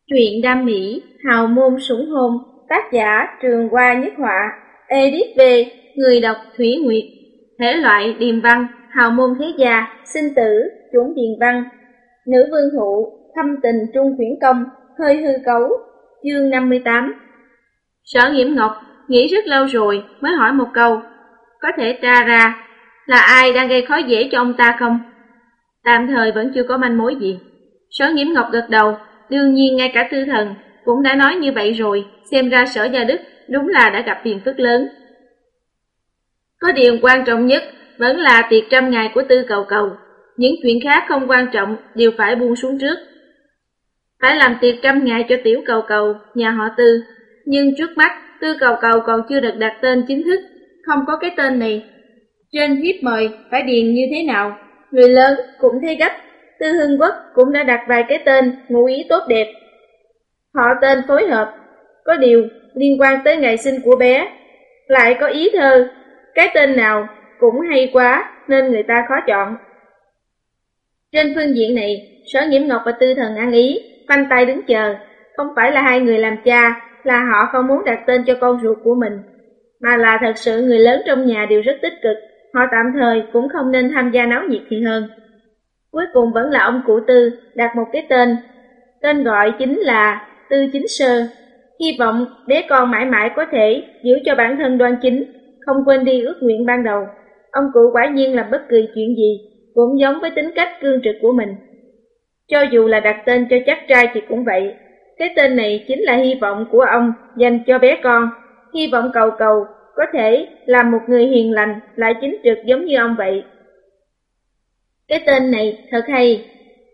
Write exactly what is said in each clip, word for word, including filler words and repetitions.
Truyện đam mỹ, hào môn sủng hôn, tác giả Trường Hoa Nhất Họa, edit về người đọc Thủy Nguyệt, thể loại điềm văn, hào môn thế gia, sinh tử, chuẩn điềm văn, nữ vương thụ, thâm tình trung khuyển công, hơi hư cấu, chương năm mươi tám. Sở Nghiễm Ngọc nghĩ rất lâu rồi mới hỏi một câu, có thể tra ra là ai đang gây khó dễ cho ông ta không? Tạm thời vẫn chưa có manh mối gì. Sở Nghiễm Ngọc gật đầu, đương nhiên ngay cả Tư Thần cũng đã nói như vậy rồi, xem ra Sở Gia Đức đúng là đã gặp phiền phức lớn. Có điều quan trọng nhất vẫn là tiệc trăm ngày của Tư Cầu Cầu, những chuyện khác không quan trọng đều phải buông xuống trước. Phải làm tiệc trăm ngày cho Tiểu Cầu Cầu, nhà họ Tư, nhưng trước mắt Tư Cầu Cầu còn chưa được đặt tên chính thức, không có cái tên này. Trên thiếp mời phải điền như thế nào? Người lớn cũng thấy gấp, Tư Hưng Quốc cũng đã đặt vài cái tên ngụ ý tốt đẹp. Họ tên phối hợp, có điều liên quan tới ngày sinh của bé, lại có ý thơ, cái tên nào cũng hay quá nên người ta khó chọn. Trên phương diện này, Sở Nghiễm Ngọc và Tư Thần ăn ý, khoanh tay đứng chờ, không phải là hai người làm cha, là họ không muốn đặt tên cho con ruột của mình, mà là thật sự người lớn trong nhà đều rất tích cực, họ tạm thời cũng không nên tham gia náo nhiệt thì hơn. Cuối cùng vẫn là ông cụ Tư đặt một cái tên, tên gọi chính là Tư Chính Sơ, hy vọng bé con mãi mãi có thể giữ cho bản thân đoan chính, không quên đi ước nguyện ban đầu. Ông cụ quả nhiên làm bất kỳ chuyện gì cũng giống với tính cách cương trực của mình. Cho dù là đặt tên cho chắc trai thì cũng vậy, cái tên này chính là hy vọng của ông dành cho bé con, hy vọng Cầu Cầu có thể làm một người hiền lành lại chính trực giống như ông vậy. Cái tên này thật hay.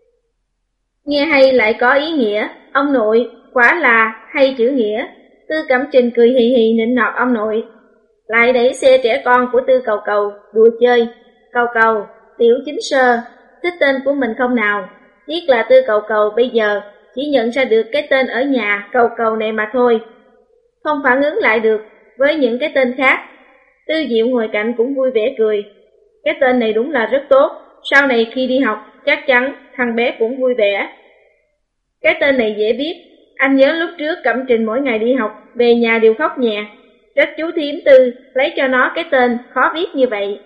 Nghe hay lại có ý nghĩa, ông nội quả là hay chữ nghĩa. Tư Cẩm Trình cười hì hì nịnh nọt ông nội, lại đẩy xe trẻ con của Tư Cầu Cầu đùa chơi. Cầu Cầu, Tiểu Chính Sơ, thích tên của mình không nào? Tiếc là Tư Cầu Cầu bây giờ chỉ nhận ra được cái tên ở nhà Cầu Cầu này mà thôi, không phản ứng lại được với những cái tên khác. Tư Diệu ngồi cạnh cũng vui vẻ cười, cái tên này đúng là rất tốt, sau này khi đi học chắc chắn thằng bé cũng vui vẻ. Cái tên này dễ biết, anh nhớ lúc trước Cẩm Trình mỗi ngày đi học về nhà đều khóc nhè, trách chú thím Tư lấy cho nó cái tên khó viết như vậy.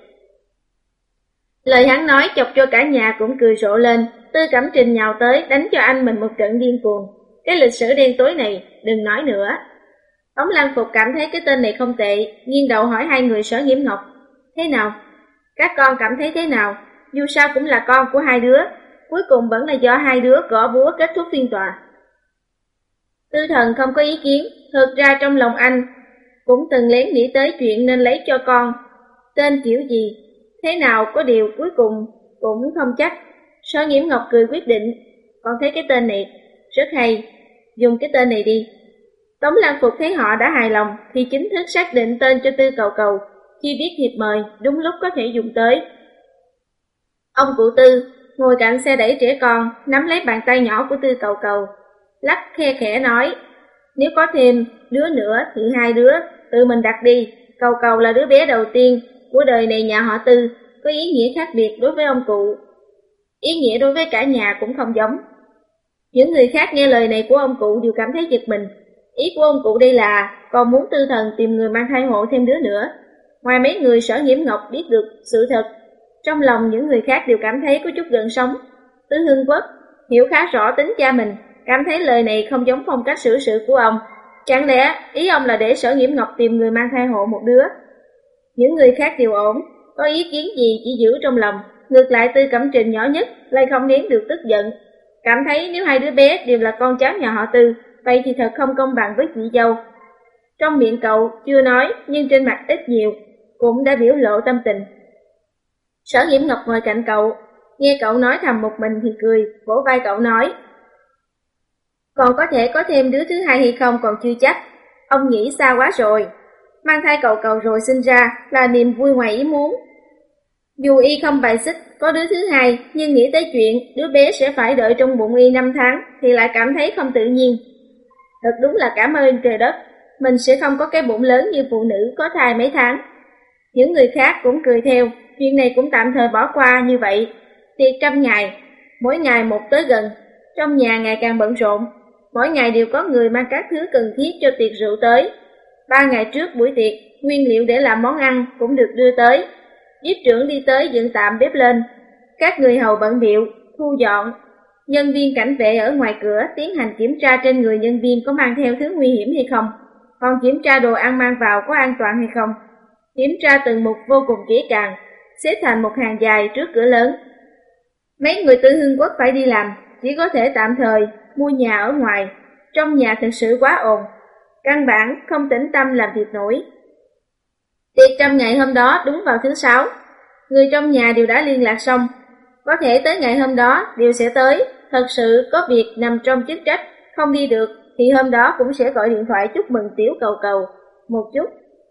Lời hắn nói chọc cho cả nhà cũng cười rộ lên. Tư Cẩm Trình nhào tới đánh cho anh mình một trận điên cuồng. Cái lịch sử đen tối này đừng nói nữa. Tống Lăng Phục cảm thấy cái tên này không tệ, nghiêng đầu hỏi hai người Sở Nghiễm Ngọc, thế nào? Các con cảm thấy thế nào? Dù sao cũng là con của hai đứa, cuối cùng vẫn là do hai đứa gõ búa kết thúc phiên tòa. Tư Thần không có ý kiến, thực ra trong lòng anh cũng từng lén nghĩ tới chuyện nên lấy cho con tên kiểu gì, thế nào có điều cuối cùng cũng không chắc. Sở Nghiễm Ngọc cười quyết định, con thấy cái tên này rất hay, dùng cái tên này đi. Tống Lăng Phục thấy họ đã hài lòng thì chính thức xác định tên cho Tư Cầu Cầu, khi biết thiệp mời đúng lúc có thể dùng tới. Ông cụ Tư ngồi cạnh xe đẩy trẻ con, nắm lấy bàn tay nhỏ của Tư Cầu Cầu, lắc khe khẽ nói, nếu có thêm đứa nữa thì hai đứa tự mình đặt đi. Cầu Cầu là đứa bé đầu tiên của đời này nhà họ Tư, có ý nghĩa khác biệt đối với ông cụ, ý nghĩa đối với cả nhà cũng không giống. Những người khác nghe lời này của ông cụ đều cảm thấy giật mình. Ý của ông cụ đây là còn muốn Tư Thần tìm người mang thai hộ thêm đứa nữa. Ngoài mấy người Sở Nghiễm Ngọc biết được sự thật, trong lòng những người khác đều cảm thấy có chút gần sống. Tư Hưng Quốc hiểu khá rõ tính cha mình, cảm thấy lời này không giống phong cách xử sự của ông. Chẳng lẽ ý ông là để Sở Nghiễm Ngọc tìm người mang thai hộ một đứa? Những người khác đều ổn, có ý kiến gì chỉ giữ trong lòng. Ngược lại Tư Cẩm Trình nhỏ nhất lại không nén được tức giận, cảm thấy nếu hai đứa bé đều là con cháu nhà họ Tư, vậy thì thật không công bằng với chị dâu. Trong miệng cậu chưa nói, nhưng trên mặt ít nhiều cũng đã biểu lộ tâm tình. Sở Nghiễm Ngọc ngồi cạnh cậu, nghe cậu nói thầm một mình thì cười, vỗ vai cậu nói, còn có thể có thêm đứa thứ hai hay không còn chưa chắc, ông nghĩ xa quá rồi. Mang thai Cầu Cầu rồi sinh ra là niềm vui ngoài ý muốn. Dù y không bài xích có đứa thứ hai, nhưng nghĩ tới chuyện đứa bé sẽ phải đợi trong bụng y năm tháng thì lại cảm thấy không tự nhiên. Thật đúng là cảm ơn trời đất, mình sẽ không có cái bụng lớn như phụ nữ có thai mấy tháng. Những người khác cũng cười theo, chuyện này cũng tạm thời bỏ qua như vậy. Tiệc trăm ngày, mỗi ngày một tới gần, trong nhà ngày càng bận rộn. mỗi ngày đều có người mang các thứ cần thiết cho tiệc rượu tới. Ba ngày trước buổi tiệc, nguyên liệu để làm món ăn cũng được đưa tới. Díp trưởng đi tới dựng tạm bếp lên. Các người hầu bận bịu thu dọn. Nhân viên cảnh vệ ở ngoài cửa tiến hành kiểm tra trên người nhân viên có mang theo thứ nguy hiểm hay không, còn kiểm tra đồ ăn mang vào có an toàn hay không. Kiểm tra từng mục vô cùng kỹ càng, xếp thành một hàng dài trước cửa lớn. Mấy người Tư Hưng Quốc phải đi làm, chỉ có thể tạm thời mua nhà ở ngoài. Trong nhà thực sự quá ồn, căn bản không tĩnh tâm làm việc nổi. Tiệc trăm ngày hôm đó đúng vào thứ sáu, người trong nhà đều đã liên lạc xong, có thể tới ngày hôm đó đều sẽ tới. Thật sự có việc nằm trong chức trách không đi được thì hôm đó cũng sẽ gọi điện thoại chúc mừng tiểu cầu cầu một chút.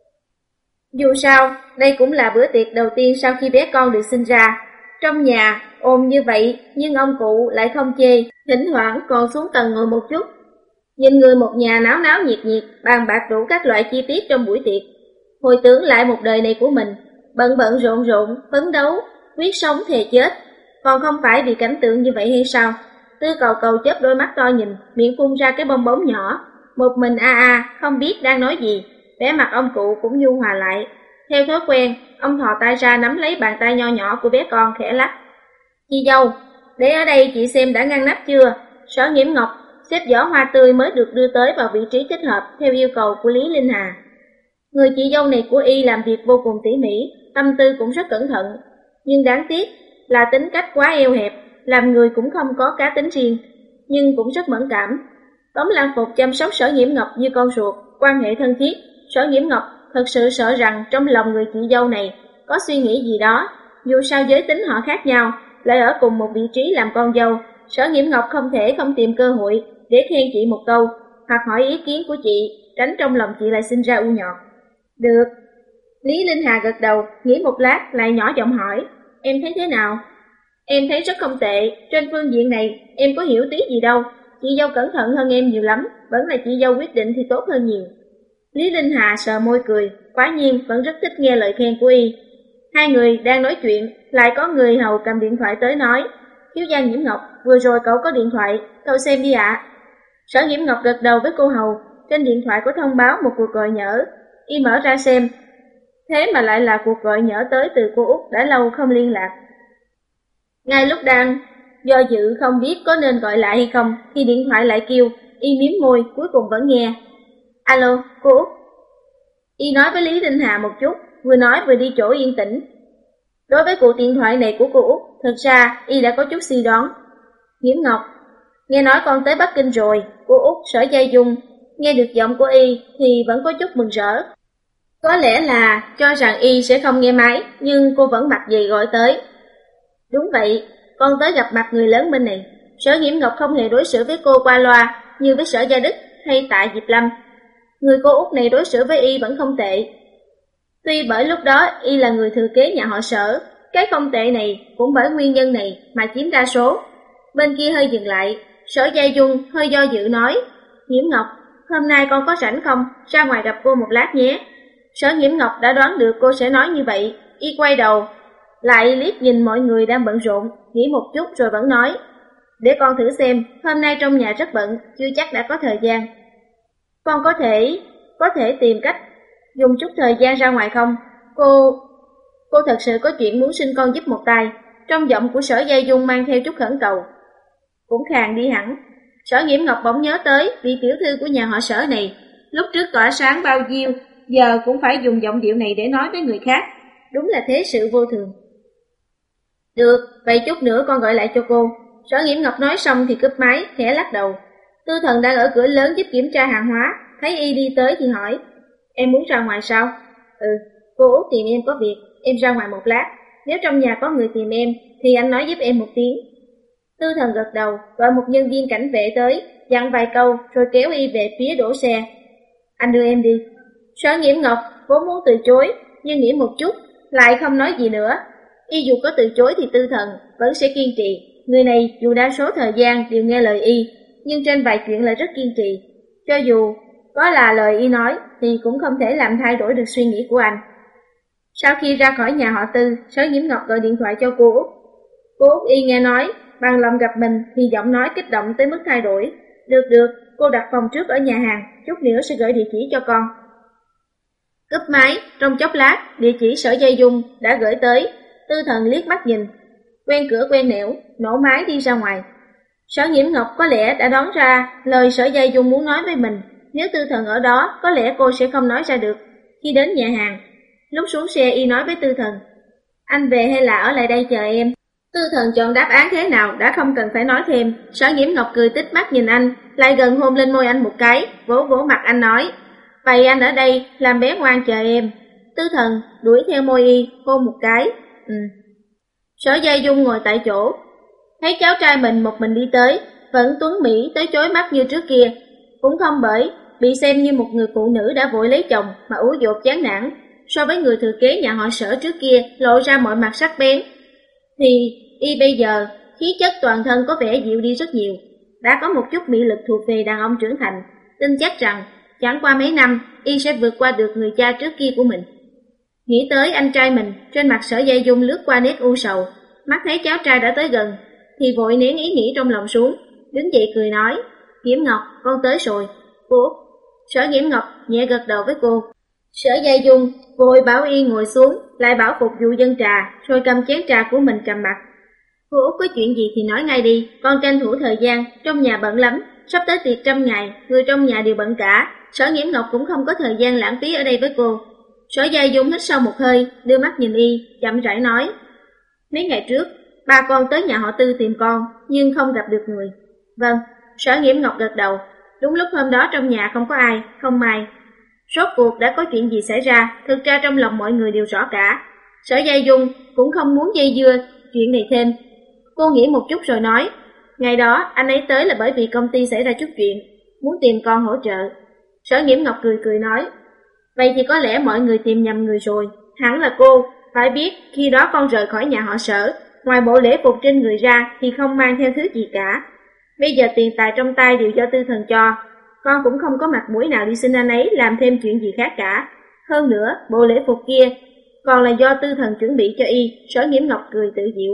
Dù sao, đây cũng là bữa tiệc đầu tiên sau khi bé con được sinh ra. Trong nhà ồn như vậy nhưng ông cụ lại không chê, thỉnh thoảng còn xuống tầng ngồi một chút. Nhìn người một nhà náo náo nhiệt nhiệt, bàn bạc đủ các loại chi tiết trong buổi tiệc. Hồi tưởng lại một đời này của mình, bận bận rộn rộn, phấn đấu, quyết sống thề chết. Còn không phải vì cảnh tượng như vậy hay sao? Tư cầu cầu chớp đôi mắt to nhìn, miệng phun ra cái bong bóng nhỏ. Một mình a a không biết đang nói gì. Vẻ mặt ông cụ cũng nhu hòa lại. Theo thói quen, ông thò tay ra nắm lấy bàn tay nho nhỏ của bé con khẽ lắc. Chị dâu, để ở đây chị xem đã ngăn nắp chưa? Sở Nghiễm Ngọc xếp giỏ hoa tươi mới được đưa tới vào vị trí thích hợp theo yêu cầu của Lý Linh Hà. Người chị dâu này của y làm việc vô cùng tỉ mỉ, tâm tư cũng rất cẩn thận. Nhưng đáng tiếc là tính cách quá eo hẹp, làm người cũng không có cá tính riêng, nhưng cũng rất mẫn cảm. Tống Lan Phục chăm sóc Sở Nghiễm Ngọc như con ruột, quan hệ thân thiết. Sở Nghiễm Ngọc thật sự sợ rằng trong lòng người chị dâu này có suy nghĩ gì đó. Dù sao giới tính họ khác nhau, lại ở cùng một vị trí làm con dâu, Sở Nghiễm Ngọc không thể không tìm cơ hội để khen chị một câu, hoặc hỏi ý kiến của chị, tránh trong lòng chị lại sinh ra u nhọt. Được. Lý Linh Hà gật đầu, nghĩ một lát lại nhỏ giọng hỏi, em thấy thế nào? Em thấy rất không tệ, trên phương diện này em có hiểu tí gì đâu, chị dâu cẩn thận hơn em nhiều lắm, vẫn là chị dâu quyết định thì tốt hơn nhiều. Lý Linh Hà sờ môi cười, quả nhiên vẫn rất thích nghe lời khen của y. Hai người đang nói chuyện, lại có người hầu cầm điện thoại tới nói, thiếu gia Nghiễm Ngọc, vừa rồi cậu có điện thoại, cậu xem đi ạ. Sở Nghiễm Ngọc gật đầu với cô hầu, trên điện thoại có thông báo một cuộc gọi nhỡ, y mở ra xem. Thế mà lại là cuộc gọi nhỡ tới từ cô Út đã lâu không liên lạc. Ngay lúc đang do dự không biết có nên gọi lại hay không, thì điện thoại lại kêu, y miếm môi, cuối cùng vẫn nghe. Alo, cô Út. Y nói với Lý Linh Hà một chút, vừa nói vừa đi chỗ yên tĩnh. Đối với cuộc điện thoại này của cô Út, thật ra y đã có chút suy đoán. Nghiễm Ngọc, nghe nói con tới Bắc Kinh rồi. Cô Út Sở Giai Dung nghe được giọng của y thì vẫn có chút mừng rỡ. Có lẽ là cho rằng y sẽ không nghe máy, nhưng cô vẫn mặt dày gọi tới. Đúng vậy, con tới gặp mặt người lớn bên này. Sở Nghiễm Ngọc không hề đối xử với cô qua loa như với Sở Gia Đức hay Tạ Diệp Lâm. Người cô Út này đối xử với y vẫn không tệ. Tuy bởi lúc đó y là người thừa kế nhà họ Sở, cái không tệ này cũng bởi nguyên nhân này mà chiếm đa số. Bên kia hơi dừng lại, Sở Gia Dung hơi do dự nói, Nghiễm Ngọc, hôm nay con có rảnh không, ra ngoài gặp cô một lát nhé. Sở Nghiễm Ngọc đã đoán được cô sẽ nói như vậy, y quay đầu, lại liếc nhìn mọi người đang bận rộn, nghĩ một chút rồi vẫn nói, để con thử xem, hôm nay trong nhà rất bận, chưa chắc đã có thời gian. Con có thể, có thể tìm cách dùng chút thời gian ra ngoài không? Cô, cô thật sự có chuyện muốn xin con giúp một tay. Trong giọng của Sở Gia Dung mang theo chút khẩn cầu. Cũng khàn đi hẳn. Sở Nghiễm Ngọc bỗng nhớ tới vị tiểu thư của nhà họ Sở này, lúc trước tỏa sáng bao nhiêu, giờ cũng phải dùng giọng điệu này để nói với người khác. Đúng là thế sự vô thường. Được, vậy chút nữa con gọi lại cho cô. Sở Nghiễm Ngọc nói xong thì cúp máy, khẽ lắc đầu. Tư Thần đang ở cửa lớn giúp kiểm tra hàng hóa, thấy y đi tới thì hỏi, em muốn ra ngoài sao? Ừ, cô Út tìm em có việc, em ra ngoài một lát. Nếu trong nhà có người tìm em thì anh nói giúp em một tiếng. Tư Thần gật đầu, gọi một nhân viên cảnh vệ tới, dặn vài câu rồi kéo y về phía đổ xe. Anh đưa em đi. Sở Nghiễm Ngọc vốn muốn từ chối, nhưng nghĩ một chút lại không nói gì nữa. Y dù có từ chối thì Tư Thần vẫn sẽ kiên trì. Người này dù đa số thời gian đều nghe lời y, nhưng trên vài chuyện lại rất kiên trì. Cho dù có là lời y nói thì cũng không thể làm thay đổi được suy nghĩ của anh. Sau khi ra khỏi nhà họ Tư, Sở Nghiễm Ngọc gọi điện thoại cho cô Út. Cô Út y nghe nói bằng lòng gặp mình thì giọng nói kích động tới mức thay đổi. Được được, cô đặt phòng trước ở nhà hàng, chút nữa sẽ gửi địa chỉ cho con. Cúp máy, trong chốc lát, địa chỉ Sở Giai Dung đã gửi tới. Tư Thần liếc mắt nhìn, quen cửa quen nẻo, nổ máy đi ra ngoài. Sở Nhiễm Ngọc có lẽ đã đoán ra lời Sở Giai Dung muốn nói với mình. Nếu Tư Thần ở đó, có lẽ cô sẽ không nói ra được. Khi đến nhà hàng, lúc xuống xe y nói với Tư Thần, anh về hay là ở lại đây chờ em? Tư Thần chọn đáp án thế nào đã không cần phải nói thêm. Sở Nhiễm Ngọc cười tít mắt nhìn anh, lại gần hôn lên môi anh một cái, vỗ vỗ mặt anh nói, vậy anh ở đây làm bé ngoan chờ em. Tư Thần đuổi theo môi y, hôn một cái. Ừ. Sở Giai Dung ngồi tại chỗ, thấy cháu trai mình một mình đi tới, vẫn tuấn mỹ tới chói mắt như trước kia, cũng không bởi bị xem như một người phụ nữ đã vội lấy chồng mà ú dột chán nản. So với người thừa kế nhà họ Sở trước kia lộ ra mọi mặt sắc bén, thì y bây giờ khí chất toàn thân có vẻ dịu đi rất nhiều, đã có một chút mỹ lực thuộc về đàn ông trưởng thành. Tin chắc rằng chẳng qua mấy năm y sẽ vượt qua được người cha trước kia của mình. Nghĩ tới anh trai mình, trên mặt Sở Giai Dung lướt qua nét u sầu, mắt thấy cháu trai đã tới gần thì vội nén ý nghĩ trong lòng xuống, đứng dậy cười nói, Nhiễm Ngọc, con tới rồi. Cô. Sở Nhiễm Ngọc nhẹ gật đầu với cô. Sở Giai Dung vội bảo y ngồi xuống, lại bảo phục vụ dân trà, rồi cầm chén trà của mình trầm mặt. Cô Út có chuyện gì thì nói ngay đi, con tranh thủ thời gian, trong nhà bận lắm, sắp tới tiệc trăm ngày, người trong nhà đều bận cả. Sở Nhiễm Ngọc cũng không có thời gian lãng phí ở đây với cô. Sở Giai Dung hít sâu một hơi, đưa mắt nhìn y, chậm rãi nói, mấy ngày trước, ba con tới nhà họ Tư tìm con, nhưng không gặp được người. Vâng, Sở Nhiễm Ngọc gật đầu. Đúng lúc hôm đó trong nhà không có ai, không may. Rốt cuộc đã có chuyện gì xảy ra, thực ra trong lòng mọi người đều rõ cả. Sở Giai Dung cũng không muốn dây dưa chuyện này thêm. Cô nghĩ một chút rồi nói, ngày đó anh ấy tới là bởi vì công ty xảy ra chút chuyện, muốn tìm con hỗ trợ. Sở Nhiễm Ngọc cười cười nói, vậy thì có lẽ mọi người tìm nhầm người rồi. Hẳn là cô, phải biết khi đó con rời khỏi nhà họ Sở, ngoài bộ lễ phục trên người ra thì không mang theo thứ gì cả. Bây giờ tiền tài trong tay đều do Tư Thần cho, con cũng không có mặt mũi nào đi xin anh ấy làm thêm chuyện gì khác cả. Hơn nữa, bộ lễ phục kia còn là do Tư Thần chuẩn bị cho y. Sở Nhiễm Ngọc cười tự giễu.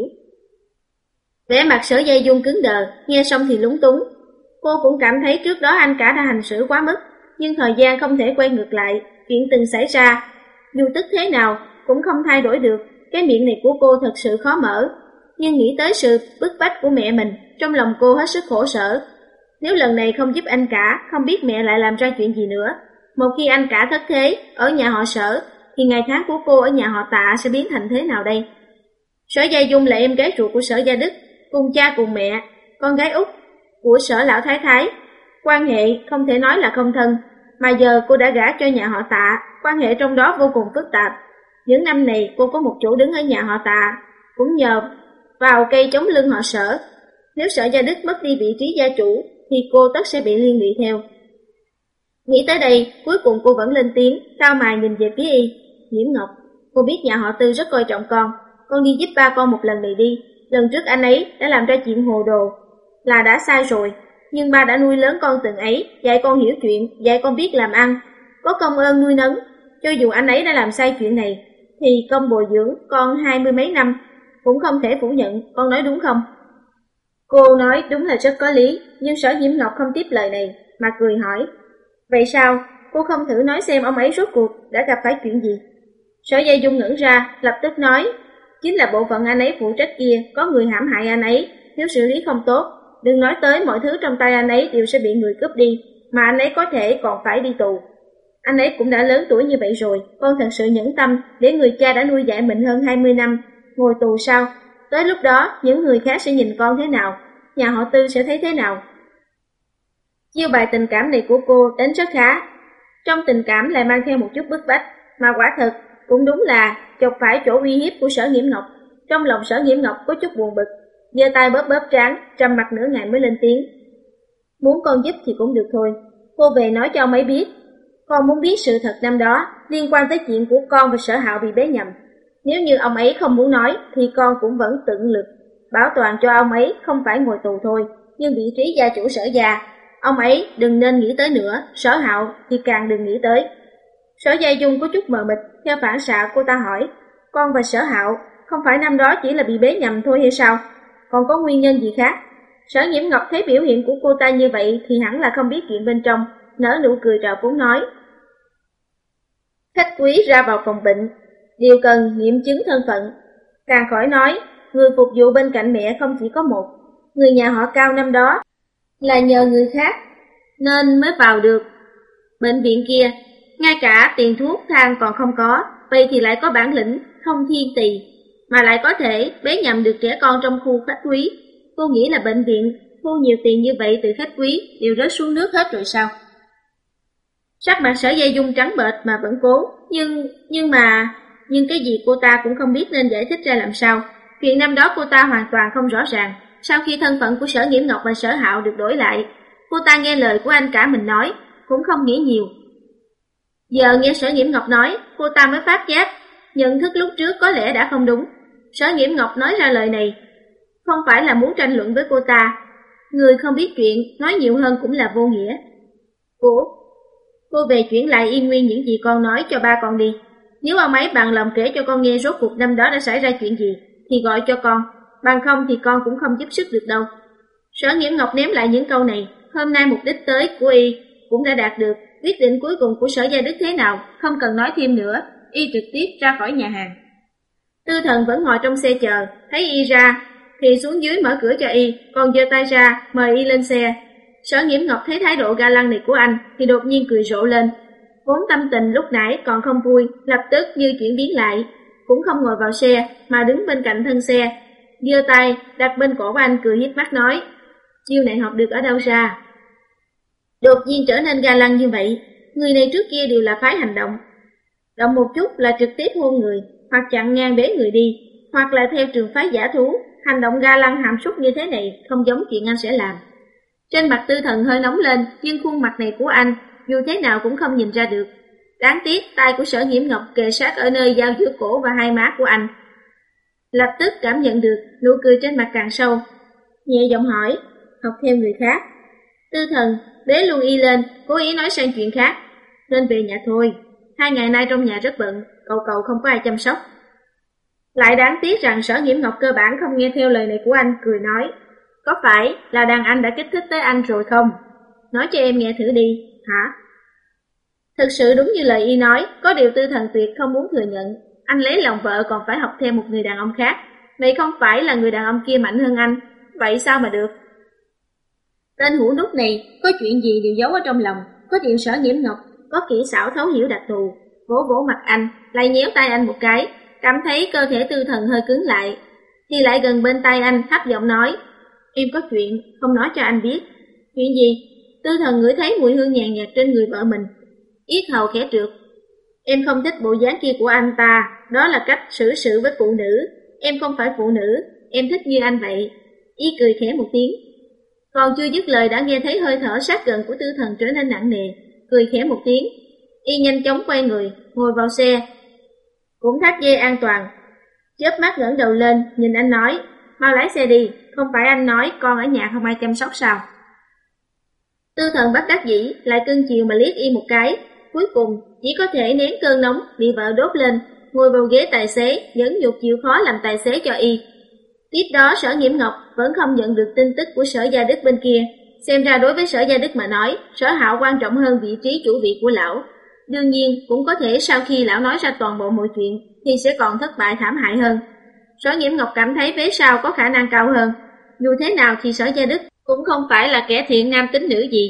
Vẻ mặt Sở Giai Dung cứng đờ, nghe xong thì lúng túng. Cô cũng cảm thấy trước đó anh cả đã hành xử quá mức, nhưng thời gian không thể quay ngược lại, chuyện từng xảy ra, dù tức thế nào cũng không thay đổi được. Cái miệng này của cô thật sự khó mở, nhưng nghĩ tới sự bức bách của mẹ mình, trong lòng cô hết sức khổ sở. Nếu lần này không giúp anh cả, không biết mẹ lại làm ra chuyện gì nữa. Một khi anh cả thất thế ở nhà họ Sở, thì ngày tháng của cô ở nhà họ Tạ sẽ biến thành thế nào đây? Sở Giai Dung là em gái ruột của Sở Gia Đức, cùng cha cùng mẹ, con gái út của Sở Lão Thái Thái. Quan hệ không thể nói là không thân, mà giờ cô đã gả cho nhà họ Tạ, quan hệ trong đó vô cùng phức tạp. Những năm này cô có một chỗ đứng ở nhà họ Tạ, cũng nhờ vào cây chống lưng họ Sở. Nếu Sở Gia Đức mất đi vị trí gia chủ, thì cô tất sẽ bị liên lụy theo. Nghĩ tới đây, cuối cùng cô vẫn lên tiếng, cao mày nhìn về phía y. Nhiễm Ngọc, cô biết nhà họ Tư rất coi trọng con, con đi giúp ba con một lần này đi. Lần trước anh ấy đã làm ra chuyện hồ đồ, là đã sai rồi, nhưng ba đã nuôi lớn con từng ấy, dạy con hiểu chuyện, dạy con biết làm ăn, có công ơn nuôi nấng. Cho dù anh ấy đã làm sai chuyện này, thì công bồi dưỡng con hai mươi mấy năm, cũng không thể phủ nhận, con nói đúng không? Cô nói đúng là rất có lý, nhưng Sở Nhiễm Ngọc không tiếp lời này, mà cười hỏi, vậy sao, cô không thử nói xem ông ấy rốt cuộc đã gặp phải chuyện gì? Sở Giai Dung ngẩn ra, lập tức nói, chính là bộ phận anh ấy phụ trách kia, có người hãm hại anh ấy, nếu xử lý không tốt, đừng nói tới mọi thứ trong tay anh ấy đều sẽ bị người cướp đi, mà anh ấy có thể còn phải đi tù. Anh ấy cũng đã lớn tuổi như vậy rồi, con thật sự nhẫn tâm để người cha đã nuôi dạy mình hơn hai mươi năm, ngồi tù sao? Tới lúc đó, những người khác sẽ nhìn con thế nào? Nhà họ Tư sẽ thấy thế nào? Chiêu bài tình cảm này của cô đánh rất khá. Trong tình cảm lại mang theo một chút bức bách, mà quả thật cũng đúng là chọc phải chỗ uy hiếp của Sở Nhiễm Ngọc. Trong lòng Sở Nhiễm Ngọc có chút buồn bực, giơ tay bóp bóp trán, trầm mặt nửa ngày mới lên tiếng. Muốn con giúp thì cũng được thôi, cô về nói cho ông ấy biết. Con muốn biết sự thật năm đó liên quan tới chuyện của con và Sở Hạo bị bế nhầm. Nếu như ông ấy không muốn nói thì con cũng vẫn tận lực bảo toàn cho ông ấy không phải ngồi tù thôi. Nhưng vị trí gia chủ Sở gia, ông ấy đừng nên nghĩ tới nữa, Sở Hạo thì càng đừng nghĩ tới. Sở Giai Dung có chút mờ mịt, theo phản xạ cô ta hỏi, con và Sở Hạo không phải năm đó chỉ là bị bế nhầm thôi hay sao? Còn có nguyên nhân gì khác? Sở Nhiễm Ngọc thấy biểu hiện của cô ta như vậy thì hẳn là không biết chuyện bên trong, nở nụ cười trào phúng nói. Khách quý ra vào phòng bệnh, đều cần nghiệm chứng thân phận. Càng khỏi nói, người phục vụ bên cạnh mẹ không chỉ có một, người nhà họ Cao năm đó là nhờ người khác nên mới vào được bệnh viện kia, ngay cả tiền thuốc thang còn không có, vậy thì lại có bản lĩnh không thiên tỳ, mà lại có thể bế nhầm được trẻ con trong khu khách quý. Cô nghĩ là bệnh viện thu nhiều tiền như vậy từ khách quý đều rớt xuống nước hết rồi sao? Sắc mặt Sở Giai Dung trắng bệch mà vẫn cố, nhưng nhưng mà nhưng cái gì cô ta cũng không biết nên giải thích ra làm sao. Chuyện năm đó cô ta hoàn toàn không rõ ràng. Sau khi thân phận của Sở Nghiễm Ngọc và Sở Hạo được đổi lại, cô ta nghe lời của anh cả mình nói, cũng không nghĩ nhiều. Giờ nghe Sở Nghiễm Ngọc nói, cô ta mới phát giác, nhận thức lúc trước có lẽ đã không đúng. Sở Nghiễm Ngọc nói ra lời này, không phải là muốn tranh luận với cô ta. Người không biết chuyện, nói nhiều hơn cũng là vô nghĩa. Cô, cô về chuyển lại y nguyên những gì con nói cho ba con đi. Nếu ông ấy bằng lòng kể cho con nghe rốt cuộc năm đó đã xảy ra chuyện gì, thì gọi cho con, bằng không thì con cũng không giúp sức được đâu. Sở Nghiễm Ngọc ném lại những câu này, hôm nay mục đích tới của y cũng đã đạt được, quyết định cuối cùng của Sở Gia Đức thế nào, không cần nói thêm nữa, y trực tiếp ra khỏi nhà hàng. Tư Thần vẫn ngồi trong xe chờ, thấy y ra, thì xuống dưới mở cửa cho y, còn giơ tay ra, mời y lên xe. Sở Nghiễm Ngọc thấy thái độ ga lăng này của anh, thì đột nhiên cười rộ lên. Vốn tâm tình lúc nãy còn không vui, lập tức như chuyển biến lại, cũng không ngồi vào xe, mà đứng bên cạnh thân xe, giơ tay đặt bên cổ của anh, cười hiếp mắt nói, chiêu này học được ở đâu ra? Đột nhiên trở nên ga lăng như vậy, người này trước kia đều là phái hành động. Động một chút là trực tiếp hôn người, hoặc chặn ngang bế người đi, hoặc là theo trường phái giả thú, hành động ga lăng hàm súc như thế này không giống chuyện anh sẽ làm. Trên mặt Tư Thần hơi nóng lên, nhưng khuôn mặt này của anh, dù thế nào cũng không nhìn ra được. Đáng tiếc tay của Sở Nghiễm Ngọc kề sát ở nơi giao giữa cổ và hai má của anh. Lập tức cảm nhận được nụ cười trên mặt càng sâu, nhẹ giọng hỏi, học theo người khác. Tư Thần bế luôn y lên, cố ý nói sang chuyện khác, nên về nhà thôi, hai ngày nay trong nhà rất bận, cậu cậu không có ai chăm sóc. Lại đáng tiếc rằng Sở Nghiễm Ngọc cơ bản không nghe theo lời này của anh, cười nói, có phải là đàn anh đã kích thích tới anh rồi không? Nói cho em nghe thử đi, hả? Thực sự đúng như lời y nói, có điều Tư Thần tuyệt không muốn thừa nhận, anh lấy lòng vợ còn phải học thêm một người đàn ông khác, vậy không phải là người đàn ông kia mạnh hơn anh, vậy sao mà được? Tên hũ nút này có chuyện gì đều giấu ở trong lòng, có điều Sở Nghiễm Ngọc có kỹ xảo thấu hiểu đặc thù, vỗ vỗ mặt anh, lại nhéo tay anh một cái, cảm thấy cơ thể Tư Thần hơi cứng lại, thì lại gần bên tay anh thấp giọng nói, em có chuyện không nói cho anh biết. Chuyện gì? Tư Thần ngửi thấy mùi hương nhàn nhạt trên người vợ mình, yết hầu khẽ trượt. Em không thích bộ dáng kia của anh ta, đó là cách xử sự với phụ nữ, em không phải phụ nữ, em thích như anh vậy. Y cười khẽ một tiếng. Còn chưa dứt lời đã nghe thấy hơi thở sát gần của Tư Thần trở nên nặng nề, cười khẽ một tiếng. Y nhanh chóng quay người, ngồi vào xe, cũng thắt dây an toàn, chớp mắt ngẩng đầu lên, nhìn anh nói, mau lái xe đi, không phải anh nói con ở nhà không ai chăm sóc sao? Tư Thần bất đắc dĩ, lại cưng chiều mà liếc y một cái, cuối cùng chỉ có thể nén cơn nóng bị vợ đốt lên, ngồi vào ghế tài xế, nhẫn nhục chịu khó làm tài xế cho y. Tiếp đó Sở Nghiễm Ngọc vẫn không nhận được tin tức của Sở Gia Đức bên kia, xem ra đối với Sở Gia Đức mà nói, Sở Hạo quan trọng hơn vị trí chủ vị của lão. Đương nhiên cũng có thể sau khi lão nói ra toàn bộ mọi chuyện thì sẽ còn thất bại thảm hại hơn. Sở Nghiễm Ngọc cảm thấy vế sau có khả năng cao hơn, dù thế nào thì Sở Gia Đức cũng không phải là kẻ thiện nam tín nữ gì.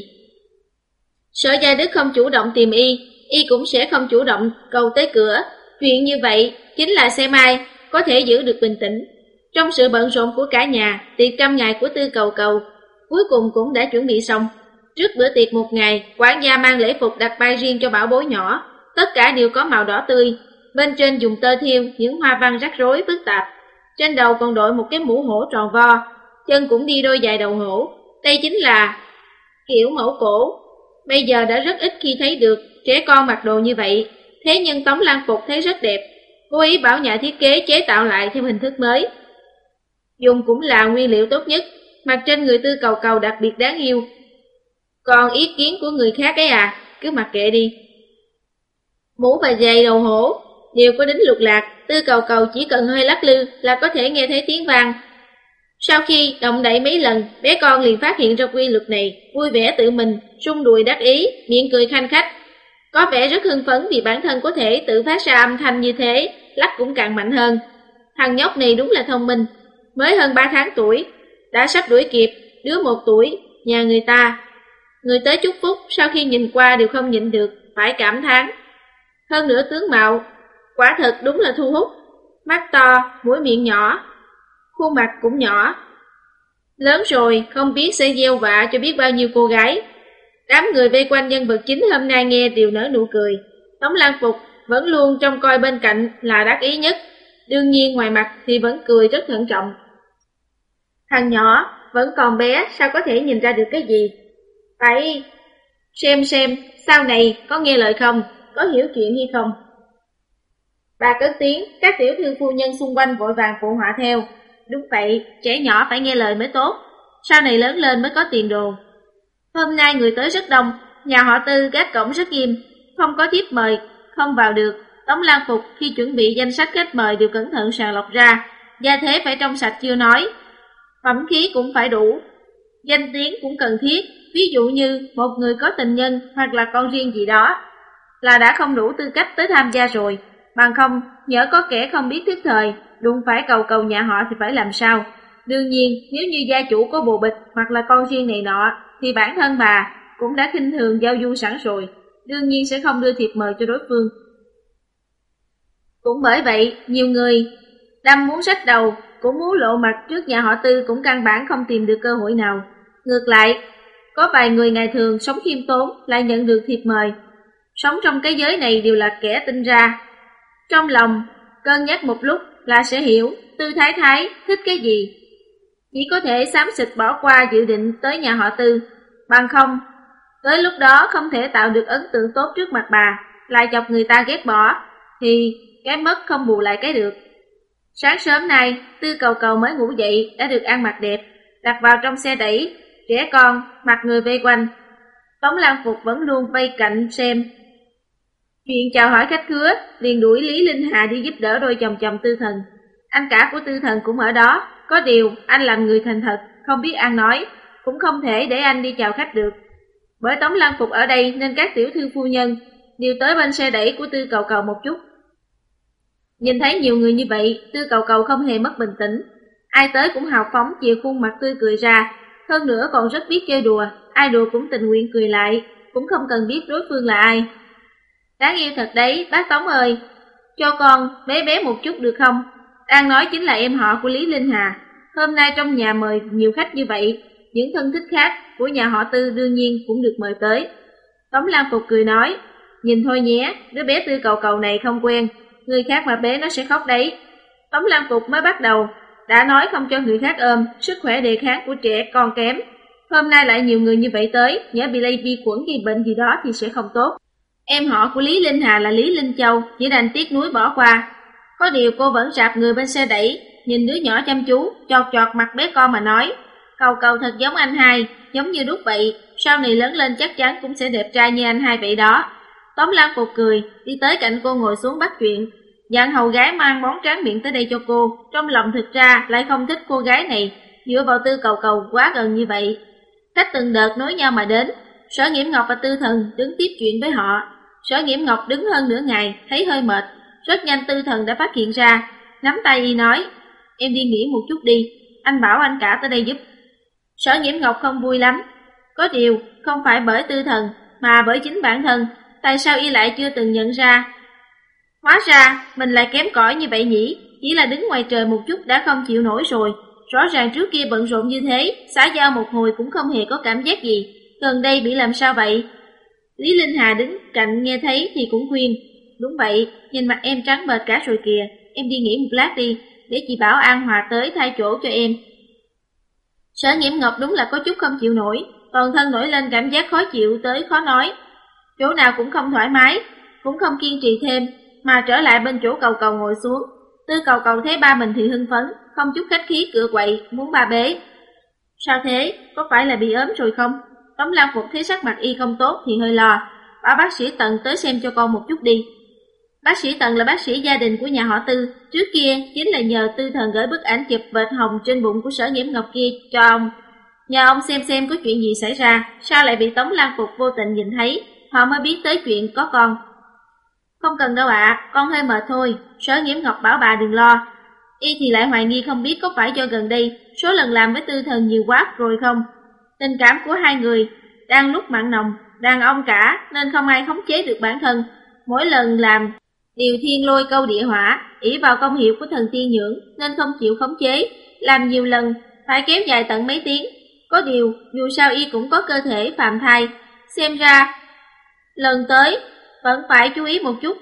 Sở Gia Đức không chủ động tìm y, y cũng sẽ không chủ động cầu tới cửa. Chuyện như vậy chính là xe mai có thể giữ được bình tĩnh. Trong sự bận rộn của cả nhà, tiệc trăm ngày của Tư Cầu Cầu cuối cùng cũng đã chuẩn bị xong. Trước bữa tiệc một ngày, quản gia mang lễ phục đặt bay riêng cho bảo bối nhỏ, tất cả đều có màu đỏ tươi, bên trên dùng tơ thiêu những hoa văn rắc rối phức tạp. Trên đầu còn đội một cái mũ hổ tròn vo, chân cũng đi đôi giày đầu hổ. Đây chính là kiểu mẫu cổ. Bây giờ đã rất ít khi thấy được trẻ con mặc đồ như vậy, thế nhưng tấm lan phục thấy rất đẹp. Cô ý bảo nhà thiết kế chế tạo lại theo hình thức mới. Dùng cũng là nguyên liệu tốt nhất, mặt trên người Tư Cầu Cầu đặc biệt đáng yêu. Còn ý kiến của người khác ấy à, cứ mặc kệ đi. Mũ và giày đầu hổ đều có đính lục lạc, Tư Cầu Cầu chỉ cần hơi lắc lư là có thể nghe thấy tiếng vang. Sau khi động đậy mấy lần, bé con liền phát hiện ra quy luật này, vui vẻ tự mình, rung đùi đắc ý, miệng cười khanh khách. Có vẻ rất hưng phấn vì bản thân có thể tự phát ra âm thanh như thế, lắc cũng càng mạnh hơn. Thằng nhóc này đúng là thông minh, mới hơn ba tháng tuổi, đã sắp đuổi kịp đứa một tuổi nhà người ta. Người tới chúc phúc sau khi nhìn qua đều không nhịn được, phải cảm thán. Hơn nữa tướng mạo, quả thật đúng là thu hút, mắt to, mũi miệng nhỏ, khuôn mặt cũng nhỏ. Lớn rồi không biết sẽ gieo vạ cho biết bao nhiêu cô gái. Đám người vây quanh nhân vật chính hôm nay nghe đều nở nụ cười. Tống Lan Phục vẫn luôn trông coi bên cạnh là đắc ý nhất, đương nhiên ngoài mặt thì vẫn cười rất thận trọng. Thằng nhỏ vẫn còn bé, sao có thể nhìn ra được cái gì? Phải xem xem sau này có nghe lời không, có hiểu chuyện hay không. Bà cất tiếng, các tiểu thư phu nhân xung quanh vội vàng phụ họa theo. Đúng vậy, trẻ nhỏ phải nghe lời mới tốt, sau này lớn lên mới có tiền đồ. Hôm nay người tới rất đông, nhà họ Tư gác cổng rất nghiêm, không có thiếp mời, không vào được. Tống Lan Phục khi chuẩn bị danh sách khách mời đều cẩn thận sàng lọc ra, gia thế phải trong sạch chưa nói, phẩm khí cũng phải đủ, danh tiếng cũng cần thiết. Ví dụ như một người có tình nhân hoặc là con riêng gì đó là đã không đủ tư cách tới tham gia rồi, bằng không nhỡ có kẻ không biết thức thời đụng phải cầu cầu nhà họ thì phải làm sao. Đương nhiên nếu như gia chủ có bồ bịch hoặc là con riêng này nọ thì bản thân bà cũng đã khinh thường giao du sẵn rồi, đương nhiên sẽ không đưa thiệp mời cho đối phương. Cũng bởi vậy nhiều người đâm muốn xách đầu, cũng muốn lộ mặt trước nhà họ Tư cũng căn bản không tìm được cơ hội nào. Ngược lại, có vài người ngày thường sống khiêm tốn lại nhận được thiệp mời. Sống trong cái giới này đều là kẻ tinh ra, trong lòng cân nhắc một lúc là sẽ hiểu Tư Thái Thái thích cái gì, chỉ có thể xám xịt bỏ qua dự định tới nhà họ Tư. Bằng không, tới lúc đó không thể tạo được ấn tượng tốt trước mặt bà, lại chọc người ta ghét bỏ, thì cái mất không bù lại cái được. Sáng sớm nay, Tư Cầu Cầu mới ngủ dậy đã được ăn mặc đẹp, đặt vào trong xe đẩy, trẻ con, mặt người vây quanh. Tống Lan Phục vẫn luôn vây cạnh xem. Chuyện chào hỏi khách khứa, liền đuổi Lý Linh Hà đi giúp đỡ đôi chồng chồng Tư Thần. Anh cả của Tư Thần cũng ở đó, có điều anh làm người thành thật, không biết ăn nói, cũng không thể để anh đi chào khách được. Bởi Tống Lan Phục ở đây nên các tiểu thư phu nhân đều tới bên xe đẩy của Tư Cầu Cầu một chút. Nhìn thấy nhiều người như vậy, Tư Cầu Cầu không hề mất bình tĩnh, ai tới cũng hào phóng chìa khuôn mặt tươi cười ra, hơn nữa còn rất biết chơi đùa, ai đùa cũng tình nguyện cười lại, cũng không cần biết đối phương là ai. Đáng yêu thật đấy, bác Tống ơi, cho con bé bé một chút được không? Đang nói chính là em họ của Lý Linh Hà. Hôm nay trong nhà mời nhiều khách như vậy, những thân thích khác của nhà họ Tư đương nhiên cũng được mời tới. Tống Lan Phục cười nói, nhìn thôi nhé, đứa bé Tư Cầu Cầu này không quen, người khác mà bé nó sẽ khóc đấy. Tống Lan Phục mới bắt đầu đã nói không cho người khác ôm, sức khỏe đề kháng của trẻ còn kém. Hôm nay lại nhiều người như vậy tới, nhớ bị lây vi khuẩn gây bệnh gì đó thì sẽ không tốt. Em họ của Lý Linh Hà là Lý Linh Châu, chỉ đành tiếc nuối bỏ qua. Có điều cô vẫn rạp người bên xe đẩy, nhìn đứa nhỏ chăm chú, chọt chọt mặt bé con mà nói, Cầu Cầu thật giống anh hai, giống như đúc vậy, sau này lớn lên chắc chắn cũng sẽ đẹp trai như anh hai vậy đó. Tống Lan Phục cười, đi tới cạnh cô ngồi xuống bắt chuyện, dặn hầu gái mang món tráng miệng tới đây cho cô, trong lòng thực ra lại không thích cô gái này, dựa vào Tư Cầu Cầu quá gần như vậy. Khách từng đợt nối nhau mà đến, Sở Nghiễm Ngọc và Tư Thần đứng tiếp chuyện với họ. Sở Nghiễm Ngọc đứng hơn nửa ngày, thấy hơi mệt, rất nhanh Tư Thần đã phát hiện ra, nắm tay y nói, em đi nghỉ một chút đi, anh bảo anh cả tới đây giúp. Sở Nghiễm Ngọc không vui lắm, có điều không phải bởi Tư Thần, mà bởi chính bản thân, tại sao y lại chưa từng nhận ra. Hóa ra, mình lại kém cỏi như vậy nhỉ, chỉ là đứng ngoài trời một chút đã không chịu nổi rồi, rõ ràng trước kia bận rộn như thế, xã giao một hồi cũng không hề có cảm giác gì, gần đây bị làm sao vậy? Lý Linh Hà đứng cạnh nghe thấy thì cũng khuyên, đúng vậy, nhìn mặt em trắng bệch cả rồi kìa, em đi nghỉ một lát đi, để chị bảo An Hòa tới thay chỗ cho em. Sở Nghiễm Ngọc đúng là có chút không chịu nổi, toàn thân nổi lên cảm giác khó chịu tới khó nói, chỗ nào cũng không thoải mái, cũng không kiên trì thêm, mà trở lại bên chỗ Cầu Cầu ngồi xuống. Tư Cầu Cầu thấy ba mình thì hưng phấn, không chút khách khí cựa quậy, muốn ba bế. Sao thế, có phải là bị ốm rồi không? Tống Lan Phục thấy sắc mặt y không tốt thì hơi lo, bảo bác sĩ Tần tới xem cho con một chút đi. Bác sĩ Tần là bác sĩ gia đình của nhà họ Tư, trước kia chính là nhờ Tư Thần gửi bức ảnh chụp vệt hồng trên bụng của Sở Nghiễm Ngọc kia cho ông. Nhờ ông xem xem có chuyện gì xảy ra, sao lại bị Tống Lan Phục vô tình nhìn thấy, họ mới biết tới chuyện có con. Không cần đâu ạ, à, con hơi mệt thôi, Sở Nghiễm Ngọc bảo bà đừng lo. Y thì lại hoài nghi không biết có phải do gần đây số lần làm với Tư Thần nhiều quá rồi không. Tình cảm của hai người đang lúc mặn nồng, đàn ông cả nên không ai khống chế được bản thân. Mỗi lần làm điều thiên lôi câu địa hỏa, ỷ vào công hiệu của thần tiên nhưỡng nên không chịu khống chế, làm nhiều lần phải kéo dài tận mấy tiếng. Có điều dù sao y cũng có cơ thể phàm thai, xem ra lần tới vẫn phải chú ý một chút.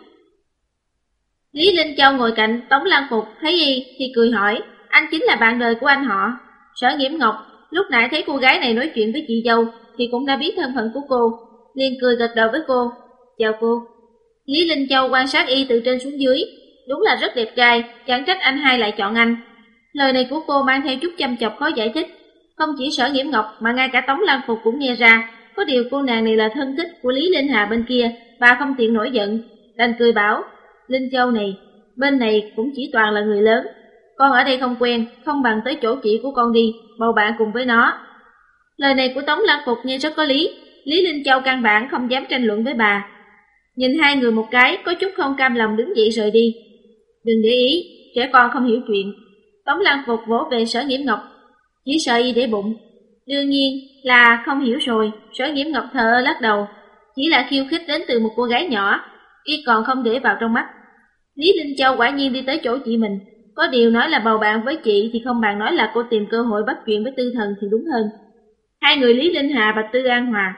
Lý Linh Châu ngồi cạnh Tống Lan Phục, thấy y thì cười hỏi, anh chính là bạn đời của anh họ. Sở Nghiễm Ngọc lúc nãy thấy cô gái này nói chuyện với chị dâu thì cũng đã biết thân phận của cô, liền cười gật đầu với cô, chào cô. Lý Linh Châu quan sát y từ trên xuống dưới, đúng là rất đẹp trai, chẳng trách anh hai lại chọn anh. Lời này của cô mang theo chút chăm chọc khó giải thích, không chỉ Sở Nghiễm Ngọc mà ngay cả Tống Lan Phục cũng nghe ra. Có điều cô nàng này là thân thích của Lý Linh Hà bên kia, bà không tiện nổi giận, đành cười bảo, Linh Châu này, bên này cũng chỉ toàn là người lớn, con ở đây không quen, không bằng tới chỗ chị của con đi, bầu bạn cùng với nó. Lời này của Tống Lan Phục nghe rất có lý, Lý Linh Châu căn bản không dám tranh luận với bà. Nhìn hai người một cái, có chút không cam lòng đứng dậy rời đi. Đừng để ý, trẻ con không hiểu chuyện. Tống Lan Phục vỗ về Sở Nghiễm Ngọc, chỉ sợ y để bụng. Đương nhiên là không hiểu rồi, Sở Nghiễm Ngọc thờ lắc đầu, chỉ là khiêu khích đến từ một cô gái nhỏ, y còn không để vào trong mắt. Lý Linh Châu quả nhiên đi tới chỗ chị mình, có điều nói là bầu bạn với chị thì không bằng nói là cô tìm cơ hội bắt chuyện với Tư Thần thì đúng hơn. Hai người Lý Linh Hà và Tư An Hòa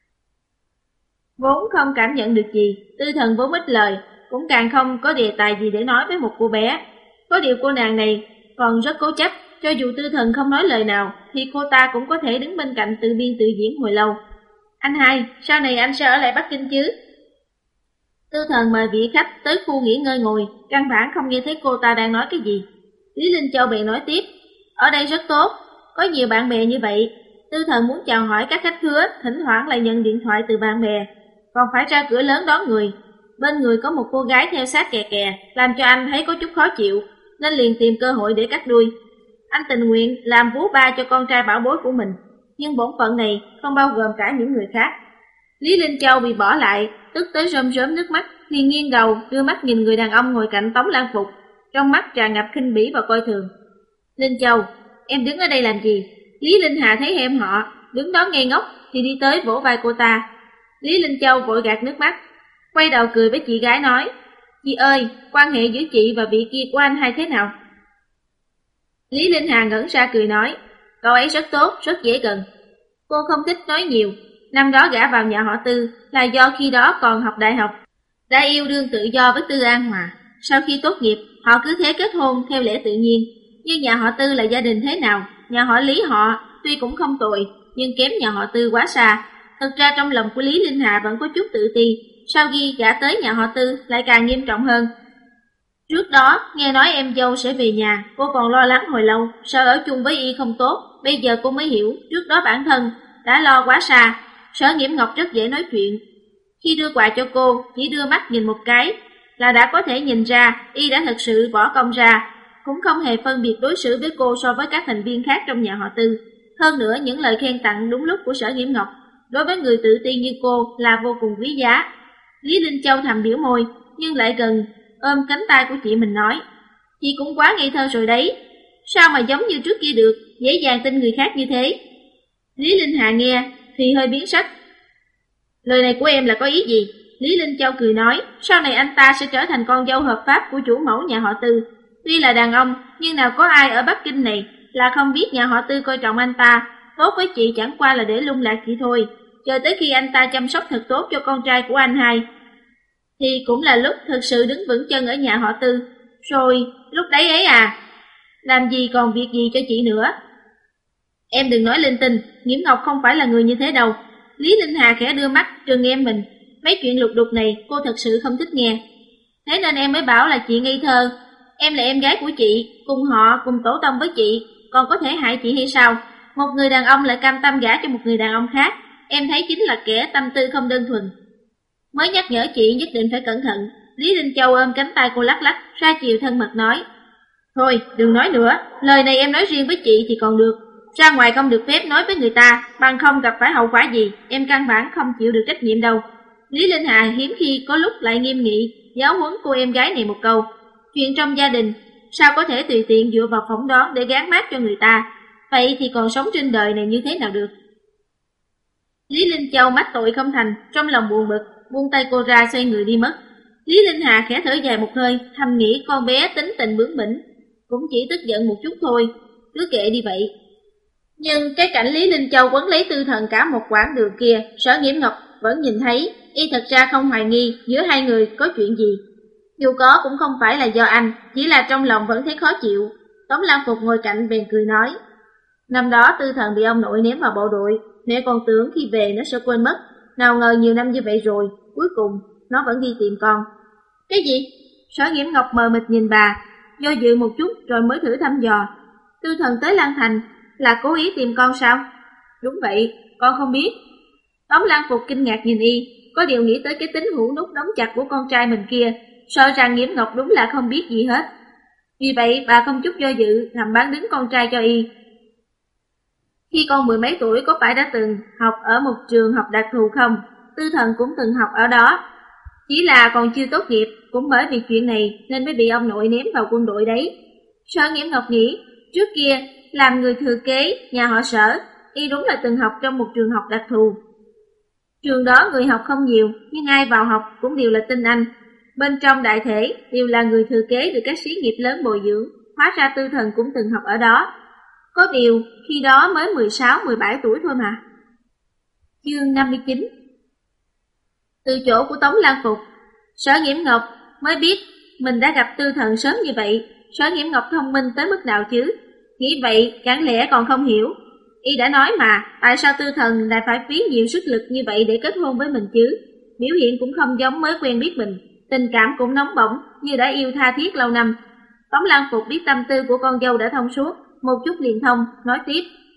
vốn không cảm nhận được gì, Tư Thần vốn ít lời, cũng càng không có đề tài gì để nói với một cô bé. Có điều cô nàng này còn rất cố chấp, cho dù Tư Thần không nói lời nào thì cô ta cũng có thể đứng bên cạnh tự biên tự diễn hồi lâu. Anh hai, sau này anh sẽ ở lại Bắc Kinh chứ? Tư Thần mời vị khách tới khu nghỉ ngơi ngồi, căn bản không nghe thấy cô ta đang nói cái gì. Lý Linh Châu bèn nói tiếp, ở đây rất tốt, có nhiều bạn bè như vậy. Tư Thần muốn chào hỏi các khách khứa, thỉnh thoảng lại nhận điện thoại từ bạn bè, còn phải ra cửa lớn đón người. Bên người có một cô gái theo sát kè kè, làm cho anh thấy có chút khó chịu, nên liền tìm cơ hội để cắt đuôi. Anh tình nguyện làm vú ba cho con trai bảo bối của mình, nhưng bổn phận này không bao gồm cả những người khác. Lý Linh Châu bị bỏ lại, tức tới rơm rớm nước mắt, liền nghiêng đầu đưa mắt nhìn người đàn ông ngồi cạnh Tống Lan Phục, trong mắt tràn ngập khinh bỉ và coi thường. Linh Châu, em đứng ở đây làm gì? Lý Linh Hà thấy em họ đứng đó ngây ngốc thì đi tới vỗ vai cô ta. Lý Linh Châu vội gạt nước mắt, quay đầu cười với chị gái nói, chị ơi, quan hệ giữa chị và vị kia của anh hai thế nào? Lý Linh Hà ngẩn ra cười nói, cậu ấy rất tốt, rất dễ gần. Cô không thích nói nhiều, năm đó gả vào nhà họ Tư là do khi đó còn học đại học, đã yêu đương tự do với Tư An Hòa. Sau khi tốt nghiệp, họ cứ thế kết hôn theo lẽ tự nhiên. Nhưng nhà họ Tư là gia đình thế nào? Nhà họ Lý họ tuy cũng không tồi, nhưng kém nhà họ Tư quá xa. Thực ra trong lòng của Lý Linh Hà vẫn có chút tự ti, sau khi gả tới nhà họ Tư lại càng nghiêm trọng hơn. Trước đó, nghe nói em dâu sẽ về nhà, cô còn lo lắng hồi lâu, sợ ở chung với y không tốt. Bây giờ cô mới hiểu, trước đó bản thân đã lo quá xa. Sở Nghiễm Ngọc rất dễ nói chuyện. Khi đưa quà cho cô, chỉ đưa mắt nhìn một cái là đã có thể nhìn ra y đã thật sự bỏ công ra, cũng không hề phân biệt đối xử với cô so với các thành viên khác trong nhà họ Tư. Hơn nữa, những lời khen tặng đúng lúc của Sở Nghiễm Ngọc đối với người tự ti như cô là vô cùng quý giá. Lý Linh Châu thầm biểu môi, nhưng lại gần ôm cánh tay của chị mình nói, chị cũng quá ngây thơ rồi đấy, sao mà giống như trước kia được, dễ dàng tin người khác như thế. Lý Linh Hà nghe thì hơi biến sắc. Lời này của em là có ý gì? Lý Linh Châu cười nói, sau này anh ta sẽ trở thành con dâu hợp pháp của chủ mẫu nhà họ Tư. Tuy là đàn ông, nhưng nào có ai ở Bắc Kinh này là không biết nhà họ Tư coi trọng anh ta. Tốt với chị chẳng qua là để lung lạc chị thôi. Chờ tới khi anh ta chăm sóc thật tốt cho con trai của anh hai, thì cũng là lúc thực sự đứng vững chân ở nhà họ Tư. Rồi, lúc đấy ấy à, làm gì còn việc gì cho chị nữa. Em đừng nói linh tinh, Nghiễm Ngọc không phải là người như thế đâu. Lý Linh Hà khẽ đưa mắt trừng em mình, mấy chuyện lục đục này cô thật sự không thích nghe. Thế nên em mới bảo là chị ngây thơ. Em là em gái của chị, cùng họ, cùng tổ tông với chị, còn có thể hại chị hay sao? Một người đàn ông lại cam tâm gả cho một người đàn ông khác, em thấy chính là kẻ tâm tư không đơn thuần. Mới nhắc nhở chị nhất định phải cẩn thận, Lý Linh Châu ôm cánh tay cô lắc lắc, ra chiều thân mật nói. Thôi, đừng nói nữa, lời này em nói riêng với chị thì còn được. Ra ngoài không được phép nói với người ta, bằng không gặp phải hậu quả gì, em căn bản không chịu được trách nhiệm đâu. Lý Linh Hà hiếm khi có lúc lại nghiêm nghị, giáo huấn cô em gái này một câu. Chuyện trong gia đình, sao có thể tùy tiện dựa vào phỏng đoán để gán mác cho người ta, vậy thì còn sống trên đời này như thế nào được. Lý Linh Châu mắc tội không thành, trong lòng buồn bực, buông tay cô ra xoay người đi mất. Lý Linh Hà khẽ thở dài một hơi, thầm nghĩ con bé tính tình bướng bỉnh, cũng chỉ tức giận một chút thôi, cứ kệ đi vậy. Nhưng cái cảnh Lý Linh Châu quấn lấy Tư Thần cả một quãng đường kia, Sở Nghiễm Ngọc vẫn nhìn thấy, y thật ra không hoài nghi giữa hai người có chuyện gì. Dù có cũng không phải là do anh, chỉ là trong lòng vẫn thấy khó chịu. Tống Lan Phục ngồi cạnh bèn cười nói, năm đó Tư Thần bị ông nội ném vào bộ đội, mẹ còn tưởng khi về nó sẽ quên mất, nào ngờ nhiều năm như vậy rồi, cuối cùng nó vẫn đi tìm con. Cái gì? Sở Nghiễm Ngọc mờ mịt nhìn bà, do dự một chút rồi mới thử thăm dò. Tư Thần tới Lan Thành là cố ý tìm con sao? Đúng vậy, con không biết. Tống Lan Phục kinh ngạc nhìn y, có điều nghĩ tới cái tính hữu nút đóng chặt của con trai mình kia, sợ rằng Nghiễm Ngọc đúng là không biết gì hết. Vì vậy bà không chút do dự thầm bán đứng con trai cho y. Khi con mười mấy tuổi có phải đã từng học ở một trường học đặc thù không? Tư Thần cũng từng học ở đó, chỉ là còn chưa tốt nghiệp, cũng bởi vì chuyện này nên mới bị ông nội ném vào quân đội đấy. Sở Nghiễm Ngọc nghĩ, trước kia làm người thừa kế nhà họ Sở, y đúng là từng học trong một trường học đặc thù. Trường đó người học không nhiều, nhưng ai vào học cũng đều là tinh anh. Bên trong đại thể đều là người thừa kế được các xí nghiệp lớn bồi dưỡng, hóa ra Tư Thần cũng từng học ở đó. Có điều khi đó mới mười sáu mười bảy tuổi thôi mà. Chương năm mươi chín. Từ chỗ của Tống Lan Phục, Sở Nghiễm Ngọc mới biết mình đã gặp Tư Thần sớm như vậy. Sở Nghiễm Ngọc thông minh tới mức nào chứ? Nghĩ vậy chẳng lẽ còn không hiểu. Y đã nói mà, tại sao Tư Thần lại phải phí nhiều sức lực như vậy để kết hôn với mình chứ? Biểu hiện cũng không giống mới quen biết mình, tình cảm cũng nóng bỏng như đã yêu tha thiết lâu năm. Tống Lan Phục biết tâm tư của con dâu đã thông suốt, một chút liền thông, nói tiếp.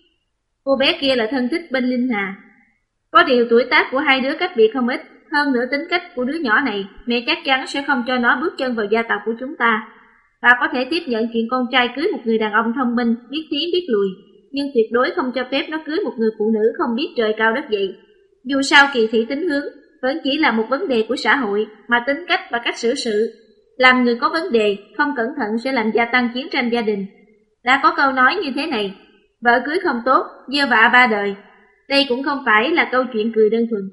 Cô bé kia là thân thích bên Linh Hà. Có điều tuổi tác của hai đứa cách biệt không ít, hơn nữa tính cách của đứa nhỏ này, mẹ chắc chắn sẽ không cho nó bước chân vào gia tộc của chúng ta. Bà có thể tiếp nhận chuyện con trai cưới một người đàn ông thông minh, biết tiến biết lùi, nhưng tuyệt đối không cho phép nó cưới một người phụ nữ không biết trời cao đất dậy. Dù sao kỳ thị tính hướng vẫn chỉ là một vấn đề của xã hội, mà tính cách và cách xử sự, làm người có vấn đề, không cẩn thận sẽ làm gia tăng chiến tranh gia đình. Đã có câu nói như thế này, vợ cưới không tốt, gieo vạ ba đời. Đây cũng không phải là câu chuyện cười đơn thuần.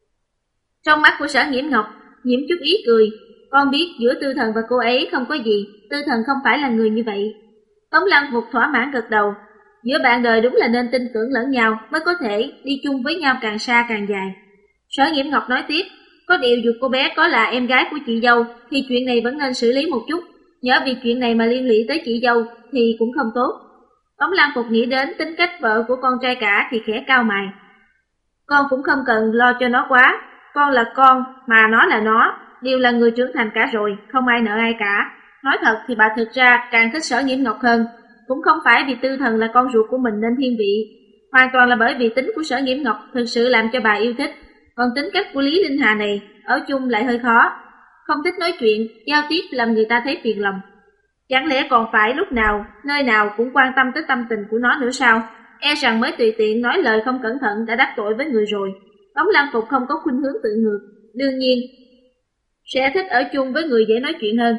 Trong mắt của Sở Nghiễm Ngọc nhiễm chút ý cười, con biết giữa Tư Thần và cô ấy không có gì, Tư Thần không phải là người như vậy. Tống Lan Phục thỏa mãn gật đầu, giữa bạn đời đúng là nên tin tưởng lẫn nhau mới có thể đi chung với nhau càng xa càng dài. Sở Nghiễm Ngọc nói tiếp, có điều dù cô bé có là em gái của chị dâu thì chuyện này vẫn nên xử lý một chút, nhớ vì chuyện này mà liên lụy tới chị dâu thì cũng không tốt. Tống Lan Phục nghĩ đến tính cách vợ của con trai cả thì khẽ cau mày. Con cũng không cần lo cho nó quá, con là con mà nó là nó, đều là người trưởng thành cả rồi, không ai nợ ai cả. Nói thật thì bà thực ra càng thích Sở Nghiễm Ngọc hơn, cũng không phải vì Tư Thần là con ruột của mình nên thiên vị, hoàn toàn là bởi vì tính của Sở Nghiễm Ngọc thực sự làm cho bà yêu thích. Còn tính cách của Lý Linh Hà này ở chung lại hơi khó, không thích nói chuyện, giao tiếp làm người ta thấy phiền lòng. Chẳng lẽ còn phải lúc nào, nơi nào cũng quan tâm tới tâm tình của nó nữa sao? E rằng mới tùy tiện nói lời không cẩn thận đã đắc tội với người rồi. Tống Lan Phục không có khuynh hướng tự ngược, đương nhiên sẽ thích ở chung với người dễ nói chuyện hơn.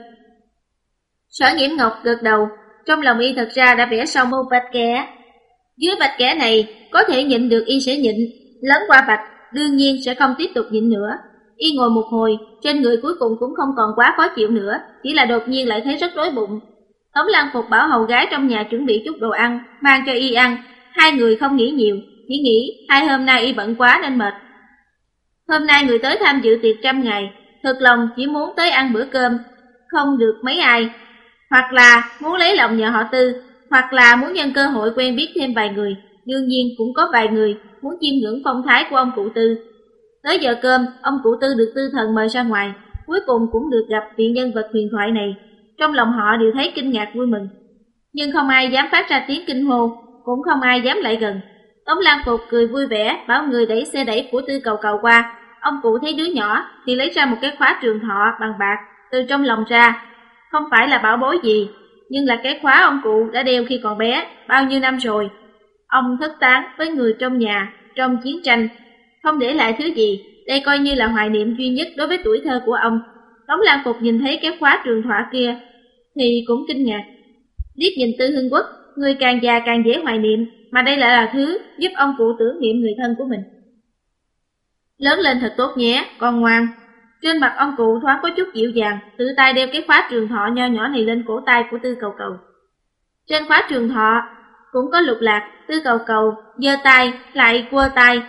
Sở Nghiễm Ngọc gật đầu, trong lòng y thật ra đã vẽ sau một vạch kẻ. Dưới vạch kẻ này có thể nhịn được y sẽ nhịn, lớn qua vạch đương nhiên sẽ không tiếp tục nhịn nữa. Y ngồi một hồi, trên người cuối cùng cũng không còn quá khó chịu nữa, chỉ là đột nhiên lại thấy rất đói bụng. Tống Lan Phục bảo hầu gái trong nhà chuẩn bị chút đồ ăn, mang cho y ăn. Hai người không nghĩ nhiều, chỉ nghĩ hai hôm nay y bận quá nên mệt. Hôm nay người tới tham dự tiệc trăm ngày, thực lòng chỉ muốn tới ăn bữa cơm, không được mấy ai. Hoặc là muốn lấy lòng nhà họ Tư, hoặc là muốn nhân cơ hội quen biết thêm vài người. Đương nhiên cũng có vài người muốn chiêm ngưỡng phong thái của ông cụ Tư. Tới giờ cơm, ông cụ Tư được Tư Thần mời ra ngoài, cuối cùng cũng được gặp vị nhân vật huyền thoại này. Trong lòng họ đều thấy kinh ngạc vui mừng, nhưng không ai dám phát ra tiếng kinh hô, cũng không ai dám lại gần. Tống Lan Phục cười vui vẻ, bảo người đẩy xe đẩy của Tư Cầu Cầu qua. Ông cụ thấy đứa nhỏ thì lấy ra một cái khóa trường thọ bằng bạc, từ trong lòng ra. Không phải là bảo bối gì, nhưng là cái khóa ông cụ đã đeo khi còn bé, bao nhiêu năm rồi. Ông thất tán với người trong nhà, trong chiến tranh, không để lại thứ gì, đây coi như là hoài niệm duy nhất đối với tuổi thơ của ông. Tống Lan Phục nhìn thấy cái khóa trường thọ kia, thì cũng kinh ngạc. Liếc nhìn Tư Hưng Quốc, người càng già càng dễ hoài niệm, mà đây lại là thứ giúp ông cụ tưởng niệm người thân của mình. Lớn lên thật tốt nhé, con ngoan. Trên mặt ông cụ thoáng có chút dịu dàng, tự tay đeo cái khóa trường thọ nho nhỏ này lên cổ tay của Tư Cầu Cầu. Trên khóa trường thọ cũng có lục lạc, Tư Cầu Cầu giơ tay lại quơ tay.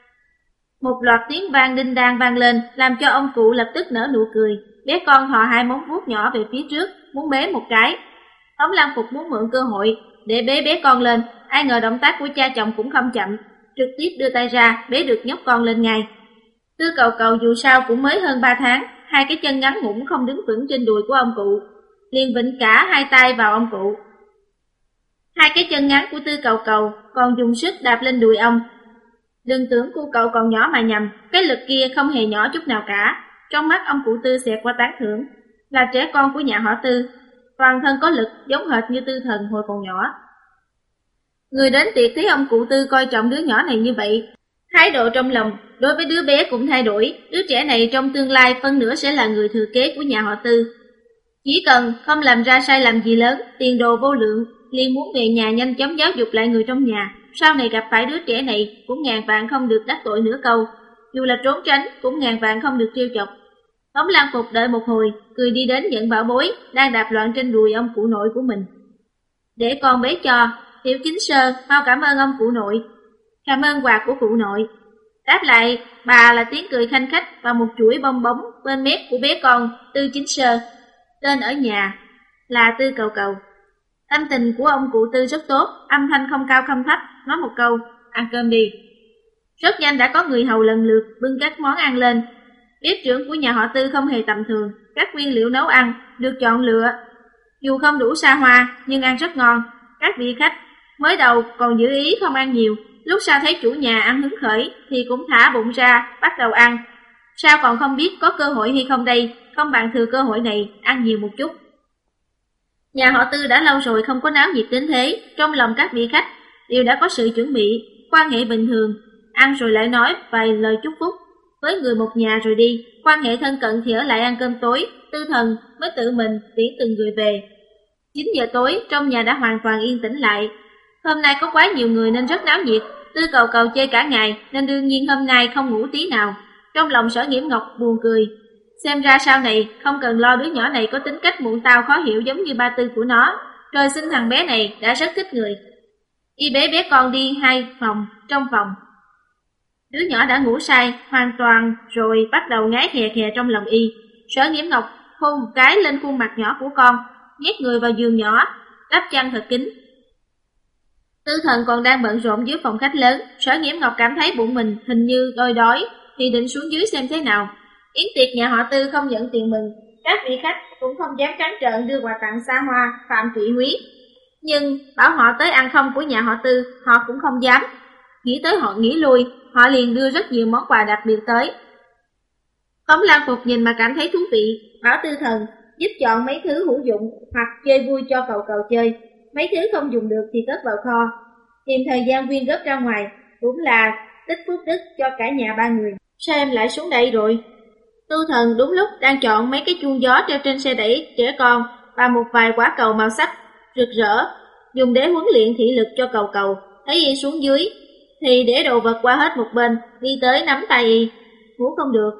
Một loạt tiếng vang đinh đan vang lên, làm cho ông cụ lập tức nở nụ cười. Bé con thò hai móng vuốt nhỏ về phía trước, muốn bế một cái. Tống Lan Phục muốn mượn cơ hội để bế bé con lên, ai ngờ động tác của cha chồng cũng không chậm, trực tiếp đưa tay ra bế được nhóc con lên ngay. Tư Cầu Cầu dù sao cũng mới hơn ba tháng, hai cái chân ngắn ngủn không đứng vững trên đùi của ông cụ, liền vịnh cả hai tay vào ông cụ. Hai cái chân ngắn của Tư Cầu Cầu còn dùng sức đạp lên đùi ông. Đừng tưởng cô cậu còn nhỏ mà nhầm, cái lực kia không hề nhỏ chút nào cả. Trong mắt ông cụ Tư xẹt qua tán thưởng, là trẻ con của nhà họ Tư, toàn thân có lực giống hệt như Tư Thần hồi còn nhỏ. Người đến tiệc thấy ông cụ Tư coi trọng đứa nhỏ này như vậy, thái độ trong lòng đối với đứa bé cũng thay đổi. Đứa trẻ này trong tương lai phân nửa sẽ là người thừa kế của nhà họ Tư. Chỉ cần không làm ra sai lầm gì lớn, tiền đồ vô lượng, liền muốn về nhà nhanh chóng giáo dục lại người trong nhà. Sau này gặp phải đứa trẻ này cũng ngàn vạn không được đắc tội nửa câu, dù là trốn tránh cũng ngàn vạn không được trêu chọc. Tống Lan Phục đợi một hồi, cười đi đến nhận bảo bối đang đạp loạn trên đùi ông cụ nội của mình. Để con bế cho. Tiểu Chính Sơ mau cảm ơn ông cụ nội. Cảm ơn quà của cụ nội. Đáp lại bà là tiếng cười khanh khách và một chuỗi bong bóng bên mép của bé con Tư Chính Sơ. Tên ở nhà là Tư Cầu Cầu. Tâm tình của ông cụ Tư rất tốt, âm thanh không cao không thấp, nói một câu, ăn cơm đi. Rất nhanh đã có người hầu lần lượt bưng các món ăn lên. Bếp trưởng của nhà họ Tư không hề tầm thường, các nguyên liệu nấu ăn được chọn lựa. Dù không đủ xa hoa nhưng ăn rất ngon. Các vị khách mới đầu còn giữ ý không ăn nhiều, lúc sau thấy chủ nhà ăn hứng khởi thì cũng thả bụng ra bắt đầu ăn. Sao còn không biết có cơ hội hay không đây, không bằng thừa cơ hội này ăn nhiều một chút. Nhà họ Tư đã lâu rồi không có náo nhiệt đến thế, trong lòng các vị khách đều đã có sự chuẩn bị, quan hệ bình thường, ăn rồi lại nói vài lời chúc phúc với người một nhà rồi đi, quan hệ thân cận thì ở lại ăn cơm tối. Tư Thần mới tự mình tiễn từng người về. chín giờ tối, trong nhà đã hoàn toàn yên tĩnh lại. Hôm nay có quá nhiều người nên rất náo nhiệt. Tư Cầu Cầu chơi cả ngày nên đương nhiên hôm nay không ngủ tí nào. Trong lòng Sở Nghiễm Ngọc buồn cười, xem ra sau này không cần lo đứa nhỏ này có tính cách muộn tao khó hiểu giống như ba Tư của nó. Trời sinh thằng bé này đã rất thích người. Y bế bé con đi hai phòng, trong phòng. Đứa nhỏ đã ngủ say hoàn toàn rồi bắt đầu ngái khè khè trong lòng Y. Sở Nghiễm Ngọc hôn một cái lên khuôn mặt nhỏ của con, nhét người vào giường nhỏ, đắp chăn thật kín. Tư Thần còn đang bận rộn dưới phòng khách lớn. Sở Nghiễm Ngọc cảm thấy bụng mình hình như đói đói, thì định xuống dưới xem thế nào. Yến tiệc nhà họ Tư không nhận tiền mừng, các vị khách cũng không dám trắng trợn đưa quà tặng xa hoa Phạm Thị Húy. Nhưng bảo họ tới ăn không của nhà họ Tư, họ cũng không dám. Nghĩ tới họ nghĩ lui, họ liền đưa rất nhiều món quà đặc biệt tới. Tống Lan Phục nhìn mà cảm thấy thú vị, bảo Tư Thần giúp chọn mấy thứ hữu dụng hoặc chơi vui cho Cầu Cầu chơi. Mấy thứ không dùng được thì cất vào kho, tìm thời gian quyên góp ra ngoài, cũng là tích phúc đức cho cả nhà ba người. Sao em lại xuống đây rồi? Tư Thần đúng lúc đang chọn mấy cái chuông gió treo trên xe đẩy trẻ con và một vài quả cầu màu sắc rực rỡ, dùng để huấn luyện thị lực cho Cầu Cầu. Thấy Y xuống dưới thì để đồ vật qua hết một bên, đi tới nắm tay Y. Ngủ không được.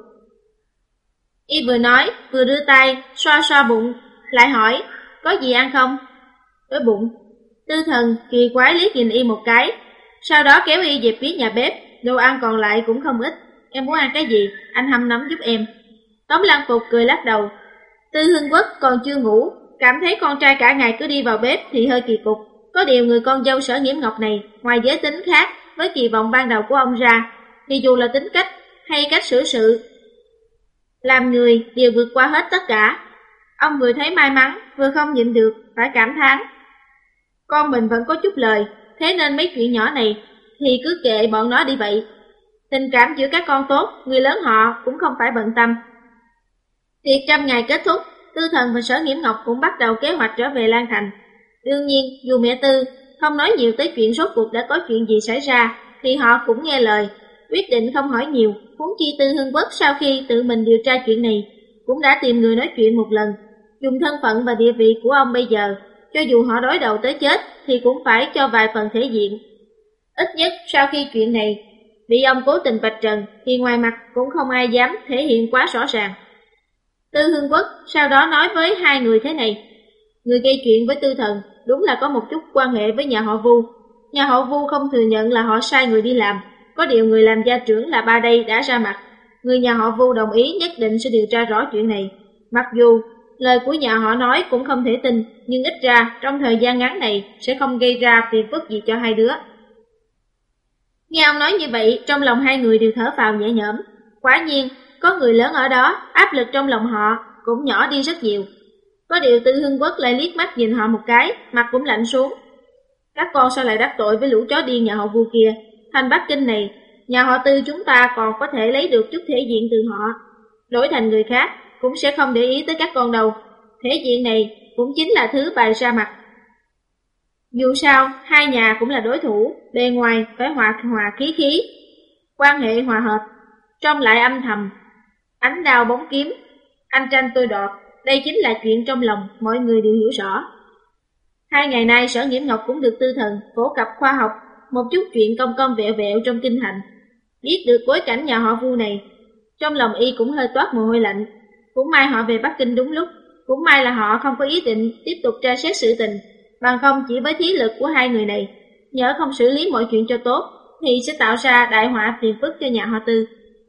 Y vừa nói vừa đưa tay xoa xoa bụng, lại hỏi có gì ăn không? Đói bụng. Tư Thần kỳ quái liếc nhìn Y một cái, sau đó kéo Y về phía nhà bếp. Đồ ăn còn lại cũng không ít, em muốn ăn cái gì, anh hâm nóng giúp em. Tống Lan Phục cười lắc đầu. Tư Hưng Quốc còn chưa ngủ, cảm thấy con trai cả ngày cứ đi vào bếp thì hơi kỳ cục. Có điều người con dâu Sở Nghiễm Ngọc này, ngoài giới tính khác với kỳ vọng ban đầu của ông ra, thì dù là tính cách hay cách xử sự làm người đều vượt qua hết tất cả. Ông vừa thấy may mắn, vừa không nhịn được phải cảm thán. Con mình vẫn có chút lời, thế nên mấy chuyện nhỏ này thì cứ kệ bọn nó đi vậy. Tình cảm giữa các con tốt, người lớn họ cũng không phải bận tâm. Tiệc trăm ngày kết thúc, Tư Thần và Sở Nghiễm Ngọc cũng bắt đầu kế hoạch trở về Lan Thành. Đương nhiên, dù mẹ Tư không nói nhiều tới chuyện rốt cuộc đã có chuyện gì xảy ra, thì họ cũng nghe lời, quyết định không hỏi nhiều. Huống chi Tư Hưng Quốc sau khi tự mình điều tra chuyện này, cũng đã tìm người nói chuyện một lần. Dùng thân phận và địa vị của ông bây giờ, cho dù họ đối đầu tới chết, thì cũng phải cho vài phần thể diện. Ít nhất sau khi chuyện này bị ông cố tình vạch trần, thì ngoài mặt cũng không ai dám thể hiện quá rõ ràng. Tư Hưng Quốc sau đó nói với hai người thế này: người gây chuyện với Tư Thần đúng là có một chút quan hệ với nhà họ Vu. Nhà họ Vu không thừa nhận là họ sai người đi làm, có điều người làm gia trưởng là ba đây đã ra mặt. Người nhà họ Vu đồng ý nhất định sẽ điều tra rõ chuyện này. Mặc dù lời của nhà họ nói cũng không thể tin, nhưng ít ra trong thời gian ngắn này sẽ không gây ra phiền phức gì cho hai đứa. Nghe ông nói như vậy, trong lòng hai người đều thở phào nhẹ nhõm. Quả nhiên, có người lớn ở đó, áp lực trong lòng họ cũng nhỏ đi rất nhiều. Có điều Tư Hưng Quốc lại liếc mắt nhìn họ một cái, mặt cũng lạnh xuống. Các con sao lại đắc tội với lũ chó điên nhà họ Vu kia? Thành Bắc Kinh này, nhà họ Tư chúng ta còn có thể lấy được chút thể diện từ họ. Đổi thành người khác cũng sẽ không để ý tới các con đâu. Thể diện này cũng chính là thứ bày ra mặt. Dù sao, hai nhà cũng là đối thủ, bề ngoài phải hòa hòa khí khí, quan hệ hòa hợp, trong lại âm thầm, ánh đao bóng kiếm, anh tranh tôi đoạt, đây chính là chuyện trong lòng mọi người đều hiểu rõ. Hai ngày nay Sở Nghiễm Ngọc cũng được Tư Thần phổ cập khoa học một chút chuyện công công vẹo vẹo trong kinh thành. Biết được bối cảnh nhà họ Vu này, trong lòng y cũng hơi toát mồ hôi lạnh. Cũng may họ về Bắc Kinh đúng lúc, cũng may là họ không có ý định tiếp tục tra xét sự tình, bằng không chỉ với thí lực của hai người này, nhỡ không xử lý mọi chuyện cho tốt thì sẽ tạo ra đại họa phiền phức cho nhà họ Tư.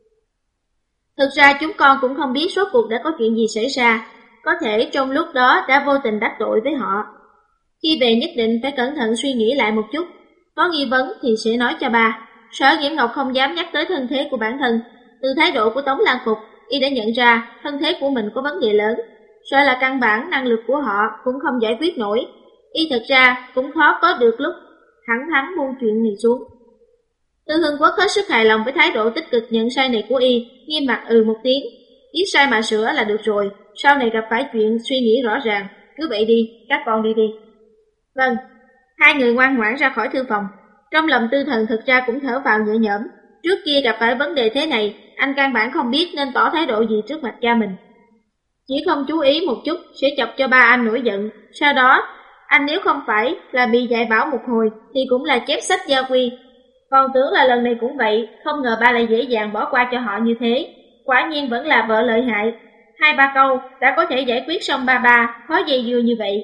Thực ra chúng con cũng không biết rốt cuộc đã có chuyện gì xảy ra, có thể trong lúc đó đã vô tình đắc tội với họ. Khi về nhất định phải cẩn thận suy nghĩ lại một chút, có nghi vấn thì sẽ nói cho bà. Sở Nghiễm Ngọc không dám nhắc tới thân thế của bản thân, từ thái độ của Tống Lan Phục, y đã nhận ra thân thế của mình có vấn đề lớn, sợ là căn bản năng lực của họ cũng không giải quyết nổi. Y thật ra cũng khó có được lúc thẳng thắn buông chuyện này xuống. Tư Hưng Quốc hết sức hài lòng với thái độ tích cực nhận sai này của y, nghiêm mặt ừ một tiếng, biết sai mà sửa là được rồi, sau này gặp phải chuyện suy nghĩ rõ ràng, cứ vậy đi, các con đi đi. Vâng, hai người ngoan ngoãn ra khỏi thư phòng. Trong lòng Tư Thần thực ra cũng thở vào nhẹ nhõm, trước kia gặp phải vấn đề thế này, anh căn bản không biết nên tỏ thái độ gì trước mặt cha mình. Chỉ không chú ý một chút sẽ chọc cho ba anh nổi giận, sau đó anh nếu không phải là bị dạy bảo một hồi thì cũng là chép sách gia quy. Còn tưởng là lần này cũng vậy, không ngờ ba lại dễ dàng bỏ qua cho họ như thế. Quả nhiên vẫn là vợ lợi hại, hai ba câu đã có thể giải quyết xong ba ba, khó dây dưa như vậy.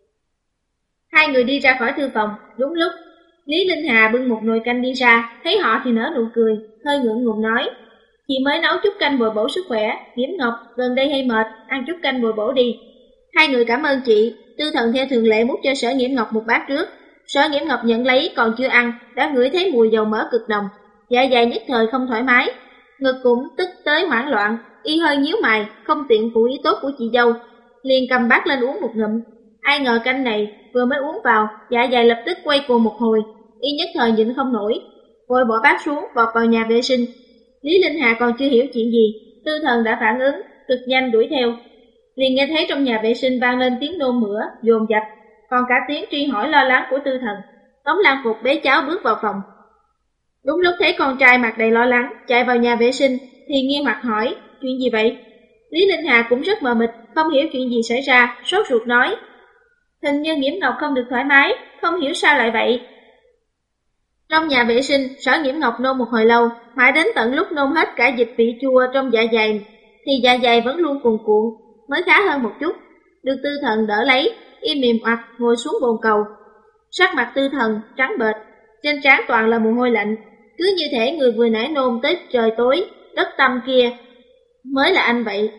Hai người đi ra khỏi thư phòng, đúng lúc Lý Linh Hà bưng một nồi canh đi ra, thấy họ thì nở nụ cười, hơi ngượng ngùng nói: chị mới nấu chút canh bồi bổ sức khỏe, Nghiễm Ngọc gần đây hay mệt, ăn chút canh bồi bổ đi. Hai người cảm ơn chị. Tư Thần theo thường lệ múc cho Sở Nghiễm Ngọc một bát trước. Sở Nghiễm Ngọc nhận lấy còn chưa ăn, đã ngửi thấy mùi dầu mỡ cực nồng, dạ dày nhất thời không thoải mái, ngực cũng tức tới hoảng loạn, y hơi nhíu mày, không tiện phụ ý tốt của chị dâu, liền cầm bát lên uống một ngụm. Ai ngờ canh này vừa mới uống vào, dạ dày lập tức quay cuồng một hồi, y nhất thời nhịn không nổi, vội bỏ bát xuống vọt vào nhà vệ sinh. Lý Linh Hà còn chưa hiểu chuyện gì, Tư Thần đã phản ứng cực nhanh đuổi theo, liền nghe thấy trong nhà vệ sinh vang lên tiếng nôn mửa dồn dập, còn cả tiếng truy hỏi lo lắng của Tư Thần. Tống Lan Phục bế cháu bước vào phòng. Đúng lúc thấy con trai mặt đầy lo lắng chạy vào nhà vệ sinh thì nghi hoặc hỏi: chuyện gì vậy? Lý Linh Hà cũng rất mờ mịt, không hiểu chuyện gì xảy ra, sốt ruột nói: hình như Nghiễm Ngọc không được thoải mái, không hiểu sao lại vậy. Trong nhà vệ sinh, Sở Nghiễm Ngọc nôn một hồi lâu, mãi đến tận lúc nôn hết cả dịch vị chua trong dạ dày thì dạ dày vẫn luôn cuồn cuộn, mới khá hơn một chút. Được Tư Thần đỡ lấy, y mềm oặt ngồi xuống bồn cầu. Sắc mặt Tư Thần trắng bệch, trên trán toàn là mồ hôi lạnh, cứ như thể người vừa nãy nôn tới trời tối đất tăm kia mới là anh vậy.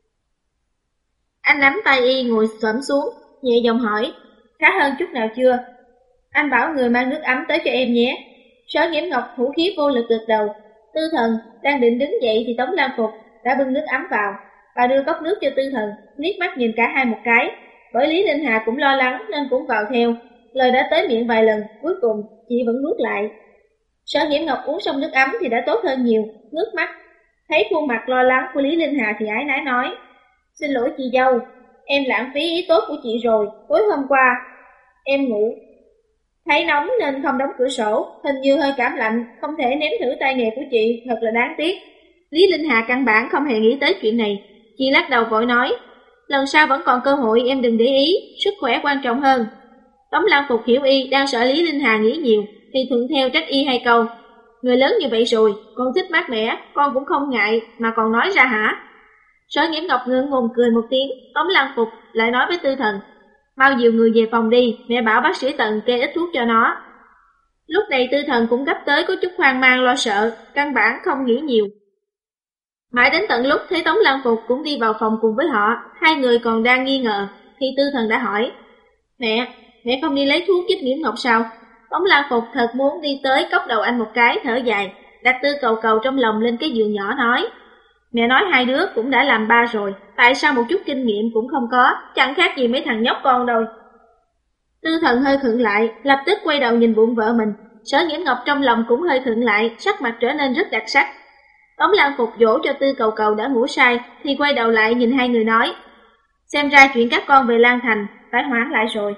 Anh nắm tay y ngồi xổm xuống, nhẹ giọng hỏi: khá hơn chút nào chưa? Anh bảo người mang nước ấm tới cho em nhé. Sở Nghiễm Ngọc hữu khí vô lực gật đầu. Tư Thần đang định đứng dậy thì Tống Lan Phục đã bưng nước ấm vào. Bà đưa cốc nước cho Tư Thần, liếc mắt nhìn cả hai một cái. Bởi Lý Linh Hà cũng lo lắng nên cũng vào theo. Lời đã tới miệng vài lần, cuối cùng chị vẫn nuốt lại. Sở Nghiễm Ngọc uống xong nước ấm thì đã tốt hơn nhiều, ngước mắt thấy khuôn mặt lo lắng của Lý Linh Hà thì ái nái nói: xin lỗi chị dâu, em lãng phí ý tốt của chị rồi, tối hôm qua em ngủ thấy nóng nên không đóng cửa sổ, hình như hơi cảm lạnh, không thể nếm thử tay nghề của chị, thật là đáng tiếc. Lý Linh Hà căn bản không hề nghĩ tới chuyện này, chị lắc đầu vội nói, lần sau vẫn còn cơ hội, em đừng để ý, sức khỏe quan trọng hơn. Tống Lan Phục hiểu y đang sợ Lý Linh Hà nghĩ nhiều, thì thuận theo trách y hai câu, người lớn như vậy rồi, con thích mát mẻ, con cũng không ngại mà còn nói ra hả? Sở Nghiễm Ngọc ngượng ngùng cười một tiếng, Tống Lan Phục lại nói với Tư Thần, mau dìu người về phòng đi, mẹ bảo bác sĩ Tần kê ít thuốc cho nó. Lúc này Tư Thần cũng gấp tới có chút hoang mang lo sợ, căn bản không nghĩ nhiều. Mãi đến tận lúc thấy Tống Lan Phục cũng đi vào phòng cùng với họ, hai người còn đang nghi ngờ, thì Tư Thần đã hỏi, mẹ, mẹ không đi lấy thuốc giúp Nghiễm Ngọc sao? Tống Lan Phục thật muốn đi tới cốc đầu anh một cái, thở dài, đặt Tư Cầu Cầu trong lòng lên cái giường nhỏ nói, mẹ nói hai đứa cũng đã làm ba rồi, tại sao một chút kinh nghiệm cũng không có, chẳng khác gì mấy thằng nhóc con đâu. Tư Thần hơi khựng lại, lập tức quay đầu nhìn bụng vợ mình, Sở Nghiễm Ngọc trong lòng cũng hơi khựng lại, sắc mặt trở nên rất đặc sắc. Tống Lan Phục dỗ cho Tư Cầu Cầu đã ngủ say, thì quay đầu lại nhìn hai người nói, xem ra chuyện các con về Lan Thành phải hoãn lại rồi.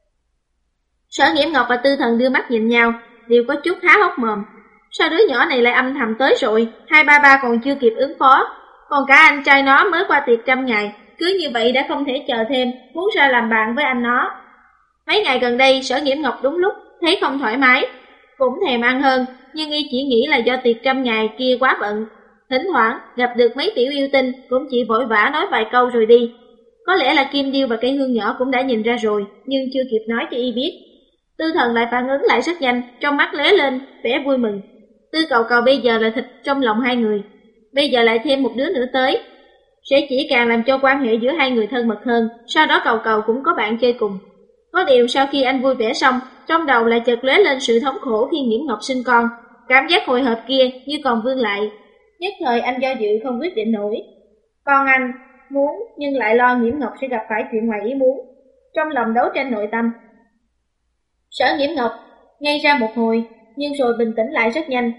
Sở Nghiễm Ngọc và Tư Thần đưa mắt nhìn nhau, đều có chút há hốc mồm. Sao đứa nhỏ này lại âm thầm tới rồi, hai ba ba còn chưa kịp ứng phó, còn cả anh trai nó mới qua tiệc trăm ngày, cứ như vậy đã không thể chờ thêm, muốn ra làm bạn với anh nó. Mấy ngày gần đây Sở Nghiễm Ngọc đúng lúc thấy không thoải mái, cũng thèm ăn hơn, nhưng y chỉ nghĩ là do tiệc trăm ngày kia quá bận. Thỉnh thoảng gặp được mấy tiểu yêu tinh cũng chỉ vội vã nói vài câu rồi đi. Có lẽ là Kim Điêu và cây hương nhỏ cũng đã nhìn ra rồi, nhưng chưa kịp nói cho y biết. Tư Thần lại phản ứng lại rất nhanh, trong mắt lóe lên vẻ vui mừng. Tư Cầu Cầu bây giờ là thịt trong lòng hai người, bây giờ lại thêm một đứa nữa tới, sẽ chỉ càng làm cho quan hệ giữa hai người thân mật hơn. Sau đó Cầu Cầu cũng có bạn chơi cùng. Có điều sau khi anh vui vẻ xong, trong đầu lại chợt lóe lên sự thống khổ khi Nghiễm Ngọc sinh con, cảm giác hồi hộp kia như còn vương lại. Nhất thời anh do dự không quyết định nổi. Con anh muốn nhưng lại lo Nghiễm Ngọc sẽ gặp phải chuyện ngoài ý muốn, trong lòng đấu tranh nội tâm. Sở Nghiễm Ngọc ngay ra một hồi, nhưng rồi bình tĩnh lại rất nhanh.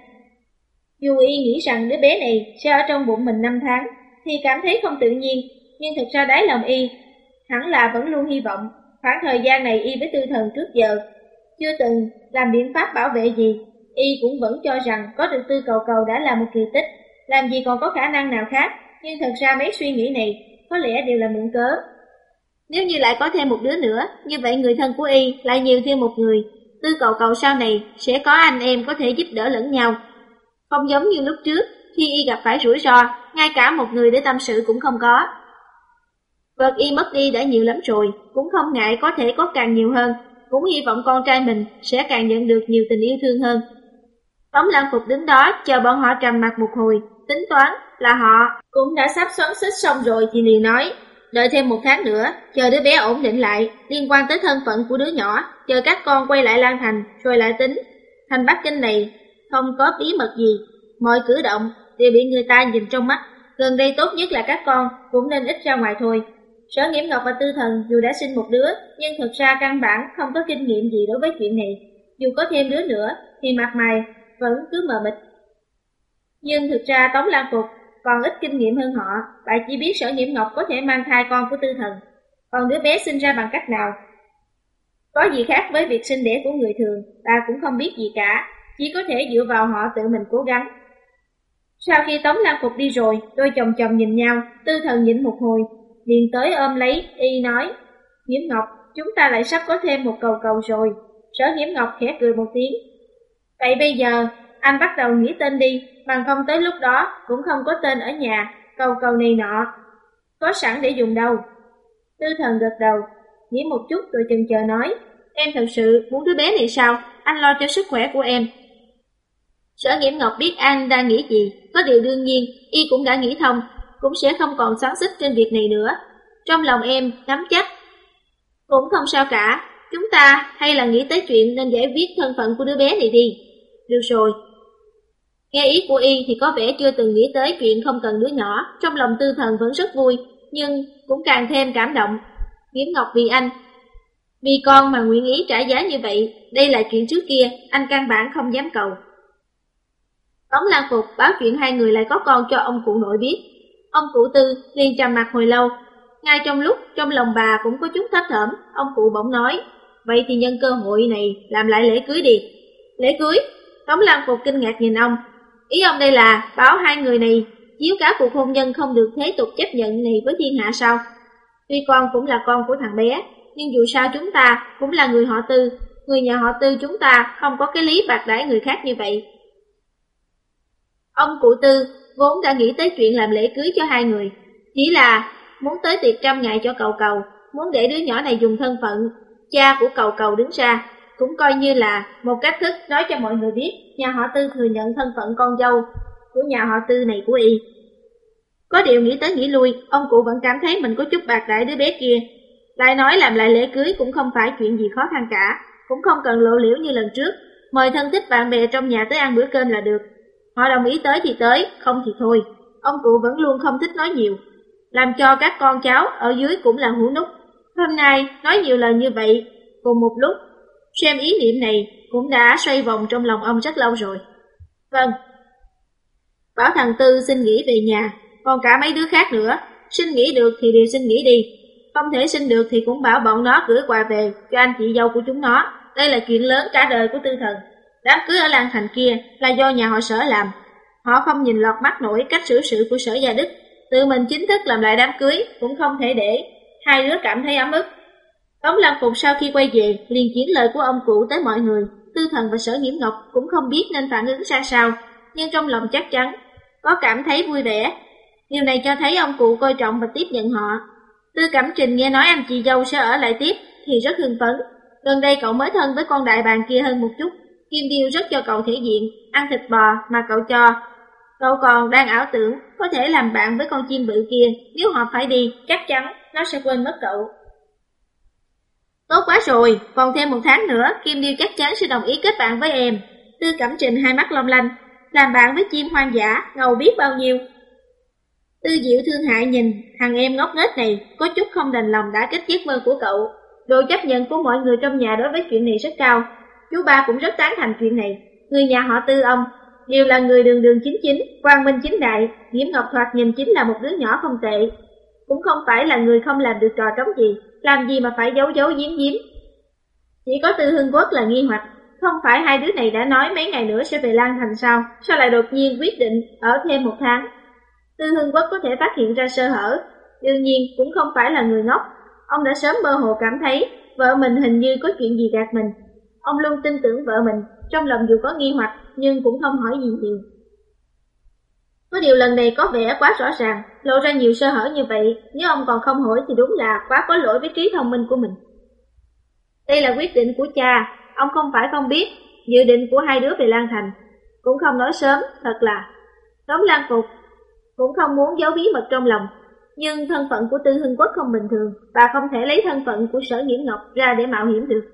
Dù y nghĩ rằng đứa bé này sẽ ở trong bụng mình năm tháng, thì cảm thấy không tự nhiên, nhưng thực ra đáy lòng y hẳn là vẫn luôn hy vọng. Khoảng thời gian này y với Tư Thần trước giờ chưa từng làm biện pháp bảo vệ gì, y cũng vẫn cho rằng có được Tư Cầu Cầu đã là một kỳ tích, làm gì còn có khả năng nào khác. Nhưng thật ra mấy suy nghĩ này có lẽ đều là mượn cớ. Nếu như lại có thêm một đứa nữa, như vậy người thân của y lại nhiều thêm một người. Tư Cầu Cầu sau này sẽ có anh em có thể giúp đỡ lẫn nhau, không giống như lúc trước khi y gặp phải rủi ro, ngay cả một người để tâm sự cũng không có. Vật y mất đi đã nhiều lắm rồi, cũng không ngại có thể có càng nhiều hơn, cũng hy vọng con trai mình sẽ càng nhận được nhiều tình yêu thương hơn. Tống Lan Phục đứng đó chờ bọn họ trầm mặc một hồi, tính toán là họ cũng đã sắp xoắn xít xong rồi thì liền nói, đợi thêm một tháng nữa, chờ đứa bé ổn định lại, liên quan tới thân phận của đứa nhỏ, chờ các con quay lại Lan Thành rồi lại tính. Thành Bắc Kinh này không có bí mật gì, mọi cử động đều bị người ta nhìn trong mắt, gần đây tốt nhất là các con cũng nên ít ra ngoài thôi. Sở Nghiễm Ngọc và Tư Thần dù đã sinh một đứa, nhưng thực ra căn bản không có kinh nghiệm gì đối với chuyện này, dù có thêm đứa nữa thì mặt mày vẫn cứ mờ mịt. Nhưng thực ra Tống Lan Phục còn ít kinh nghiệm hơn họ, bà chỉ biết Sở Nghiễm Ngọc có thể mang thai con của Tư Thần, còn đứa bé sinh ra bằng cách nào, có gì khác với việc sinh đẻ của người thường, bà cũng không biết gì cả, chỉ có thể dựa vào họ tự mình cố gắng. Sau khi Tống Lan Phục đi rồi, đôi chồng chồng nhìn nhau, Tư Thần nhịn một hồi, liền tới ôm lấy y nói, Nghiễm Ngọc, chúng ta lại sắp có thêm một Cầu Cầu rồi. Sở Nghiễm Ngọc khẽ cười một tiếng, vậy bây giờ anh bắt đầu nghĩ tên đi, bằng không tới lúc đó cũng không có tên ở nhà, Cầu Cầu này nọ có sẵn để dùng đâu. Tư Thần gật đầu, nghĩ một chút rồi chần chờ nói, em thật sự muốn đứa bé này sao, anh lo cho sức khỏe của em. Sở Nghiễm Ngọc biết anh đang nghĩ gì, có điều đương nhiên y cũng đã nghĩ thông, cũng sẽ không còn xoắn xít trên việc này nữa. Trong lòng em nắm chắc, cũng không sao cả, chúng ta hay là nghĩ tới chuyện nên giải quyết thân phận của đứa bé này đi. Được rồi. Nghe ý của y thì có vẻ chưa từng nghĩ tới chuyện không cần đứa nhỏ, trong lòng Tư Thần vẫn rất vui, nhưng cũng càng thêm cảm động. Nghiễm Ngọc vì anh, vì con mà nguyện ý trả giá như vậy, đây là chuyện trước kia anh căn bản không dám cầu. Tống Lan Phục báo chuyện hai người lại có con cho ông cụ nội biết. Ông cụ Tư liền trầm mặt hồi lâu, Ngay trong lúc trong lòng bà cũng có chút thấp thỏm, ông cụ bỗng nói, vậy thì nhân cơ hội này làm lại lễ cưới đi. Lễ cưới? Tống Lăng Phục kinh ngạc nhìn ông. Ý ông đây là báo hai người này chiếu cáo cuộc hôn nhân không được thế tục chấp nhận này với thiên hạ sao? Tuy con cũng là con của thằng bé, nhưng dù sao chúng ta cũng là người họ Tư. Người nhà họ Tư chúng ta không có cái lý bạc đãi người khác như vậy. Ông cụ Tư vốn đã nghĩ tới chuyện làm lễ cưới cho hai người, chỉ là muốn tới tiệc trăm ngày cho Cầu Cầu, muốn để đứa nhỏ này dùng thân phận cha của Cầu Cầu đứng ra, cũng coi như là một cách thức nói cho mọi người biết nhà họ Tư thừa nhận thân phận con dâu của nhà họ Tư này của y. Có điều nghĩ tới nghĩ lui, ông cụ vẫn cảm thấy mình có chút bạc đãi đứa bé kia. Lại nói làm lại lễ cưới cũng không phải chuyện gì khó khăn cả, cũng không cần lộ liễu như lần trước, mời thân thích bạn bè trong nhà tới ăn bữa cơm là được. Họ đồng ý tới thì tới, không thì thôi. Ông cụ vẫn luôn không thích nói nhiều, làm cho các con cháu ở dưới cũng là hũ nút. Hôm nay nói nhiều lần như vậy, cùng một lúc, xem ý niệm này cũng đã xoay vòng trong lòng ông rất lâu rồi. Vâng. Bảo thằng Tư xin nghỉ về nhà, còn cả mấy đứa khác nữa, xin nghỉ được thì đều xin nghỉ đi. Không thể xin được thì cũng bảo bọn nó gửi quà về cho anh chị dâu của chúng nó. Đây là chuyện lớn cả đời của Tư Thần. Đám cưới ở Lan Thành kia là do nhà họ Sở làm. Họ không nhìn lọt mắt nổi cách xử sự của Sở Gia Đức. Tự mình chính thức làm lại đám cưới cũng không thể để hai đứa cảm thấy ấm ức. Tống Lăng Phục sau khi quay về liền chuyển lời của ông cụ tới mọi người. Tư Thần và Sở Nghiễm Ngọc cũng không biết nên phản ứng ra sao, nhưng trong lòng chắc chắn có cảm thấy vui vẻ. Điều này cho thấy ông cụ coi trọng và tiếp nhận họ. Tư Cẩm Trình nghe nói anh chị dâu sẽ ở lại tiếp thì rất hưng phấn. Gần đây cậu mới thân với con đại bàng kia hơn một chút. Kim Điêu rất cho cậu thể diện, ăn thịt bò mà cậu cho. Cậu còn đang ảo tưởng có thể làm bạn với con chim bự kia. Nếu họ phải đi, chắc chắn nó sẽ quên mất cậu. Tốt quá rồi, còn thêm một tháng nữa Kim Điêu chắc chắn sẽ đồng ý kết bạn với em. Tư Cẩm Trình hai mắt long lanh, làm bạn với chim hoang dã ngầu biết bao nhiêu. Tư Diệu thương hại nhìn thằng em ngốc nghếch này, có chút không đành lòng đã kích giấc mơ của cậu. Độ chấp nhận của mọi người trong nhà đối với chuyện này rất cao. Chú ba cũng rất tán thành chuyện này. Người nhà họ Tư ông đều là người đường đường chính chính, quang minh chính đại. Nghiễm Ngọc thoạt nhìn chính là một đứa nhỏ không tệ, cũng không phải là người không làm được trò trống gì, làm gì mà phải giấu giấu giếm giếm. Chỉ có Tư Hưng Quốc là nghi hoặc, không phải hai đứa này đã nói mấy ngày nữa sẽ về Lan Thành sao, sao lại đột nhiên quyết định ở thêm một tháng. Tư Hưng Quốc có thể phát hiện ra sơ hở, đương nhiên cũng không phải là người ngốc. Ông đã sớm mơ hồ cảm thấy vợ mình hình như có chuyện gì gạt mình. Ông luôn tin tưởng vợ mình, trong lòng dù có nghi hoặc nhưng cũng không hỏi gì nhiều. Có điều lần này có vẻ quá rõ ràng, lộ ra nhiều sơ hở như vậy, nếu ông còn không hỏi thì đúng là quá có lỗi với trí thông minh của mình. Đây là quyết định của cha, ông không phải không biết dự định của hai đứa về Lan Thành, cũng không nói sớm, thật là. Tống Lan Phục cũng không muốn giấu bí mật trong lòng, nhưng thân phận của Tư Hưng Quốc không bình thường, bà không thể lấy thân phận của Sở Nghiễm Ngọc ra để mạo hiểm được.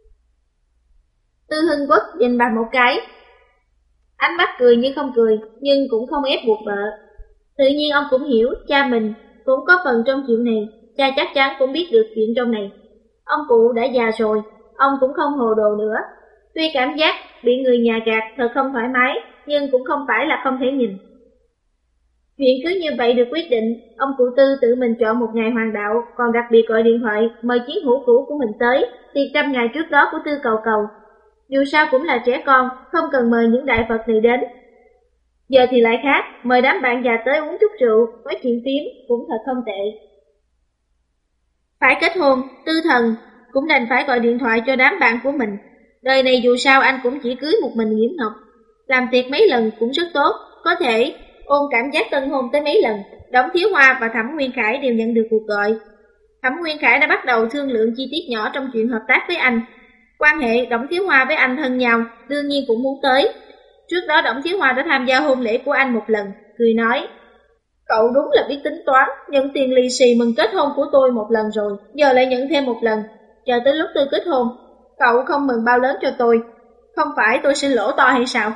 Tư Hưng Quốc nhìn bà một cái, ánh mắt cười như không cười, nhưng cũng không ép buộc vợ. Tự nhiên ông cũng hiểu cha mình cũng có phần trong chuyện này, cha chắc chắn cũng biết được chuyện trong này. Ông cụ đã già rồi, ông cũng không hồ đồ nữa. Tuy cảm giác bị người nhà gạt thật không thoải mái, nhưng cũng không phải là không thể nhìn. Chuyện cứ như vậy được quyết định, ông cụ Tư tự mình chọn một ngày hoàng đạo, còn đặc biệt gọi điện thoại mời chiến hữu cũ của mình tới, tiệc trăm ngày trước đó của Tư Cầu Cầu. Dù sao cũng là trẻ con, không cần mời những đại Phật này đến. Giờ thì lại khác, mời đám bạn già tới uống chút rượu, nói chuyện phím cũng thật không tệ. Phải kết hôn, Tư Thần cũng đành phải gọi điện thoại cho đám bạn của mình. Đời này dù sao anh cũng chỉ cưới một mình Nghiễm Ngọc, làm tiệc mấy lần cũng rất tốt, có thể ôm cảm giác tân hôn tới mấy lần. Đổng Thiếu Hoa và Thẩm Nguyên Khải đều nhận được cuộc gọi. Thẩm Nguyên Khải đã bắt đầu thương lượng chi tiết nhỏ trong chuyện hợp tác với anh. Quan hệ Đổng Thiếu Hoa với anh thân nhau, đương nhiên cũng muốn tới. Trước đó Đổng Thiếu Hoa đã tham gia hôn lễ của anh một lần, cười nói: cậu đúng là biết tính toán, nhận tiền lì xì mừng kết hôn của tôi một lần rồi, giờ lại nhận thêm một lần. Chờ tới lúc tôi kết hôn, cậu không mừng bao lớn cho tôi, không phải tôi sẽ lỗ to hay sao?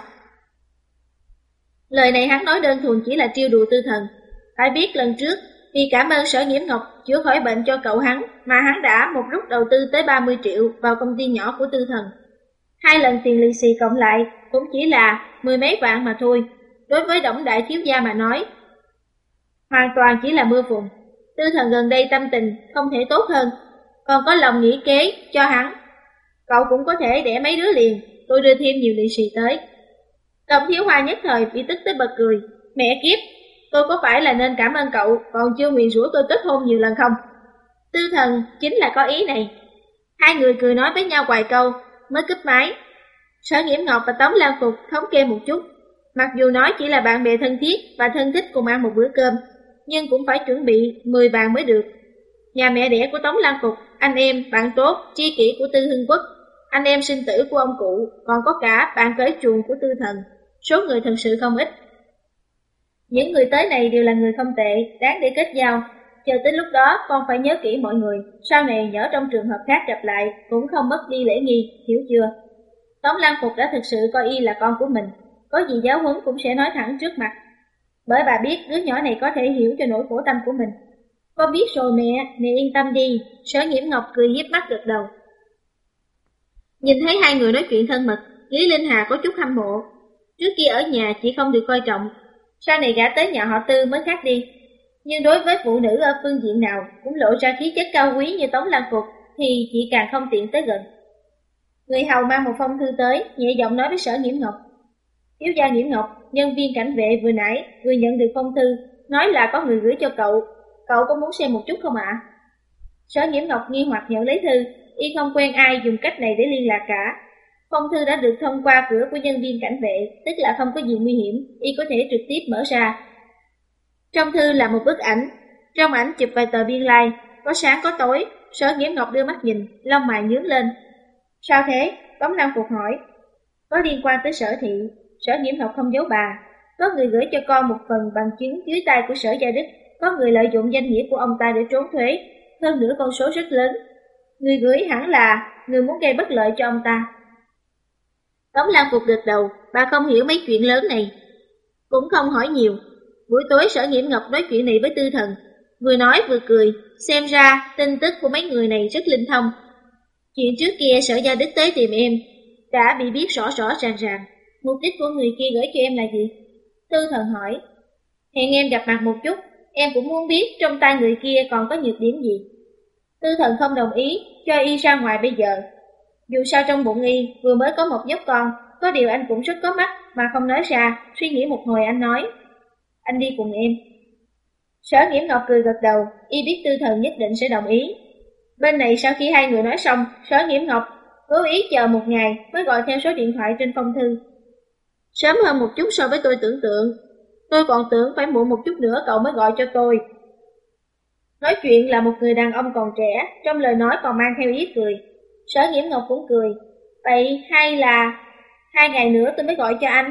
Lời này hắn nói đơn thuần chỉ là trêu đùa Tư Thần. Phải biết lần trước, vì cảm ơn Sở Nghiễm Ngọc chữa khỏi bệnh cho cậu hắn, mà hắn đã một lúc đầu tư tới ba mươi triệu vào công ty nhỏ của Tư Thần. Hai lần tiền lì xì cộng lại cũng chỉ là mười mấy vạn mà thôi. Đối với Đổng đại thiếu gia mà nói, hoàn toàn chỉ là mưa phùn. Tư Thần gần đây tâm tình không thể tốt hơn, còn có lòng nghĩ kế cho hắn. Cậu cũng có thể đẻ mấy đứa liền, tôi đưa thêm nhiều lì xì tới. Đồng Thiếu Hoa nhất thời bị tức tới bật cười. Mẹ kiếp, tôi có phải là nên cảm ơn cậu còn chưa nguyền rủa tôi kết hôn nhiều lần không? Tư Thần chính là có ý này. Hai người cười nói với nhau vài câu mới cúp máy. Sở Nghiễm Ngọc và Tống Lan Phục thống kê một chút. Mặc dù nói chỉ là bạn bè thân thiết và thân thích cùng ăn một bữa cơm, nhưng cũng phải chuẩn bị mười bàn mới được. Nhà mẹ đẻ của Tống Lan Phục, anh em, bạn tốt, tri kỷ của Tư Hưng Quốc, anh em sinh tử của ông cụ, còn có cả bạn cởi chuồng của Tư Thần. Số người thật sự không ít. Những người tới này đều là người không tệ, đáng để kết giao. Chờ tới lúc đó con phải nhớ kỹ mọi người, sau này nhớ trong trường hợp khác gặp lại cũng không mất đi lễ nghi, hiểu chưa? Tống Lan Phục đã thực sự coi y là con của mình, có gì giáo huấn cũng sẽ nói thẳng trước mặt. Bởi bà biết đứa nhỏ này có thể hiểu cho nỗi khổ tâm của mình. Con biết rồi mẹ, mẹ yên tâm đi. Sở Nghiễm Ngọc cười hiếp mắt gật đầu. Nhìn thấy hai người nói chuyện thân mật, Lý Linh Hà có chút hâm mộ. Trước kia ở nhà chị không được coi trọng, sau này gả tới nhà họ Tư mới khác đi. Nhưng đối với phụ nữ ở phương diện nào cũng lộ ra khí chất cao quý như Tống Lan Phục thì chị càng không tiện tới gần. Người hầu mang một phong thư tới, nhẹ giọng nói với Sở Nghiễm Ngọc. Thiếu gia Nghiễm Ngọc, nhân viên cảnh vệ vừa nãy vừa nhận được phong thư, nói là có người gửi cho cậu. Cậu có muốn xem một chút không ạ? Sở Nghiễm Ngọc nghi hoặc nhận lấy thư, y không quen ai dùng cách này để liên lạc cả. Phong thư đã được thông qua cửa của nhân viên cảnh vệ, tức là không có gì nguy hiểm, y có thể trực tiếp mở ra. Trong thư là một bức ảnh, trong ảnh chụp vài tờ biên lai, có sáng có tối. Sở Nghiễm Ngọc đưa mắt nhìn, lông mày nhướng lên. Sao thế? Tống Lan Phục hỏi. Có liên quan tới Sở thị. Sở Nghiễm Ngọc không giấu bà. Có người gửi cho con một phần bằng chứng dưới tay của Sở Gia Đức, có người lợi dụng danh nghĩa của ông ta để trốn thuế, hơn nữa con số rất lớn. Người gửi hẳn là người muốn gây bất lợi cho ông ta. Tống Lan Phục gật đầu, bà không hiểu mấy chuyện lớn này, cũng không hỏi nhiều. Buổi tối Sở Nghiễm Ngọc nói chuyện này với Tư Thần, vừa nói vừa cười, xem ra tin tức của mấy người này rất linh thông. Chuyện trước kia Sở Gia Đức tới tìm em đã bị biết rõ rõ ràng ràng. Mục đích của người kia gửi cho em là gì? Tư Thần hỏi. Hẹn em gặp mặt một chút, em cũng muốn biết trong tay người kia còn có nhược điểm gì. Tư Thần không đồng ý cho y ra ngoài bây giờ. Dù sao trong bụng y vừa mới có một nhóc con, có điều anh cũng rất có mắt mà không nói ra. Suy nghĩ một hồi anh nói, anh đi cùng em. Sở Nghiễm Ngọc cười gật đầu, y biết Tư Thần nhất định sẽ đồng ý. Bên này sau khi hai người nói xong, Sở Nghiễm Ngọc cố ý chờ một ngày mới gọi theo số điện thoại trên phong thư. Sớm hơn một chút so với tôi tưởng tượng, tôi còn tưởng phải muộn một chút nữa cậu mới gọi cho tôi. Nói chuyện là một người đàn ông còn trẻ, trong lời nói còn mang theo ý cười. Sở Nghiễm Ngọc cũng cười. Vậy hay là hai ngày nữa tôi mới gọi cho anh?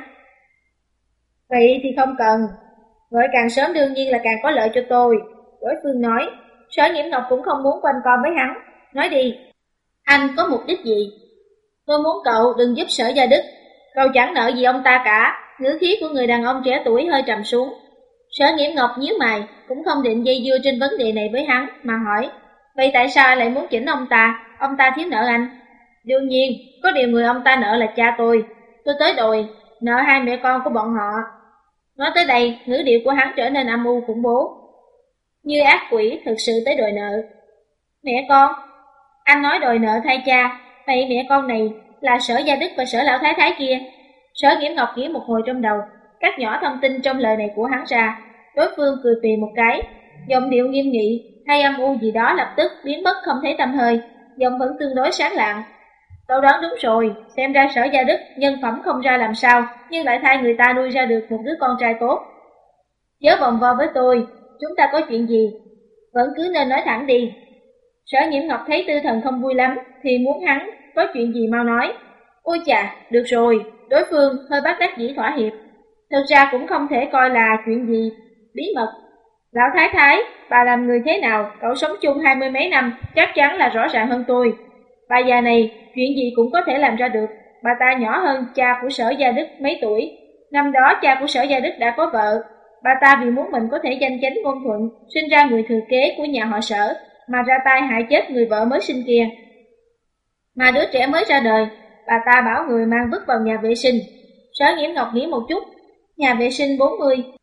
Vậy thì không cần, gọi càng sớm đương nhiên là càng có lợi cho tôi. Đối phương nói. Sở Nghiễm Ngọc cũng không muốn quanh co với hắn. Nói đi, anh có mục đích gì? Tôi muốn cậu đừng giúp Sở Gia Đức, cậu chẳng nợ gì ông ta cả. Ngữ khí của người đàn ông trẻ tuổi hơi trầm xuống. Sở Nghiễm Ngọc nhíu mày, cũng không định dây dưa trên vấn đề này với hắn, mà hỏi, vậy tại sao anh lại muốn chỉnh ông ta? Ông ta thiếu nợ anh? Đương nhiên, có điều người ông ta nợ là cha tôi. Tôi tới đòi, nợ hai mẹ con của bọn họ. Nói tới đây, ngữ điệu của hắn trở nên âm u khủng bố, như ác quỷ thực sự tới đòi nợ. Mẹ con? Anh nói đòi nợ thay cha, vậy mẹ con này là Sở Gia Đức và Sở Lão Thái Thái kia. Sở Nghiễm Ngọc nghĩ một hồi trong đầu, cắt nhỏ thông tin trong lời này của hắn ra. Đối phương cười tùy một cái, giọng điệu nghiêm nghị hay âm u gì đó lập tức biến mất không thấy tăm hơi, giọng vẫn tương đối sáng lạng. Cậu đoán đúng rồi, xem ra Sở Gia Đức nhân phẩm không ra làm sao, nhưng lại thay người ta nuôi ra được một đứa con trai tốt. Chớ vòng vo với tôi, chúng ta có chuyện gì vẫn cứ nên nói thẳng đi. Sở Nghiễm Ngọc thấy Tư Thần không vui lắm thì muốn hắn có chuyện gì mau nói. Ôi chà, được rồi. Đối phương hơi bất đắc dĩ thỏa hiệp. Thực ra cũng không thể coi là chuyện gì bí mật. Lão Thái Thái, bà làm người thế nào? Cậu sống chung hai mươi mấy năm, chắc chắn là rõ ràng hơn tôi. Bà già này, chuyện gì cũng có thể làm ra được. Bà ta nhỏ hơn cha của Sở Gia Đức mấy tuổi. Năm đó cha của Sở Gia Đức đã có vợ. Bà ta vì muốn mình có thể danh chánh ngôn thuận, sinh ra người thừa kế của nhà họ Sở, mà ra tay hại chết người vợ mới sinh kia. Mà đứa trẻ mới ra đời, bà ta bảo người mang vứt vào nhà vệ sinh. Sở Nghiễm Ngọc nghĩ một chút. Nhà vệ sinh bốn mươi.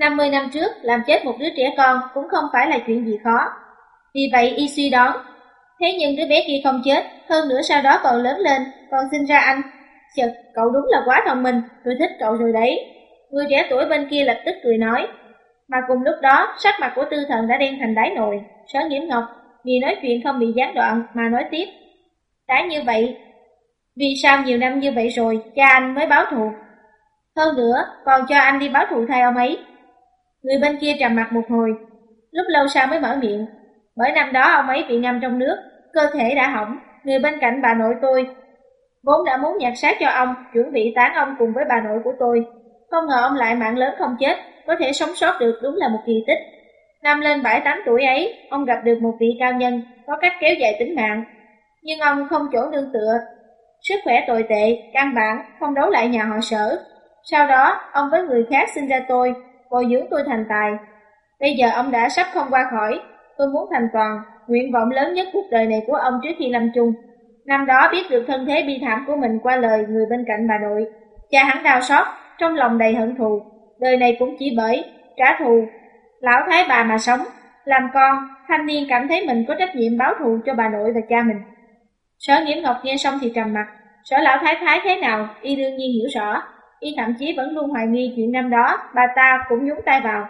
năm mươi năm trước, làm chết một đứa trẻ con cũng không phải là chuyện gì khó. Vì vậy y suy đoán. Thế nhưng đứa bé kia không chết, hơn nữa sau đó còn lớn lên, còn sinh ra anh. Chật, cậu đúng là quá thông minh, tôi thích cậu rồi đấy. Người trẻ tuổi bên kia lập tức cười nói. Mà cùng lúc đó, sắc mặt của Tư Thần đã đen thành đáy nồi. Sở Nghiễm Ngọc vì nói chuyện không bị gián đoạn mà nói tiếp. Đã như vậy, vì sao nhiều năm như vậy rồi cha anh mới báo thù? Hơn nữa, còn cho anh đi báo thù thay ông ấy. Người bên kia trầm mặt một hồi, lúc lâu sau mới mở miệng. Bởi năm đó ông ấy bị ngâm trong nước, cơ thể đã hỏng. Người bên cạnh bà nội tôi vốn đã muốn nhặt xác cho ông, chuẩn bị táng ông cùng với bà nội của tôi. Không ngờ ông lại mạng lớn không chết, có thể sống sót được đúng là một kỳ tích. Năm lên bảy tám tuổi ấy, ông gặp được một vị cao nhân có cách kéo dài tính mạng. Nhưng ông không chỗ nương tựa, sức khỏe tồi tệ, căn bản không đấu lại nhà họ Sở. Sau đó, ông với người khác sinh ra tôi, bồi dưỡng tôi thành tài. Bây giờ ông đã sắp không qua khỏi, tôi muốn thành toàn, nguyện vọng lớn nhất cuộc đời này của ông trước khi lâm chung. Năm đó biết được thân thế bi thảm của mình qua lời người bên cạnh bà nội, cha hắn đau xót, trong lòng đầy hận thù, đời này cũng chỉ bởi trả thù lão thái bà mà sống. Làm con, thanh niên cảm thấy mình có trách nhiệm báo thù cho bà nội và cha mình. Sở Nghiễm Ngọc nghe xong thì trầm mặt. Sở lão thái thái thế nào, y đương nhiên hiểu rõ. Y thậm chí vẫn luôn hoài nghi chuyện năm đó, bà ta cũng nhúng tay vào.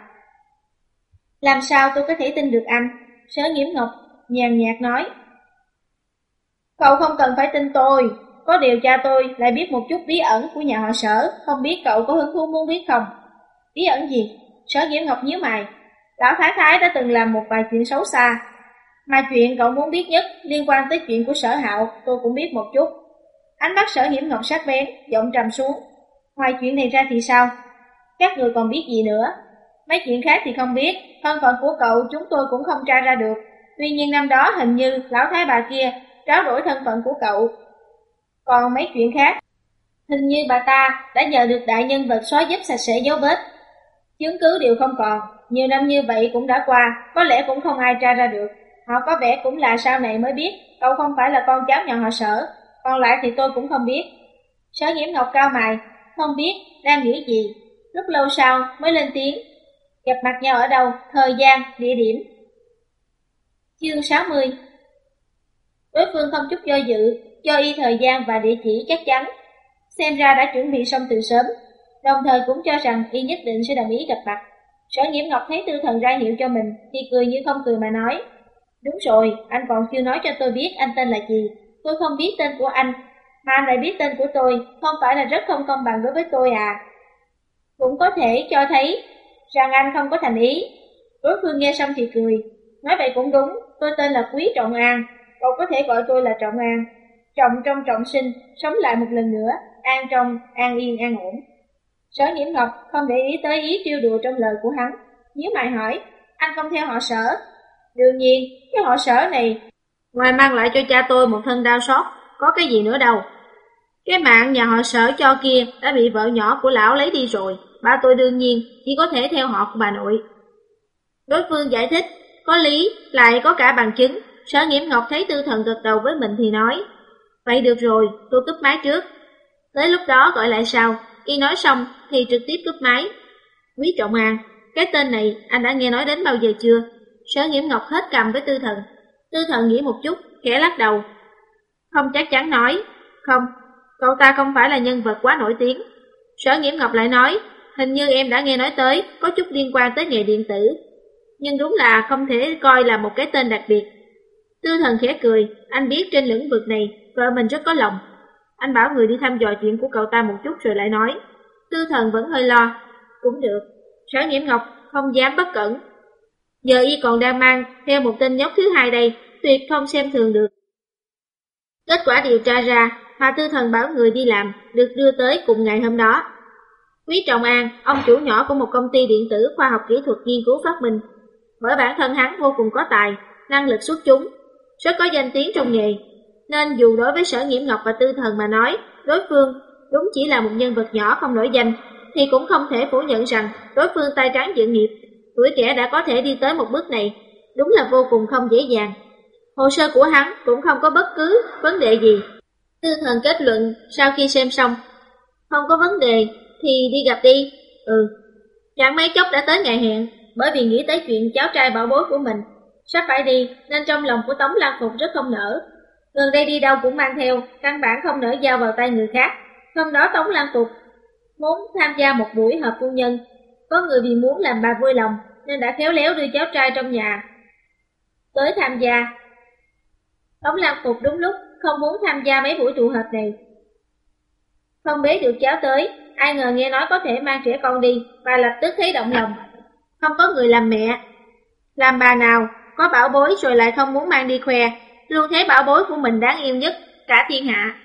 Làm sao tôi có thể tin được anh? Sở Nghiễm Ngọc nhàn nhạt nói. Cậu không cần phải tin tôi, có điều cha tôi lại biết một chút bí ẩn của nhà họ Sở, không biết cậu có hứng thú muốn biết không? Bí ẩn gì? Sở Nghiễm Ngọc nhíu mày. Lão thái thái đã từng làm một vài chuyện xấu xa, mà chuyện cậu muốn biết nhất liên quan tới chuyện của Sở Hạo, tôi cũng biết một chút. Ánh mắt Sở Nghiễm Ngọc sắc bén, giọng trầm xuống. Ngoài chuyện này ra thì sao? Các người còn biết gì nữa? Mấy chuyện khác thì không biết, thân phận của cậu chúng tôi cũng không tra ra được. Tuy nhiên năm đó hình như lão thái bà kia tráo đổi thân phận của cậu. Còn mấy chuyện khác, hình như bà ta đã nhờ được đại nhân vật xóa giúp sạch sẽ dấu vết. Chứng cứ đều không còn, nhiều năm như vậy cũng đã qua, có lẽ cũng không ai tra ra được. Họ có vẻ cũng là sau này mới biết cậu không phải là con cháu nhà họ Sở, còn lại thì tôi cũng không biết. Sở Nghiễm Ngọc cao mày, không biết đang nghĩ gì, lúc lâu sau mới lên tiếng. Gặp mặt nhau ở đâu, thời gian, địa điểm. Chương sáu mươi. Đối phương không chút do dự, cho y thời gian và địa chỉ chắc chắn. Xem ra đã chuẩn bị xong từ sớm, đồng thời cũng cho rằng y nhất định sẽ đồng ý gặp mặt. Sở Nghiễm Ngọc thấy Tư Thần ra hiệu cho mình thì cười như không cười mà nói. Đúng rồi, anh còn chưa nói cho tôi biết anh tên là gì. Tôi không biết tên của anh, mà anh lại biết tên của tôi, không phải là rất không công bằng đối với tôi à? Cũng có thể cho thấy rằng anh không có thành ý. Đối phương nghe xong thì cười. Nói vậy cũng đúng, tôi tên là Quý Trọng An, cậu có thể gọi tôi là Trọng An. Trọng trong trọng sinh, sống lại một lần nữa, an trong, an yên, an ổn. Sở Nghiễm Ngọc không để ý tới ý trêu đùa trong lời của hắn, nhíu mày hỏi, anh không theo họ Sở? Đương nhiên, cái họ Sở này, ngoài mang lại cho cha tôi một thân đau xót, có cái gì nữa đâu. Cái mạng nhà họ Sở cho kia đã bị vợ nhỏ của lão lấy đi rồi, ba tôi đương nhiên chỉ có thể theo họ của bà nội. Đối phương giải thích, có lý, lại có cả bằng chứng. Sở Nghiễm Ngọc thấy Tư Thần gật đầu với mình thì nói, vậy được rồi, tôi cúp máy trước. Tới lúc đó gọi lại sau. Y nói xong thì trực tiếp cúp máy. Quý Trọng An, cái tên này anh đã nghe nói đến bao giờ chưa? Sở Nghiễm Ngọc hết cầm với Tư Thần. Tư Thần nghĩ một chút, khẽ lắc đầu. Không chắc chắn nói. Không, cậu ta không phải là nhân vật quá nổi tiếng. Sở Nghiễm Ngọc lại nói, hình như em đã nghe nói tới, có chút liên quan tới nghề điện tử. Nhưng đúng là không thể coi là một cái tên đặc biệt. Tư Thần khẽ cười, anh biết trên lĩnh vực này, vợ mình rất có lòng. Anh bảo người đi thăm dò chuyện của cậu ta một chút rồi lại nói. Tư Thần vẫn hơi lo. Cũng được. Sở Nghiễm Ngọc không dám bất cẩn. Giờ y còn đang mang theo một tên nhóc thứ hai đây, tuyệt không xem thường được. Kết quả điều tra ra, mà Tư Thần bảo người đi làm, được đưa tới cùng ngày hôm đó. Quý Trọng An, ông chủ nhỏ của một công ty điện tử khoa học kỹ thuật nghiên cứu phát minh. Bởi bản thân hắn vô cùng có tài, năng lực xuất chúng, rất có danh tiếng trong nghề. Nên dù đối với Sở Nghiễm Ngọc và Tư Thần mà nói, đối phương đúng chỉ là một nhân vật nhỏ không nổi danh, thì cũng không thể phủ nhận rằng đối phương tay trắng dự nghiệp, tuổi trẻ đã có thể đi tới một bước này, đúng là vô cùng không dễ dàng. Hồ sơ của hắn cũng không có bất cứ vấn đề gì. Tư Thần kết luận sau khi xem xong, không có vấn đề thì đi gặp đi. Ừ. Chẳng mấy chốc đã tới ngày hẹn, bởi vì nghĩ tới chuyện cháu trai bảo bối của mình sắp phải đi nên trong lòng của Tống Lan Phục rất không nỡ. Gần đây đi đâu cũng mang theo, căn bản không nỡ giao vào tay người khác. Hôm đó Tống Lan Phục muốn tham gia một buổi họp phu nhân, có người vì muốn làm bà vui lòng nên đã khéo léo đưa cháu trai trong nhà tới tham gia. Tống Lan Phục đúng lúc không muốn tham gia mấy buổi tụ họp này, không bế được cháu tới, ai ngờ nghe nói có thể mang trẻ con đi, bà lập tức thấy động lòng. Không có người làm mẹ, làm bà nào có bảo bối rồi lại không muốn mang đi khoe, luôn thấy bảo bối của mình đáng yêu nhất cả thiên hạ.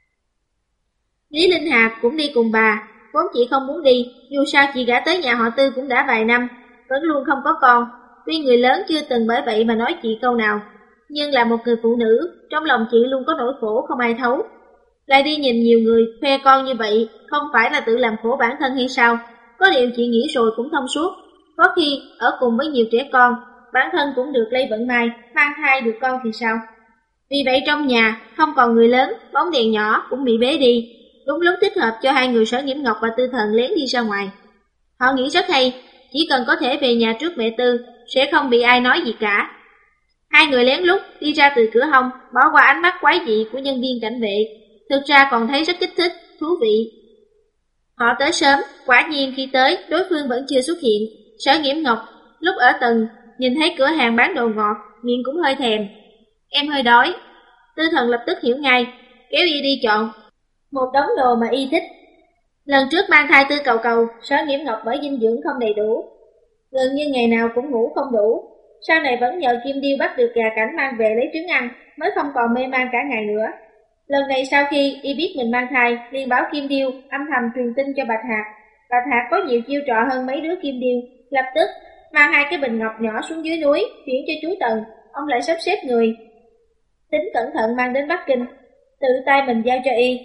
Lý Linh Hạc cũng đi cùng bà, vốn chị không muốn đi, dù sao chị gả tới nhà họ Tư cũng đã vài năm, vẫn luôn không có con. Tuy người lớn chưa từng bởi vậy mà nói chị câu nào, nhưng là một người phụ nữ, trong lòng chị luôn có nỗi khổ không ai thấu. Lại đi nhìn nhiều người khoe con như vậy, không phải là tự làm khổ bản thân hay sao? Có điều chị nghĩ rồi cũng thông suốt, có khi ở cùng với nhiều trẻ con, bản thân cũng được lây vận may, mang thai được con thì sao? Vì vậy trong nhà không còn người lớn, bóng đèn nhỏ cũng bị bế đi. Đúng lúc thích hợp cho hai người Sở Nghiễm Ngọc và Tư Thần lén đi ra ngoài. Họ nghĩ rất hay, chỉ cần có thể về nhà trước mẹ Tư, sẽ không bị ai nói gì cả. Hai người lén lút đi ra từ cửa hông, bỏ qua ánh mắt quái dị của nhân viên cảnh vệ, thực ra còn thấy rất kích thích, thú vị. Họ tới sớm, quả nhiên khi tới, đối phương vẫn chưa xuất hiện. Sở Nghiễm Ngọc lúc ở tầng nhìn thấy cửa hàng bán đồ ngọt, miệng cũng hơi thèm. Em hơi đói. Tư Thần lập tức hiểu ngay, kéo y đi chọn một đống đồ mà y thích. Lần trước mang thai Tư Cầu Cầu, Sở Nghiễm Ngọc bởi dinh dưỡng không đầy đủ, gần như ngày nào cũng ngủ không đủ. Sau này vẫn nhờ Kim Điêu bắt được gà cảnh mang về lấy trứng ăn, mới không còn mê man cả ngày nữa. Lần này sau khi y biết mình mang thai, liền bảo Kim Điêu âm thầm truyền tin cho Bạch Hạc. Bạch Hạc có nhiều chiêu trò hơn mấy đứa Kim Điêu, lập tức mang hai cái bình ngọc nhỏ xuống dưới núi, chuyển cho chú Tần. Ông lại sắp xếp người tính cẩn thận mang đến Bắc Kinh, tự tay mình giao cho y.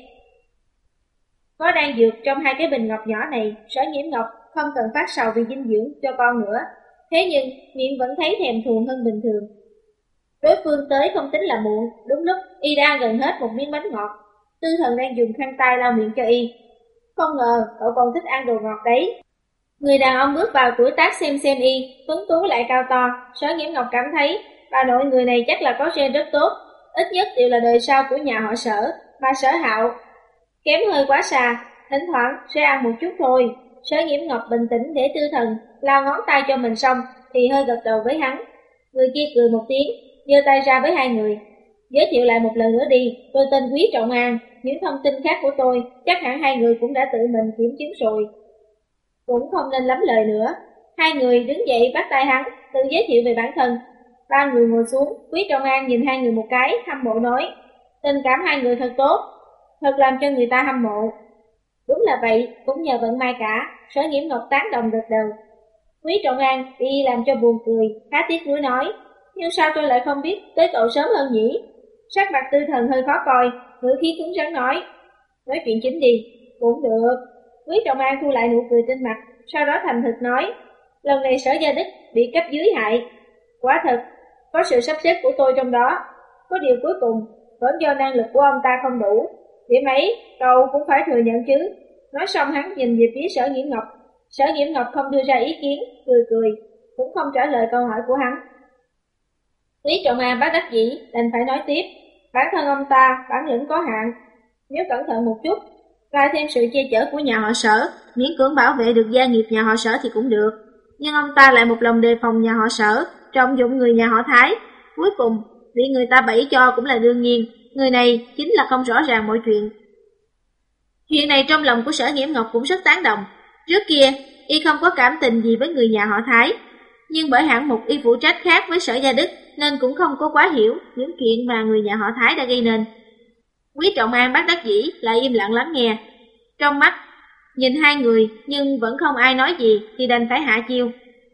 Có đan dược trong hai cái bình ngọc nhỏ này, Sở Nghiễm Ngọc không cần phát sầu vì dinh dưỡng cho con nữa. Thế nhưng miệng vẫn thấy thèm thuồng hơn bình thường. Đối phương tới không tính là muộn, đúng lúc y đã gần hết một miếng bánh ngọt. Tư Thần đang dùng khăn tay lau miệng cho y. Không ngờ cậu còn thích ăn đồ ngọt đấy. Người đàn ông bước vào tuổi tác xem xem y, tuấn tú lại cao to. Sở Nghiễm Ngọc cảm thấy bà nội người này chắc là có gen rất tốt, ít nhất đều là đời sau của nhà họ Sở. Bà Sở Hạo kém hơi quá xa, thỉnh thoảng sẽ ăn một chút thôi. Sở Nghiễm Ngọc bình tĩnh để Tư Thần lau ngón tay cho mình xong thì hơi gật đầu với hắn. Người kia cười một tiếng, giơ tay ra với hai người. Giới thiệu lại một lần nữa đi, tôi tên Quý Trọng An, những thông tin khác của tôi chắc hẳn hai người cũng đã tự mình kiểm chứng rồi, cũng không nên lắm lời nữa. Hai người đứng dậy bắt tay hắn, tự giới thiệu về bản thân. Ba người ngồi xuống, Quý Trọng An nhìn hai người một cái, hâm mộ nói, tình cảm hai người thật tốt, thật làm cho người ta hâm mộ. Đúng là vậy, cũng nhờ vận may cả. Sở Nghiễm Ngọc tán đồng gật đầu. Quý Trọng An đi làm cho buồn cười, khá tiếc nuối nói, nhưng sao tôi lại không biết tới cậu sớm hơn nhỉ? Sắc mặt Tư Thần hơi khó coi, ngữ khí cứng rắn nói, nói chuyện chính đi. Cũng được. Quý Trọng An thu lại nụ cười trên mặt, sau đó thành thực nói, lần này Sở Gia Đức bị cấp dưới hại, quả thật có sự sắp xếp của tôi trong đó. Có điều cuối cùng vẫn do năng lực của ông ta không đủ. Điểm ấy cậu cũng phải thừa nhận chứ. Nói xong hắn nhìn về phía Sở Nghiễm Ngọc. Sở Nghiễm Ngọc không đưa ra ý kiến, cười cười, cũng không trả lời câu hỏi của hắn. Quý Trọng An bác đắc dĩ đành phải nói tiếp, bản thân ông ta bản lĩnh có hạn, nếu cẩn thận một chút, lại thêm sự che chở của nhà họ Sở, miễn cưỡng bảo vệ được gia nghiệp nhà họ Sở thì cũng được. Nhưng ông ta lại một lòng đề phòng nhà họ Sở, trọng dụng người nhà họ Thái, cuối cùng bị người ta bẫy cho cũng là đương nhiên. Người này chính là không rõ ràng mọi chuyện. Chuyện này trong lòng của Sở Nghiễm Ngọc cũng rất tán đồng. Trước kia y không có cảm tình gì với người nhà họ Thái, nhưng bởi hạng mục y phụ trách khác với Sở Gia Đức nên cũng không có quá hiểu những chuyện mà người nhà họ Thái đã gây nên. Quý Trọng An bác đắc dĩ lại im lặng lắng nghe, trong mắt nhìn hai người nhưng vẫn không ai nói gì thì đành phải hạ chiêu.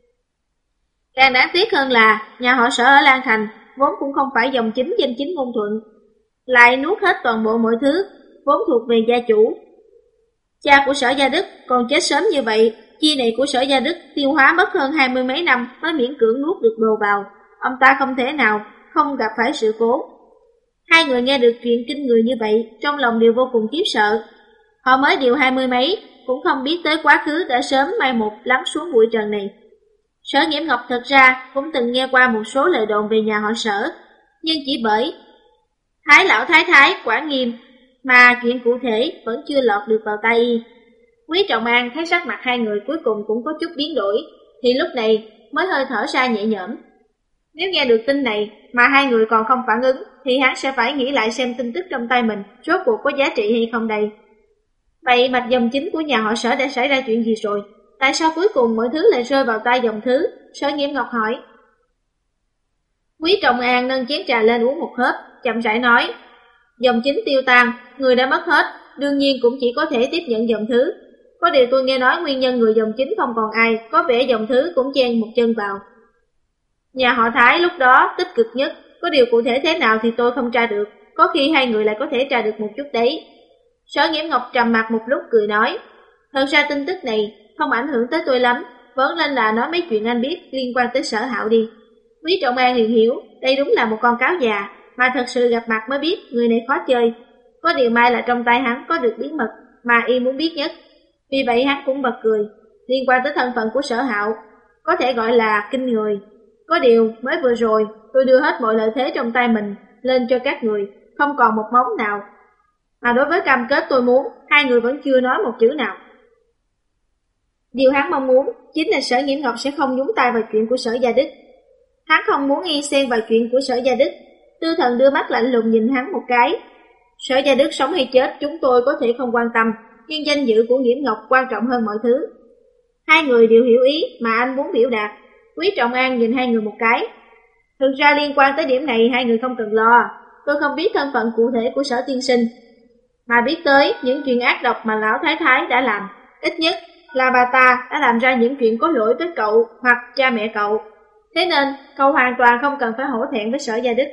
Càng đáng tiếc hơn là nhà họ Sở ở Lan Thành vốn cũng không phải dòng chính danh chính ngôn thuận, lại nuốt hết toàn bộ mọi thứ vốn thuộc về gia chủ. Cha của Sở Gia Đức còn chết sớm như vậy, chi này của Sở Gia Đức tiêu hóa mất hơn hai mươi mấy năm mới miễn cưỡng nuốt được đồ vào, ông ta không thể nào không gặp phải sự cố. Hai người nghe được chuyện kinh người như vậy, trong lòng đều vô cùng khiếp sợ. Họ mới điều hai mươi mấy, cũng không biết tới quá khứ đã sớm mai một lắng xuống bụi trần này. Sở Nghiễm Ngọc thật ra cũng từng nghe qua một số lời đồn về nhà họ Sở, nhưng chỉ bởi Thái lão thái thái quản nghiêm mà chuyện cụ thể vẫn chưa lọt được vào tay y. Quý Trọng An thấy sắc mặt hai người cuối cùng cũng có chút biến đổi, thì lúc này mới hơi thở ra nhẹ nhõm. Nếu nghe được tin này mà hai người còn không phản ứng, thì hắn sẽ phải nghĩ lại xem tin tức trong tay mình rốt cuộc có giá trị hay không đây. Vậy mạch dòng chính của nhà họ Sở đã xảy ra chuyện gì rồi? Tại sao cuối cùng mọi thứ lại rơi vào tay dòng thứ? Sở Nghiễm Ngọc hỏi. Quý Trọng An nâng chén trà lên uống một hớp, chậm rãi nói. Dòng chính tiêu tan, người đã mất hết, đương nhiên cũng chỉ có thể tiếp nhận dòng thứ. Có điều tôi nghe nói nguyên nhân người dòng chính không còn ai, có vẻ dòng thứ cũng chen một chân vào. Nhà họ Thái lúc đó tích cực nhất, có điều cụ thể thế nào thì tôi không tra được, có khi hai người lại có thể tra được một chút đấy. Sở Nghiễm Ngọc trầm mặt một lúc cười nói, thật ra tin tức này không ảnh hưởng tới tôi lắm, vẫn nên là nói mấy chuyện anh biết liên quan tới Sở Hạo đi. Quý Trọng An liền hiểu, đây đúng là một con cáo già, mà thật sự gặp mặt mới biết người này khó chơi. Có điều may là trong tay hắn có được bí mật mà y muốn biết nhất. Vì vậy hắn cũng bật cười, liên quan tới thân phận của Sở Hạo, có thể gọi là kinh người. Có điều mới vừa rồi tôi đưa hết mọi lợi thế trong tay mình lên cho các người, không còn một móng nào. Mà đối với cam kết tôi muốn, hai người vẫn chưa nói một chữ nào. Điều hắn mong muốn chính là Sở Nghiễm Ngọc sẽ không nhúng tay vào chuyện của Sở Gia Đức. Hắn không muốn y xen vào chuyện của Sở Gia Đức. Tư Thần đưa mắt lạnh lùng nhìn hắn một cái. Sở Gia Đức sống hay chết chúng tôi có thể không quan tâm, nhưng danh dự của Nghiễm Ngọc quan trọng hơn mọi thứ. Hai người đều hiểu ý mà anh muốn biểu đạt. Quý Trọng An nhìn hai người một cái. Thực ra liên quan tới điểm này hai người không cần lo. Tôi không biết thân phận cụ thể của Sở tiên sinh, mà biết tới những chuyện ác độc mà lão thái thái đã làm. Ít nhất là bà ta đã làm ra những chuyện có lỗi với cậu hoặc cha mẹ cậu. Thế nên cậu hoàn toàn không cần phải hổ thẹn với Sở Gia Đức.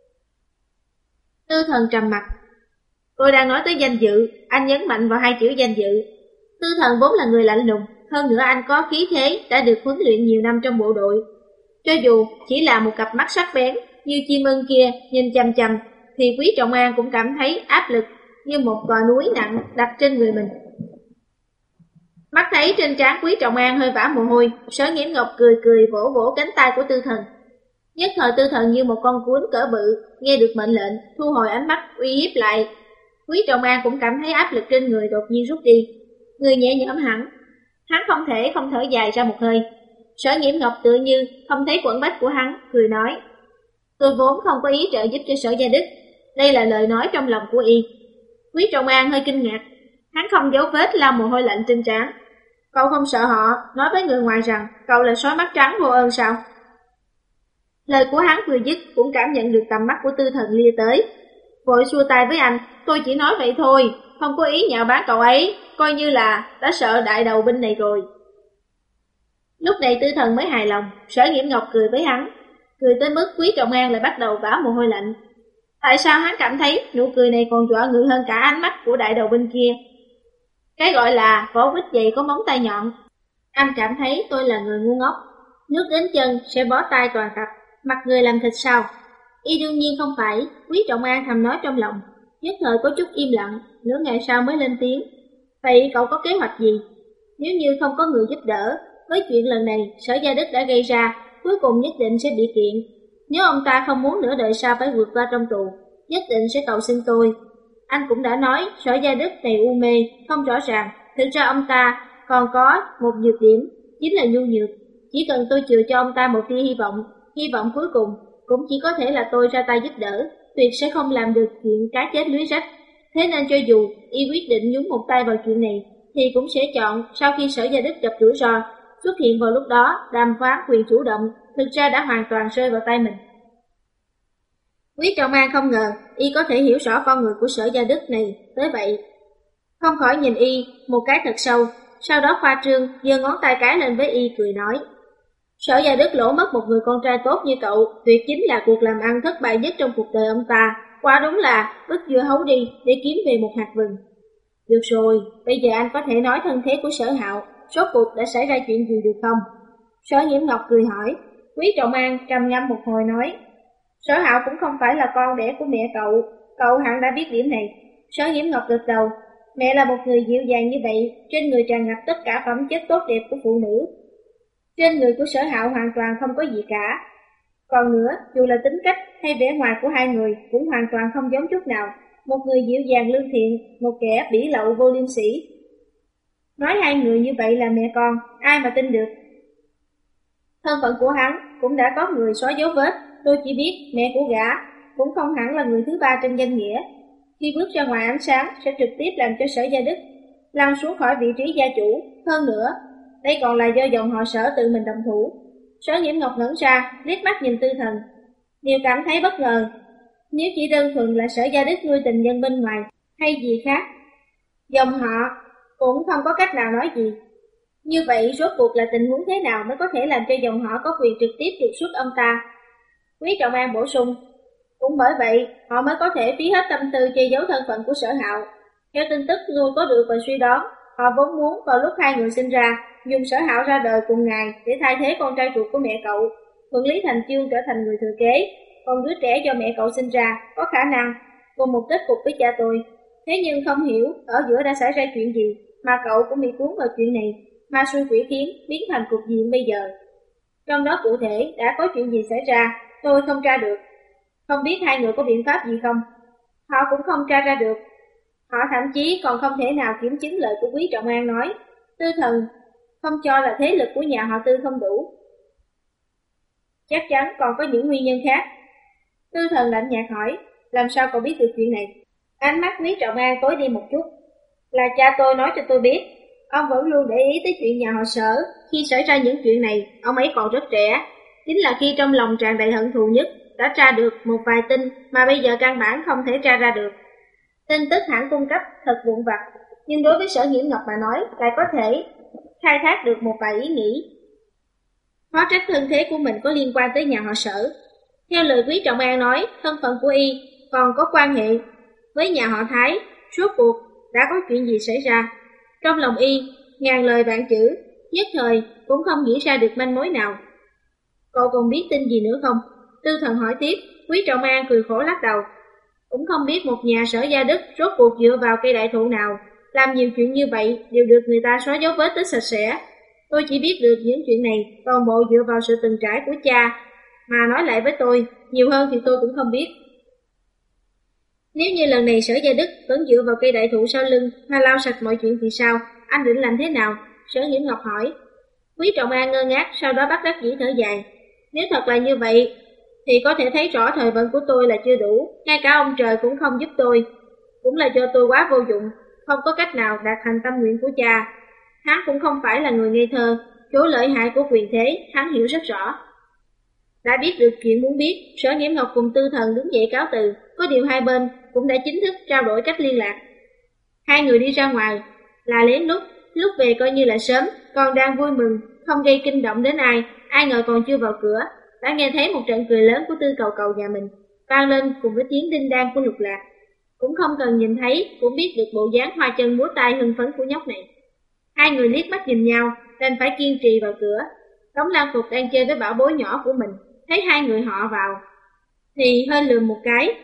Tư Thần trầm mặt. Tôi đang nói tới danh dự, anh nhấn mạnh vào hai chữ danh dự. Tư Thần vốn là người lạnh lùng, hơn nữa anh có khí thế đã được huấn luyện nhiều năm trong bộ đội. Cho dù chỉ là một cặp mắt sắc bén như chim ưng kia nhìn chằm chằm, thì Quý Trọng An cũng cảm thấy áp lực như một tòa núi nặng đặt trên người mình. Mắt thấy trên trán Quý Trọng An hơi vã mồ hôi, Sở Nghiễm Ngọc cười cười vỗ vỗ cánh tay của Tư Thần. Nhất thời Tư Thần như một con cuốn cỡ bự, nghe được mệnh lệnh, thu hồi ánh mắt uy hiếp lại. Quý Trọng An cũng cảm thấy áp lực trên người đột nhiên rút đi, người nhẹ nhõm hẳn. Hắn không thể không thở dài ra một hơi. Sở Nghiễm Ngọc tựa như không thấy quẫn bách của hắn, cười nói: Tôi vốn không có ý trợ giúp cho Sở Gia Đức, đây là lời nói trong lòng của y. Quý Trọng An hơi kinh ngạc, hắn không giấu vết lau mồ hôi lạnh trên trán. Cậu không sợ họ nói với người ngoài rằng cậu là sói mắt trắng vô ơn sao? Lời của hắn vừa dứt cũng cảm nhận được tầm mắt của Tư Thần lia tới, vội xua tay với anh: Tôi chỉ nói vậy thôi, không có ý nhạo báng cậu ấy, coi như là đã sợ đại đầu binh này rồi. Lúc này Tư Thần mới hài lòng. Sở Nghiễm Ngọc cười với hắn, cười tới mức Quý Trọng An lại bắt đầu vã mồ hôi lạnh. Tại sao hắn cảm thấy nụ cười này còn dọa người hơn cả ánh mắt của đại đầu binh kia? Cái gọi là vỏ vít dày có móng tay nhọn. Anh cảm thấy tôi là người ngu ngốc, nước đến chân sẽ bó tay toàn tập, mặt người làm thịt sao? Y đương nhiên không phải. Quý Trọng An thầm nói trong lòng, nhất thời có chút im lặng, nửa ngày sau mới lên tiếng: Vậy cậu có kế hoạch gì? Nếu như không có người giúp đỡ, với chuyện lần này Sở Gia Đức đã gây ra, cuối cùng nhất định sẽ bị kiện. Nếu ông ta không muốn nửa đời sau phải vượt qua trong tù, nhất định sẽ cầu xin tôi. Anh cũng đã nói Sở Gia Đức này u mê, không rõ ràng. Thực ra ông ta còn có một nhược điểm, chính là nhu nhược. Chỉ cần tôi chừa cho ông ta một tia hy vọng, hy vọng cuối cùng cũng chỉ có thể là tôi ra tay giúp đỡ, tuyệt sẽ không làm được chuyện cá chết lưới rách. Thế nên cho dù y quyết định nhúng một tay vào chuyện này, thì cũng sẽ chọn sau khi Sở Gia Đức gặp rủi ro. Xuất hiện vào lúc đó, đàm phán quyền chủ động thực ra đã hoàn toàn rơi vào tay mình. Quý Trọng An không ngờ y có thể hiểu rõ con người của Sở Gia Đức này tới vậy, không khỏi nhìn y một cái thật sâu, sau đó khoa trương giơ ngón tay cái lên với y cười nói: Sở Gia Đức lỗ mất một người con trai tốt như cậu, tuyệt chính là cuộc làm ăn thất bại nhất trong cuộc đời ông ta. Quả đúng là vứt dưa hấu đi để kiếm về một hạt vừng. Được rồi, bây giờ anh có thể nói thân thế của Sở Hạo, rốt cuộc đã xảy ra chuyện gì được không? Sở Nghiễm Ngọc cười hỏi. Quý Trọng An trầm ngâm một hồi nói: Sở Hạo cũng không phải là con đẻ của mẹ cậu, cậu hẳn đã biết điểm này. Sở Nghiễm Ngọc gật đầu. Mẹ là một người dịu dàng như vậy, trên người tràn ngập tất cả phẩm chất tốt đẹp của phụ nữ. Trên người của Sở Hạo hoàn toàn không có gì cả. Còn nữa, dù là tính cách hay vẻ ngoài của hai người cũng hoàn toàn không giống chút nào. Một người dịu dàng lương thiện, một kẻ bỉ lậu vô liêm sỉ. Nói hai người như vậy là mẹ con, ai mà tin được. Thân phận của hắn cũng đã có người xóa dấu vết, tôi chỉ biết mẹ của gã cũng không hẳn là người thứ ba trên danh nghĩa. Khi bước ra ngoài ánh sáng sẽ trực tiếp làm cho Sở Gia Đức lăn xuống khỏi vị trí gia chủ. Hơn nữa, đây còn là do dòng họ Sở tự mình động thủ. Sở Nhiễm Ngọc ngẩn ra, liếc mắt nhìn Tư Thần, đều cảm thấy bất ngờ. Nếu chỉ đơn thuần là Sở Gia Đức nuôi tình nhân bên ngoài hay gì khác, dòng họ cũng không có cách nào nói gì. Như vậy rốt cuộc là tình huống thế nào mới có thể làm cho dòng họ có quyền trực tiếp trục xuất ông ta? Quý Trọng An bổ sung, cũng bởi vậy họ mới có thể phí hết tâm tư che giấu thân phận của Sở Hạo. Theo tin tức tôi có được và suy đoán, họ vốn muốn vào lúc hai người sinh ra, dùng Sở Hạo ra đời cùng ngài để thay thế con trai ruột của mẹ cậu, thuận lý thành chương trở thành người thừa kế. Còn đứa trẻ do mẹ cậu sinh ra có khả năng cùng một kết cục với cha tôi. Thế nhưng không hiểu ở giữa đã xảy ra chuyện gì mà cậu cũng bị cuốn vào chuyện này, ma xui quỷ khiến biến thành cục diện bây giờ. Trong đó cụ thể đã có chuyện gì xảy ra, tôi không tra được. Không biết hai người có biện pháp gì không? Họ cũng không tra ra được. Họ thậm chí còn không thể nào kiểm chứng lời của Quý Trọng An nói. Tư Thần không cho là thế lực của nhà họ Tư không đủ. Chắc chắn còn có những nguyên nhân khác. Tư Thần lạnh nhạt hỏi, làm sao cậu biết được chuyện này? Ánh mắt Quý Trọng An tối đi một chút. Là cha tôi nói cho tôi biết. Ông vẫn luôn để ý tới chuyện nhà họ Sở. Khi xảy ra những chuyện này, ông ấy còn rất trẻ. Chính là khi trong lòng tràn đầy hận thù nhất, đã tra được một vài tin mà bây giờ căn bản không thể tra ra được. Tin tức hãng cung cấp thật vụn vặt, nhưng đối với Sở Nhiễm Ngọc mà nói lại có thể khai thác được một vài ý nghĩ. Hóa trách thân thế của mình có liên quan tới nhà họ Sở. Theo lời Quý Trọng An nói, thân phận của y còn có quan hệ với nhà họ Thái. Suốt cuộc đã có chuyện gì xảy ra? Trong lòng y, ngàn lời vạn chữ, nhất thời cũng không nghĩ ra được manh mối nào. Cậu còn biết tin gì nữa không? Tư Thần hỏi tiếp. Quý Trọng An cười khổ lắc đầu. Cũng không biết một nhà Sở Gia Đức rốt cuộc dựa vào cây đại thụ nào làm nhiều chuyện như vậy đều được người ta xóa dấu vết tới sạch sẽ. Tôi chỉ biết được những chuyện này toàn bộ dựa vào sự từng trải của cha, mà nói lại với tôi, nhiều hơn thì tôi cũng không biết. Nếu như lần này Sở Gia Đức vẫn dựa vào cây đại thụ sau lưng mà lau sạch mọi chuyện thì sao? Anh định làm thế nào? Sở Nhiễm Ngọc hỏi. Quý Trọng An ngơ ngác, sau đó bắt đắc dĩ thở dài. Nếu thật là như vậy, thì có thể thấy rõ thời vận của tôi là chưa đủ, ngay cả ông trời cũng không giúp tôi. Cũng là do tôi quá vô dụng, không có cách nào đạt thành tâm nguyện của cha. Hắn cũng không phải là người ngây thơ, chỗ lợi hại của quyền thế, hắn hiểu rất rõ. Đã biết được chuyện muốn biết, Sở Nhiễm Ngọc cùng Tư Thần đứng dậy cáo từ, có điều hai bên cũng đã chính thức trao đổi cách liên lạc. Hai người đi ra ngoài, là lén lút, lúc về coi như là sớm, còn đang vui mừng, không gây kinh động đến ai, ai ngờ còn chưa vào cửa, đã nghe thấy một trận cười lớn của Tư Cầu Cầu nhà mình, vang lên cùng với tiếng đinh đan của Lục Lạc. Cũng không cần nhìn thấy, cũng biết được bộ dáng hoa chân múa tay hưng phấn của nhóc này. Hai người liếc mắt nhìn nhau, nên phải kiên trì vào cửa. Tống Lan Phục đang chơi với bảo bối nhỏ của mình, thấy hai người họ vào, thì hơi lườm một cái.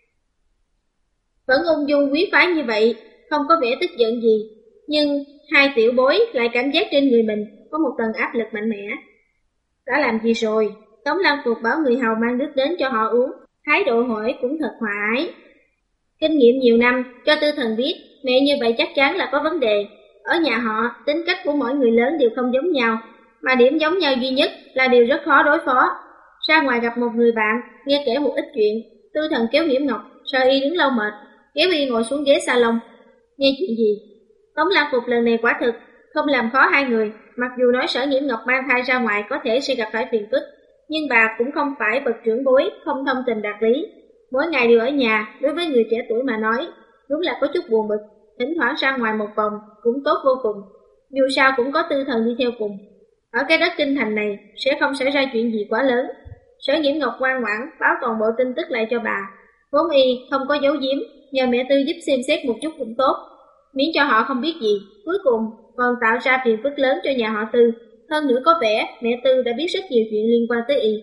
Vẫn ung dung quý phái như vậy, không có vẻ tức giận gì, nhưng hai tiểu bối lại cảm giác trên người mình có một tầng áp lực mạnh mẽ. Đã làm gì rồi? Tống Lan Phục bảo người hầu mang nước đến cho họ uống, thái độ hỏi cũng thật hòa ái. Kinh nghiệm nhiều năm, cho Tư Thần biết, mẹ như vậy chắc chắn là có vấn đề. Ở nhà họ, tính cách của mỗi người lớn đều không giống nhau, mà điểm giống nhau duy nhất là điều rất khó đối phó. Ra ngoài gặp một người bạn, nghe kể một ít chuyện, Tư Thần kéo Nhiễm Ngọc, sợ y đứng lâu mệt, kéo y ngồi xuống ghế salon. Nghe chuyện gì? Tống Lan Phục lần này quả thực không làm khó hai người, mặc dù nói Sở Nhiễm Ngọc mang thai ra ngoài có thể sẽ gặp phải phiền phức, nhưng bà cũng không phải bậc trưởng bối, không thông tình đạt lý. Mỗi ngày đều ở nhà, đối với người trẻ tuổi mà nói, đúng là có chút buồn bực, thỉnh thoảng ra ngoài một vòng cũng tốt vô cùng. Dù sao cũng có Tư Thần đi theo cùng. Ở cái đất kinh thành này sẽ không xảy ra chuyện gì quá lớn. Sở Nhiễm Ngọc ngoan ngoãn báo toàn bộ tin tức lại cho bà. Vốn y không có giấu giếm, nhờ mẹ Tư giúp xem xét một chút cũng tốt, miễn cho họ không biết gì, cuối cùng còn tạo ra phiền phức lớn cho nhà họ Tư. Hơn nữa có vẻ mẹ Tư đã biết rất nhiều chuyện liên quan tới y.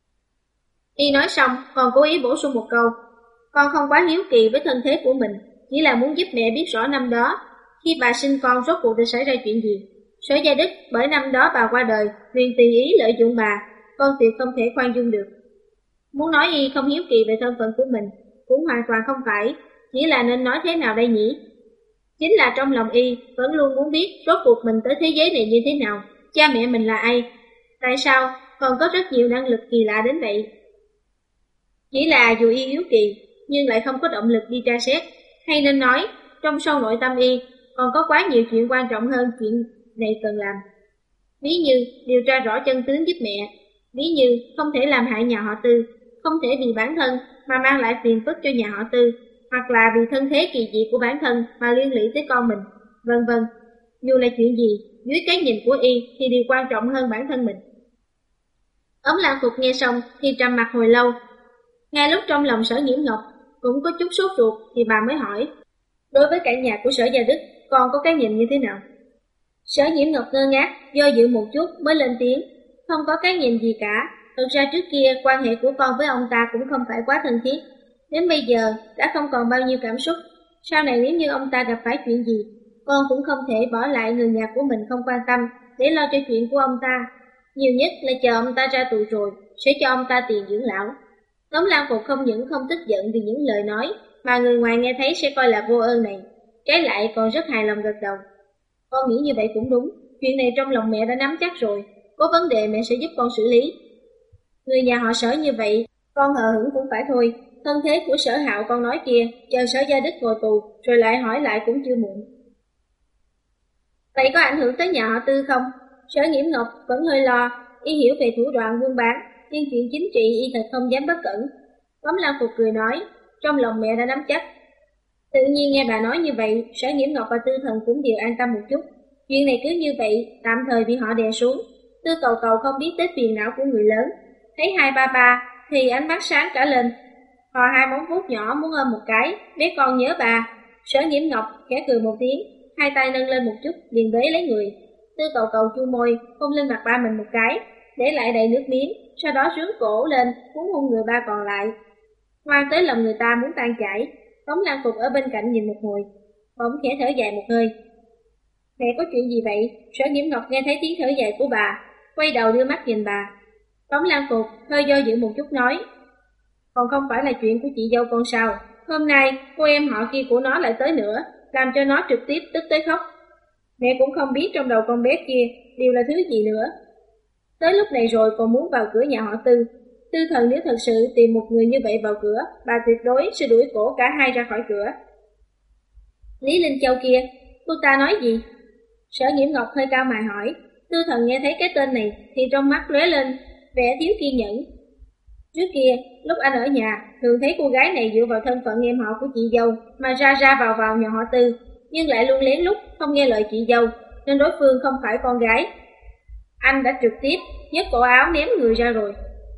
Y nói xong còn cố ý bổ sung một câu, con không quá hiếu kỳ với thân thế của mình, chỉ là muốn giúp mẹ biết rõ năm đó, khi bà sinh con rốt cuộc đã xảy ra chuyện gì. Sở Gia Đức bởi năm đó bà qua đời, liền tùy ý lợi dụng bà, con tuyệt không thể khoan dung được. Muốn nói y không hiếu kỳ về thân phận của mình, cũng hoàn toàn không phải, chỉ là nên nói thế nào đây nhỉ? Chính là trong lòng y vẫn luôn muốn biết rốt cuộc mình tới thế giới này như thế nào, cha mẹ mình là ai, tại sao còn có rất nhiều năng lực kỳ lạ đến vậy. Chỉ là dù y hiếu kỳ, nhưng lại không có động lực đi tra xét, hay nên nói, trong sâu nội tâm y còn có quá nhiều chuyện quan trọng hơn chuyện này cần làm. Ví như điều tra rõ chân tướng giúp mẹ, ví như không thể làm hại nhà họ Tư, không thể vì bản thân mà mang lại phiền phức cho nhà họ Tư, hoặc là vì thân thế kỳ dị của bản thân mà liên lụy tới con mình, vân vân. Dù là chuyện gì, dưới cái nhìn của y thì điều quan trọng hơn bản thân mình. Ấm Lan Phục nghe xong thì trầm mặt hồi lâu. Ngay lúc trong lòng Sở Nhiễm Ngọc cũng có chút sốt ruột thì bà mới hỏi, đối với cả nhà của Sở Gia Đức, con có cái nhìn như thế nào? Sở Nhiễm Ngọc ngơ ngác, do dự một chút mới lên tiếng, không có cái nhìn gì cả. Thực ra trước kia quan hệ của con với ông ta cũng không phải quá thân thiết, đến bây giờ đã không còn bao nhiêu cảm xúc. Sau này nếu như ông ta gặp phải chuyện gì, con cũng không thể bỏ lại người nhà của mình không quan tâm để lo cho chuyện của ông ta. Nhiều nhất là chờ ông ta ra tù rồi sẽ cho ông ta tiền dưỡng lão. Tống Lan Phục không những không tức giận vì những lời nói mà người ngoài nghe thấy sẽ coi là vô ơn này, trái lại còn rất hài lòng gật đầu. Con nghĩ như vậy cũng đúng, chuyện này trong lòng mẹ đã nắm chắc rồi, có vấn đề mẹ sẽ giúp con xử lý. Người nhà họ Sở như vậy, con hờ hững cũng phải thôi. Thân thế của Sở Hạo con nói kia, chờ Sở Gia Đức ngồi tù rồi lại hỏi lại cũng chưa muộn. Vậy có ảnh hưởng tới nhà họ Tư không? Sở Nhiễm Ngọc vẫn hơi lo, y hiểu về thủ đoạn buôn bán, nhưng chuyện chính trị y thật không dám bất cẩn. Tống Lan Phục cười nói, trong lòng mẹ đã nắm chắc. Tự nhiên nghe bà nói như vậy, Sở Nhiễm Ngọc và Tư Thần cũng đều an tâm một chút. Chuyện này cứ như vậy, tạm thời bị họ đè xuống. Tư Cầu Cầu không biết tới phiền não của người lớn, thấy hai ba ba thì ánh mắt sáng cả lên. Hò hai móng vuốt nhỏ muốn ôm một cái, bé con nhớ bà. Sở Nhiễm Ngọc khẽ cười một tiếng, hai tay nâng lên một chút, liền bế lấy người. Tư Cầu Cầu chu môi, hôn lên mặt ba mình một cái, để lại đầy nước miếng, sau đó rướn cổ lên, muốn hôn người ba còn lại. Ngoan tới lòng người ta muốn tan chảy. Tống Lan Phục ở bên cạnh nhìn một hồi, bỗng khẽ thở dài một hơi. Mẹ có chuyện gì vậy? Sở Nhiễm Ngọc nghe thấy tiếng thở dài của bà, quay đầu đưa mắt nhìn bà. Tống Lan Phục hơi do dự một chút nói, còn không phải là chuyện của chị dâu con sao? Hôm nay cô em họ kia của nó lại tới nữa, làm cho nó trực tiếp tức tới khóc. Mẹ cũng không biết trong đầu con bé kia đều là thứ gì nữa. Tới lúc này rồi còn muốn vào cửa nhà họ Tư. Tư Thần nếu thật sự tìm một người như vậy vào cửa, bà tuyệt đối sẽ đuổi cổ cả hai ra khỏi cửa. Lý Linh Châu kia, cô ta nói gì? Sở Nhiễm Ngọc hơi cao mày hỏi. Tư Thần nghe thấy cái tên này thì trong mắt lóe lên vẻ thiếu kiên nhẫn. Trước kia, lúc anh ở nhà, thường thấy cô gái này dựa vào thân phận em họ của chị dâu mà ra ra vào vào nhà họ Tư, nhưng lại luôn lén lút không nghe lời chị dâu, nên đối phương không phải con gái. Anh đã trực tiếp nhấc cổ áo ném người ra rồi.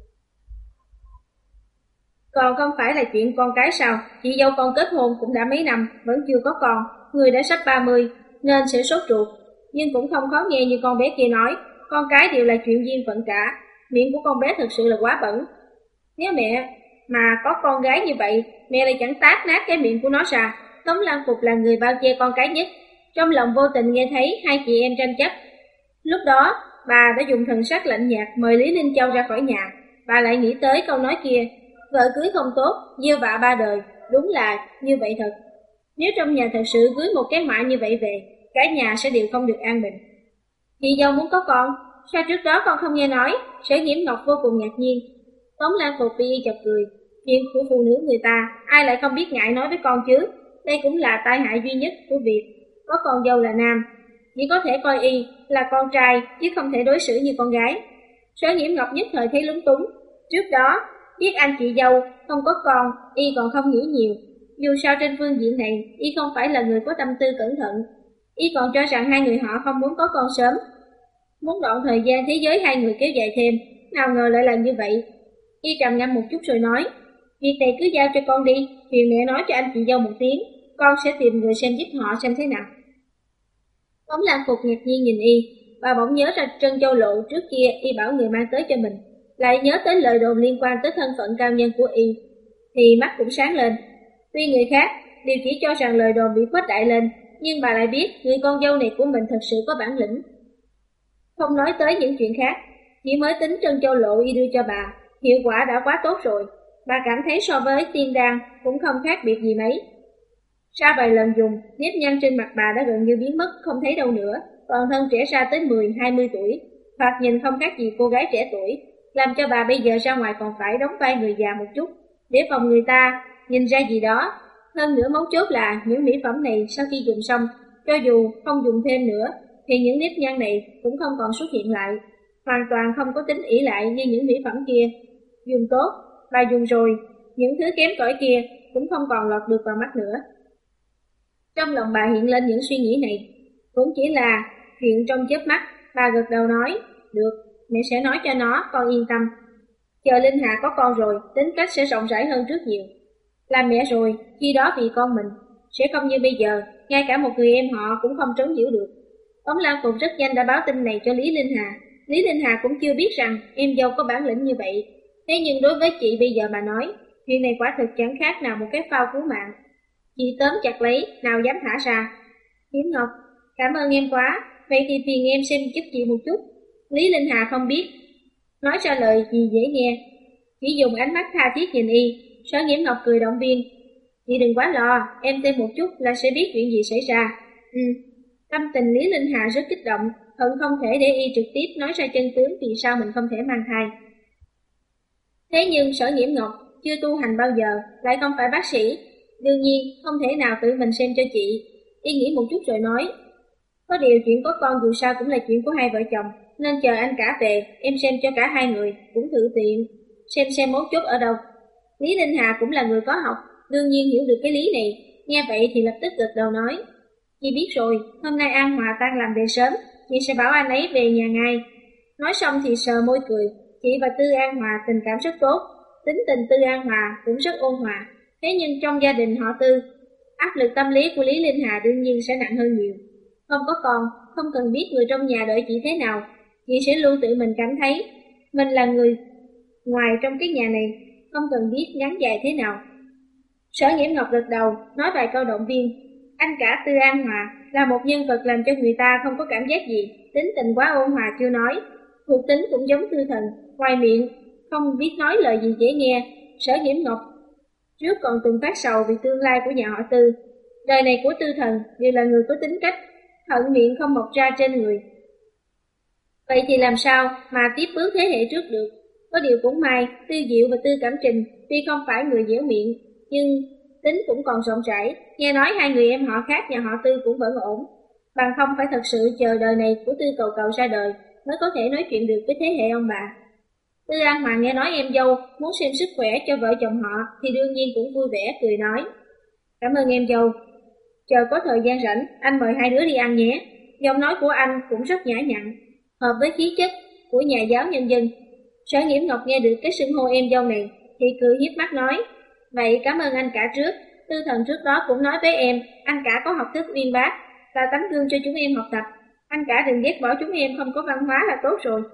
Còn không phải là chuyện con cái sao? Chị dâu con kết hôn cũng đã mấy năm, vẫn chưa có con, người đã sắp ba mươi, nên sẽ sốt ruột. Nhưng cũng không khó nghe như con bé kia nói, con cái đều là chuyện duyên phận cả. Miệng của con bé thật sự là quá bẩn. Nếu mẹ mà có con gái như vậy, mẹ lại chẳng tát nát cái miệng của nó ra. Tống Lan Phục là người bao che con cái nhất, trong lòng vô tình nghe thấy hai chị em tranh chấp. Lúc đó, bà đã dùng thần sắc lạnh nhạt mời Lý Linh Châu ra khỏi nhà. Bà lại nghĩ tới câu nói kia, vợ cưới không tốt, gieo vạ ba đời, đúng là như vậy thật. Nếu trong nhà thật sự cưới một cái họa như vậy về, cả nhà sẽ đều không được an bình. Chị dâu muốn có con, sao trước đó con không nghe nói? Sở Nhiễm Ngọc vô cùng ngạc nhiên. Tống Lan Phục bị chọc cười, chuyện của phụ nữ người ta, ai lại không biết ngại nói với con chứ? Đây cũng là tai hại duy nhất của việc có con dâu là nam, chỉ có thể coi y là con trai chứ không thể đối xử như con gái. Sở Nhiễm Ngọc nhất thời thấy lúng túng. Trước đó biết anh chị dâu không có con, y còn không nghĩ nhiều. Dù sao trên phương diện này, y không phải là người có tâm tư cẩn thận. Y còn cho rằng hai người họ không muốn có con sớm, muốn đoạn thời gian thế giới hai người kéo dài thêm. Nào ngờ lại là như vậy. Y trầm ngâm một chút rồi nói, việc này cứ giao cho con đi, phiền mẹ nói cho anh chị dâu một tiếng, con sẽ tìm người xem giúp họ xem thế nào. Tống Lan Phục ngạc nhiên nhìn y, bà bỗng nhớ ra Trân Châu Lộ trước kia y bảo người mang tới cho mình, lại nhớ tới lời đồn liên quan tới thân phận cao nhân của y, thì mắt cũng sáng lên. Tuy người khác đều chỉ cho rằng lời đồn bị khuếch đại lên, nhưng bà lại biết người con dâu này của mình thật sự có bản lĩnh. Không nói tới những chuyện khác, chỉ mới tính Trân Châu Lộ y đưa cho bà, hiệu quả đã quá tốt rồi. Bà cảm thấy so với tiên đan cũng không khác biệt gì mấy. Sau vài lần dùng, nếp nhăn trên mặt bà đã gần như biến mất, không thấy đâu nữa, toàn thân trẻ ra tới mười hai mươi tuổi, hoặc nhìn không khác gì cô gái trẻ tuổi, làm cho bà bây giờ ra ngoài còn phải đóng vai người già một chút, để phòng người ta nhìn ra gì đó. Hơn nữa mấu chốt là những mỹ phẩm này sau khi dùng xong, cho dù không dùng thêm nữa, thì những nếp nhăn này cũng không còn xuất hiện lại, hoàn toàn không có tính ỷ lại như những mỹ phẩm kia. Dùng tốt, bà dùng rồi, những thứ kém cỏi kia cũng không còn lọt được vào mắt nữa. Trong lòng bà hiện lên những suy nghĩ này, cũng chỉ là chuyện trong chớp mắt. Bà gật đầu nói, được, mẹ sẽ nói cho nó, con yên tâm. Chờ Linh Hà có con rồi, tính cách sẽ rộng rãi hơn rất nhiều. Làm mẹ rồi, khi đó vì con mình, sẽ không như bây giờ, ngay cả một người em họ cũng không trấn giữ được. Tống Lan Phụng rất nhanh đã báo tin này cho Lý Linh Hà. Lý Linh Hà cũng chưa biết rằng em dâu có bản lĩnh như vậy. Thế nhưng đối với chị bây giờ mà nói, chuyện này quả thực chẳng khác nào một cái phao cứu mạng. Chị tóm chặt lấy, nào dám thả ra. Hiếm Ngọc, cảm ơn em quá, vậy thì phiền em xem giúp chị một chút. Lý Linh Hà không biết nói ra lời gì dễ nghe, chỉ dùng ánh mắt tha thiết nhìn y. Sở Nghiễm Ngọc cười động viên, chị đừng quá lo, em thêm một chút là sẽ biết chuyện gì xảy ra. Ừ. Tâm tình Lý Linh Hà rất kích động, hận không thể để y trực tiếp nói ra chân tướng vì sao mình không thể mang thai. Thế nhưng Sở Nghiễm Ngọc chưa tu hành bao giờ, lại không phải bác sĩ, đương nhiên không thể nào tự mình xem cho chị. Y nghĩ một chút rồi nói, có điều chuyện có con dù sao cũng là chuyện của hai vợ chồng, nên chờ anh cả về, em xem cho cả hai người, cũng thử tiện xem xem mấu chốt ở đâu. Lý Linh Hà cũng là người có học, đương nhiên hiểu được cái lý này, nghe vậy thì lập tức gật đầu nói, chị biết rồi, hôm nay An Hòa tan làm về sớm, chị sẽ bảo anh ấy về nhà ngay. Nói xong thì sờ môi cười, chị và Tư An Hòa tình cảm rất tốt, tính tình Tư An Hòa cũng rất ôn hòa, thế nhưng trong gia đình họ Tư, áp lực tâm lý của Lý Linh Hà đương nhiên sẽ nặng hơn nhiều. Không có con, không cần biết người trong nhà đợi chị thế nào, chị sẽ luôn tự mình cảm thấy mình là người ngoài trong cái nhà này, không cần biết ngắn dài thế nào. Sở Nghiễm Ngọc gật đầu, nói vài câu động viên. Anh cả Tư An Hòa là một nhân vật làm cho người ta không có cảm giác gì, tính tình quá ôn hòa chưa nói, thuộc tính cũng giống Tư Thần, ngoài miệng không biết nói lời gì dễ nghe. Sở Nghiễm Ngọc trước còn từng phát sầu vì tương lai của nhà họ Tư. Đời này của Tư Thần đều là người có tính cách hận miệng không mọc ra trên người. Vậy thì làm sao mà tiếp bước thế hệ trước được? Có điều cũng may, Tư Diệu và Tư Cảm Trình tuy không phải người dẻo miệng, nhưng tính cũng còn rộng rãi. Nghe nói hai người em họ khác nhà họ Tư cũng vẫn ổn, bằng không phải thật sự chờ đời này của Tư Cầu Cầu ra đời mới có thể nói chuyện được với thế hệ ông bà. Tư An Hòa nghe nói em dâu muốn xem sức khỏe cho vợ chồng họ thì đương nhiên cũng vui vẻ cười nói, cảm ơn em dâu, chờ có thời gian rảnh anh mời hai đứa đi ăn nhé. Giọng nói của anh cũng rất nhã nhặn, hợp với khí chất của nhà giáo nhân dân. Sở Nghiễm Ngọc nghe được cái xưng hô em dâu này thì cười hiếp mắt nói, vậy cảm ơn anh cả trước. Tư Thần trước đó cũng nói với em, anh cả có học thức uyên bác, là tấm gương cho chúng em học tập, anh cả đừng ghét bỏ chúng em không có văn hóa là tốt rồi.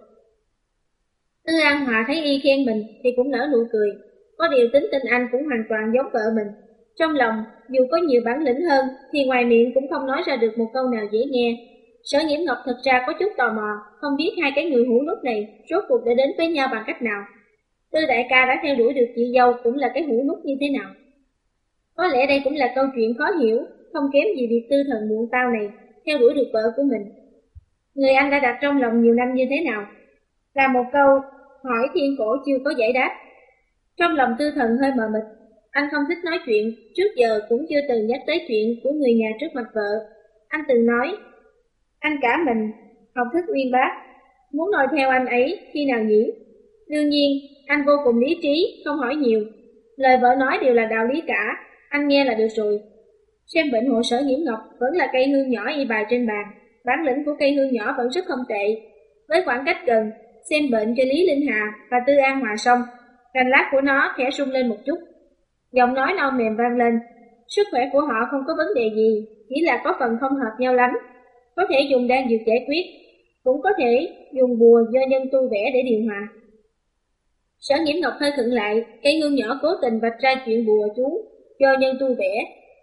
Tư An Hòa thấy y khen mình thì cũng nở nụ cười, có điều tính tình anh cũng hoàn toàn giống vợ mình. Trong lòng dù có nhiều bản lĩnh hơn thì ngoài miệng cũng không nói ra được một câu nào dễ nghe. Sở Nghiễm Ngọc thật ra có chút tò mò, không biết hai cái người hũ nút này rốt cuộc đã đến với nhau bằng cách nào. Tư đại ca đã theo đuổi được chị dâu cũng là cái hũ nút như thế nào? Có lẽ đây cũng là câu chuyện khó hiểu, không kém gì việc Tư Thần muộn tao này theo đuổi được vợ của mình. Người anh đã đặt trong lòng nhiều năm như thế nào? Là một câu hỏi thiên cổ chưa có giải đáp. Trong lòng Tư Thần hơi mờ mịt, anh không thích nói chuyện, trước giờ cũng chưa từng nhắc tới chuyện của người nhà trước mặt vợ. Anh từng nói, anh cả mình học thức uyên bác, muốn noi theo anh ấy khi nào nhỉ? Đương nhiên, anh vô cùng lý trí, không hỏi nhiều. Lời vợ nói đều là đạo lý cả, anh nghe là được rồi. Xem bệnh hộ Sở Nghiễm Ngọc vẫn là cây hương nhỏ y bài trên bàn, bản lĩnh của cây hương nhỏ vẫn rất không tệ. Với khoảng cách gần, xem bệnh cho Lý Linh Hà và Tư An Hòa xong, cành lá của nó khẽ rung lên một chút. Giọng nói non mềm vang lên, sức khỏe của họ không có vấn đề gì, chỉ là có phần không hợp nhau lắm. Có thể dùng đan dược giải quyết, cũng có thể dùng bùa do nhân tu vẽ để điều hòa. Sở Nghiễm Ngọc hơi khựng lại, cây hương nhỏ cố tình vạch ra chuyện bùa chú do nhân tu vẽ.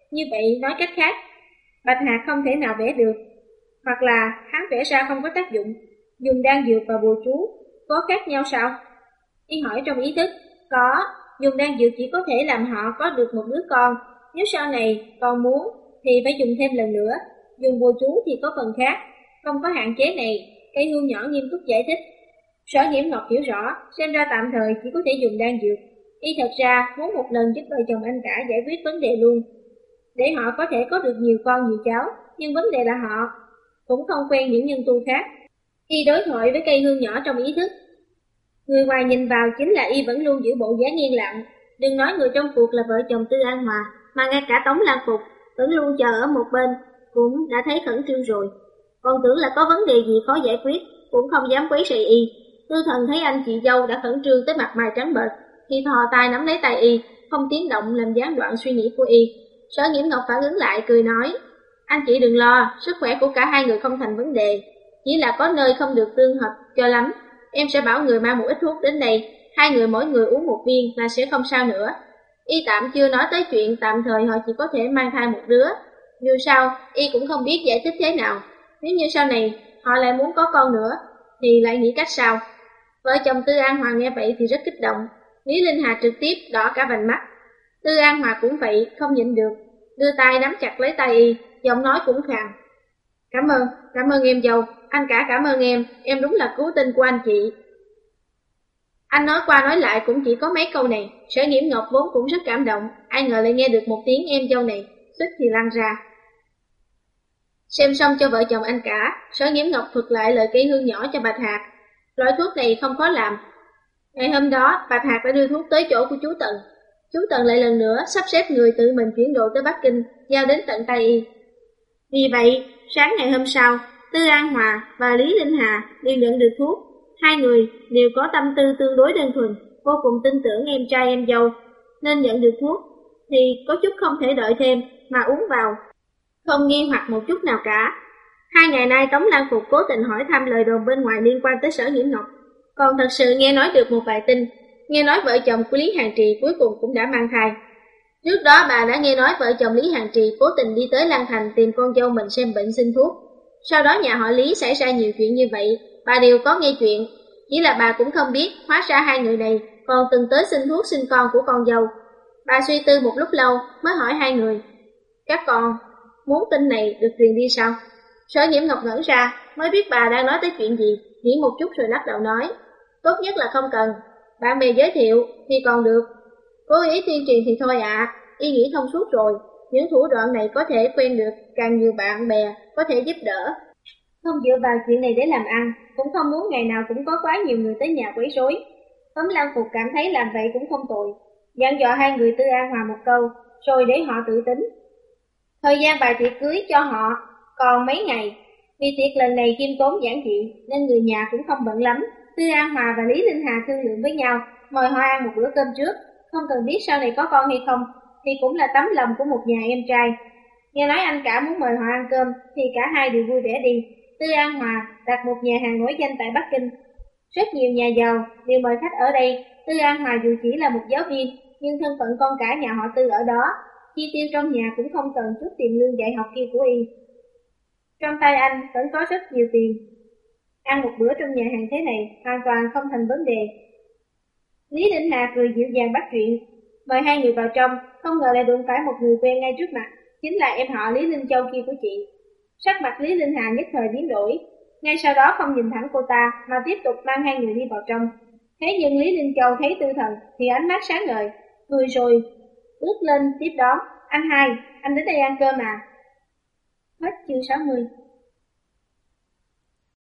Như vậy nói cách khác, Bạch Hạc không thể nào vẽ được, hoặc là hắn vẽ ra không có tác dụng. Dùng đan dược và bùa chú có khác nhau sao? Y hỏi trong ý thức. Có, dùng đan dược chỉ có thể làm họ có được một đứa con. Nếu sau này còn muốn thì phải dùng thêm lần nữa. Dùng bùa chú thì có phần khác, không có hạn chế này. Cây hương nhỏ nghiêm túc giải thích. Sở Nhiễm Ngọc hiểu rõ, xem ra tạm thời chỉ có thể dùng đan dược. Y thật ra muốn một lần giúp vợ chồng anh cả giải quyết vấn đề luôn, để họ có thể có được nhiều con nhiều cháu. Nhưng vấn đề là họ cũng không quen những nhân tu khác. Y đối thoại với cây hương nhỏ trong ý thức. Người ngoài nhìn vào chính là Y vẫn luôn giữ bộ dáng yên lặng. Đừng nói người trong cuộc là vợ chồng Tư An Hòa, mà ngay cả Tống Lan Phục vẫn luôn chờ ở một bên cũng đã thấy khẩn trương rồi. Còn tưởng là có vấn đề gì khó giải quyết, cũng không dám quấy rầy Y. Tư Thần thấy anh chị dâu đã khẩn trương tới mặt mày trắng bệch, thì thò tay nắm lấy tay Y, không tiếng động làm gián đoạn suy nghĩ của Y. Sở Nhiễm Ngọc phản ứng lại cười nói, anh chị đừng lo, sức khỏe của cả hai người không thành vấn đề, chỉ là có nơi không được tương hợp cho lắm. Em sẽ bảo người mang một ít thuốc đến đây, hai người mỗi người uống một viên là sẽ không sao nữa. Y tạm chưa nói tới chuyện tạm thời họ chỉ có thể mang thai một đứa. Dù sao, Y cũng không biết giải thích thế nào. Nếu như sau này họ lại muốn có con nữa, thì lại nghĩ cách sao? Vợ chồng Tư An Hòa nghe vậy thì rất kích động. Lý Linh Hà trực tiếp đỏ cả vành mắt. Tư An Hòa cũng vậy, không nhịn được, đưa tay nắm chặt lấy tay Y, giọng nói cũng khàn. Cảm ơn, cảm ơn em dâu, anh cả cảm ơn em, em đúng là cứu tinh của anh chị. Anh nói qua nói lại cũng chỉ có mấy câu này. Sở Nhiễm Ngọc vốn cũng rất cảm động, ai ngờ lại nghe được một tiếng em dâu này, suýt thì lăn ra. Xem xong cho vợ chồng anh cả, Sở Nhiễm Ngọc thuật lại lời cây hương nhỏ cho Bạch Hạc. Loại thuốc này không khó làm. Ngày hôm đó, Bạch Hạc đã đưa thuốc tới chỗ của chú Tần. Chú Tần lại lần nữa sắp xếp người tự mình chuyển độ tới Bắc Kinh, giao đến tận tay Y. Vì vậy, sáng ngày hôm sau, Tư An Hòa và Lý Linh Hà liền nhận được thuốc. Hai người đều có tâm tư tương đối đơn thuần, vô cùng tin tưởng em trai em dâu, nên nhận được thuốc thì có chút không thể đợi thêm mà uống vào, không nghi hoặc một chút nào cả. Hai ngày nay Tống Lan Phục cố tình hỏi thăm lời đồn bên ngoài liên quan tới Sở Nhiễm Ngọc, còn thật sự nghe nói được một vài tin. Nghe nói vợ chồng của Lý Hàng Trì cuối cùng cũng đã mang thai. Trước đó bà đã nghe nói vợ chồng Lý Hàng Trì cố tình đi tới Lan Thành tìm con dâu mình xem bệnh xin thuốc. Sau đó nhà họ Lý xảy ra nhiều chuyện như vậy, bà đều có nghe chuyện. Chỉ là bà cũng không biết, hóa ra hai người này còn từng tới xin thuốc sinh con của con dâu. Bà suy tư một lúc lâu mới hỏi hai người, các con muốn tin này được truyền đi sao? Sở Nhiễm Ngọc ngẩn ra, mới biết bà đang nói tới chuyện gì, nghĩ một chút rồi lắc đầu nói, tốt nhất là không cần, bạn bè giới thiệu thì còn được, cố ý tuyên truyền thì thôi ạ. À. Y nghĩ thông suốt rồi, những thủ đoạn này có thể quen được càng nhiều bạn bè, có thể giúp đỡ. Không dựa vào chuyện này để làm ăn, cũng không muốn ngày nào cũng có quá nhiều người tới nhà quấy rối. Tống Lan Phục cảm thấy làm vậy cũng không tội, dặn dò hai người Tư An Hòa một câu, rồi để họ tự tính. Thời gian bài tiệc cưới cho họ còn mấy ngày, vì tiệc lần này khiêm tốn giản dị nên người nhà cũng không bận lắm. Tư An Hòa và Lý Linh Hà thương lượng với nhau, mời họ ăn một bữa cơm trước, không cần biết sau này có con hay không, thì cũng là tấm lòng của một nhà em trai. Nghe nói anh cả muốn mời họ ăn cơm, thì cả hai đều vui vẻ đi. Tư An Hòa đặt một nhà hàng nổi danh tại Bắc Kinh. Rất nhiều nhà giàu đều mời khách ở đây. Tư An Hòa dù chỉ là một giáo viên, nhưng thân phận con cả nhà họ Tư ở đó, chi tiêu trong nhà cũng không cần chút tiền lương dạy học kia của Y. Trong tay anh vẫn có rất nhiều tiền. Ăn một bữa trong nhà hàng thế này hoàn toàn không thành vấn đề. Lý Linh Hà cười dịu dàng bắt chuyện, mời hai người vào trong, không ngờ lại đụng phải một người quen ngay trước mặt, chính là em họ Lý Linh Châu kia của chị. Sắc mặt Lý Linh Hà nhất thời biến đổi, ngay sau đó không nhìn thẳng cô ta mà tiếp tục mang hai người đi vào trong. Thế nhưng Lý Linh Châu thấy Tư Thần thì ánh mắt sáng ngời, cười rồi bước lên tiếp đón. Anh hai, anh đến đây ăn cơm à? Hết chương sáu mươi.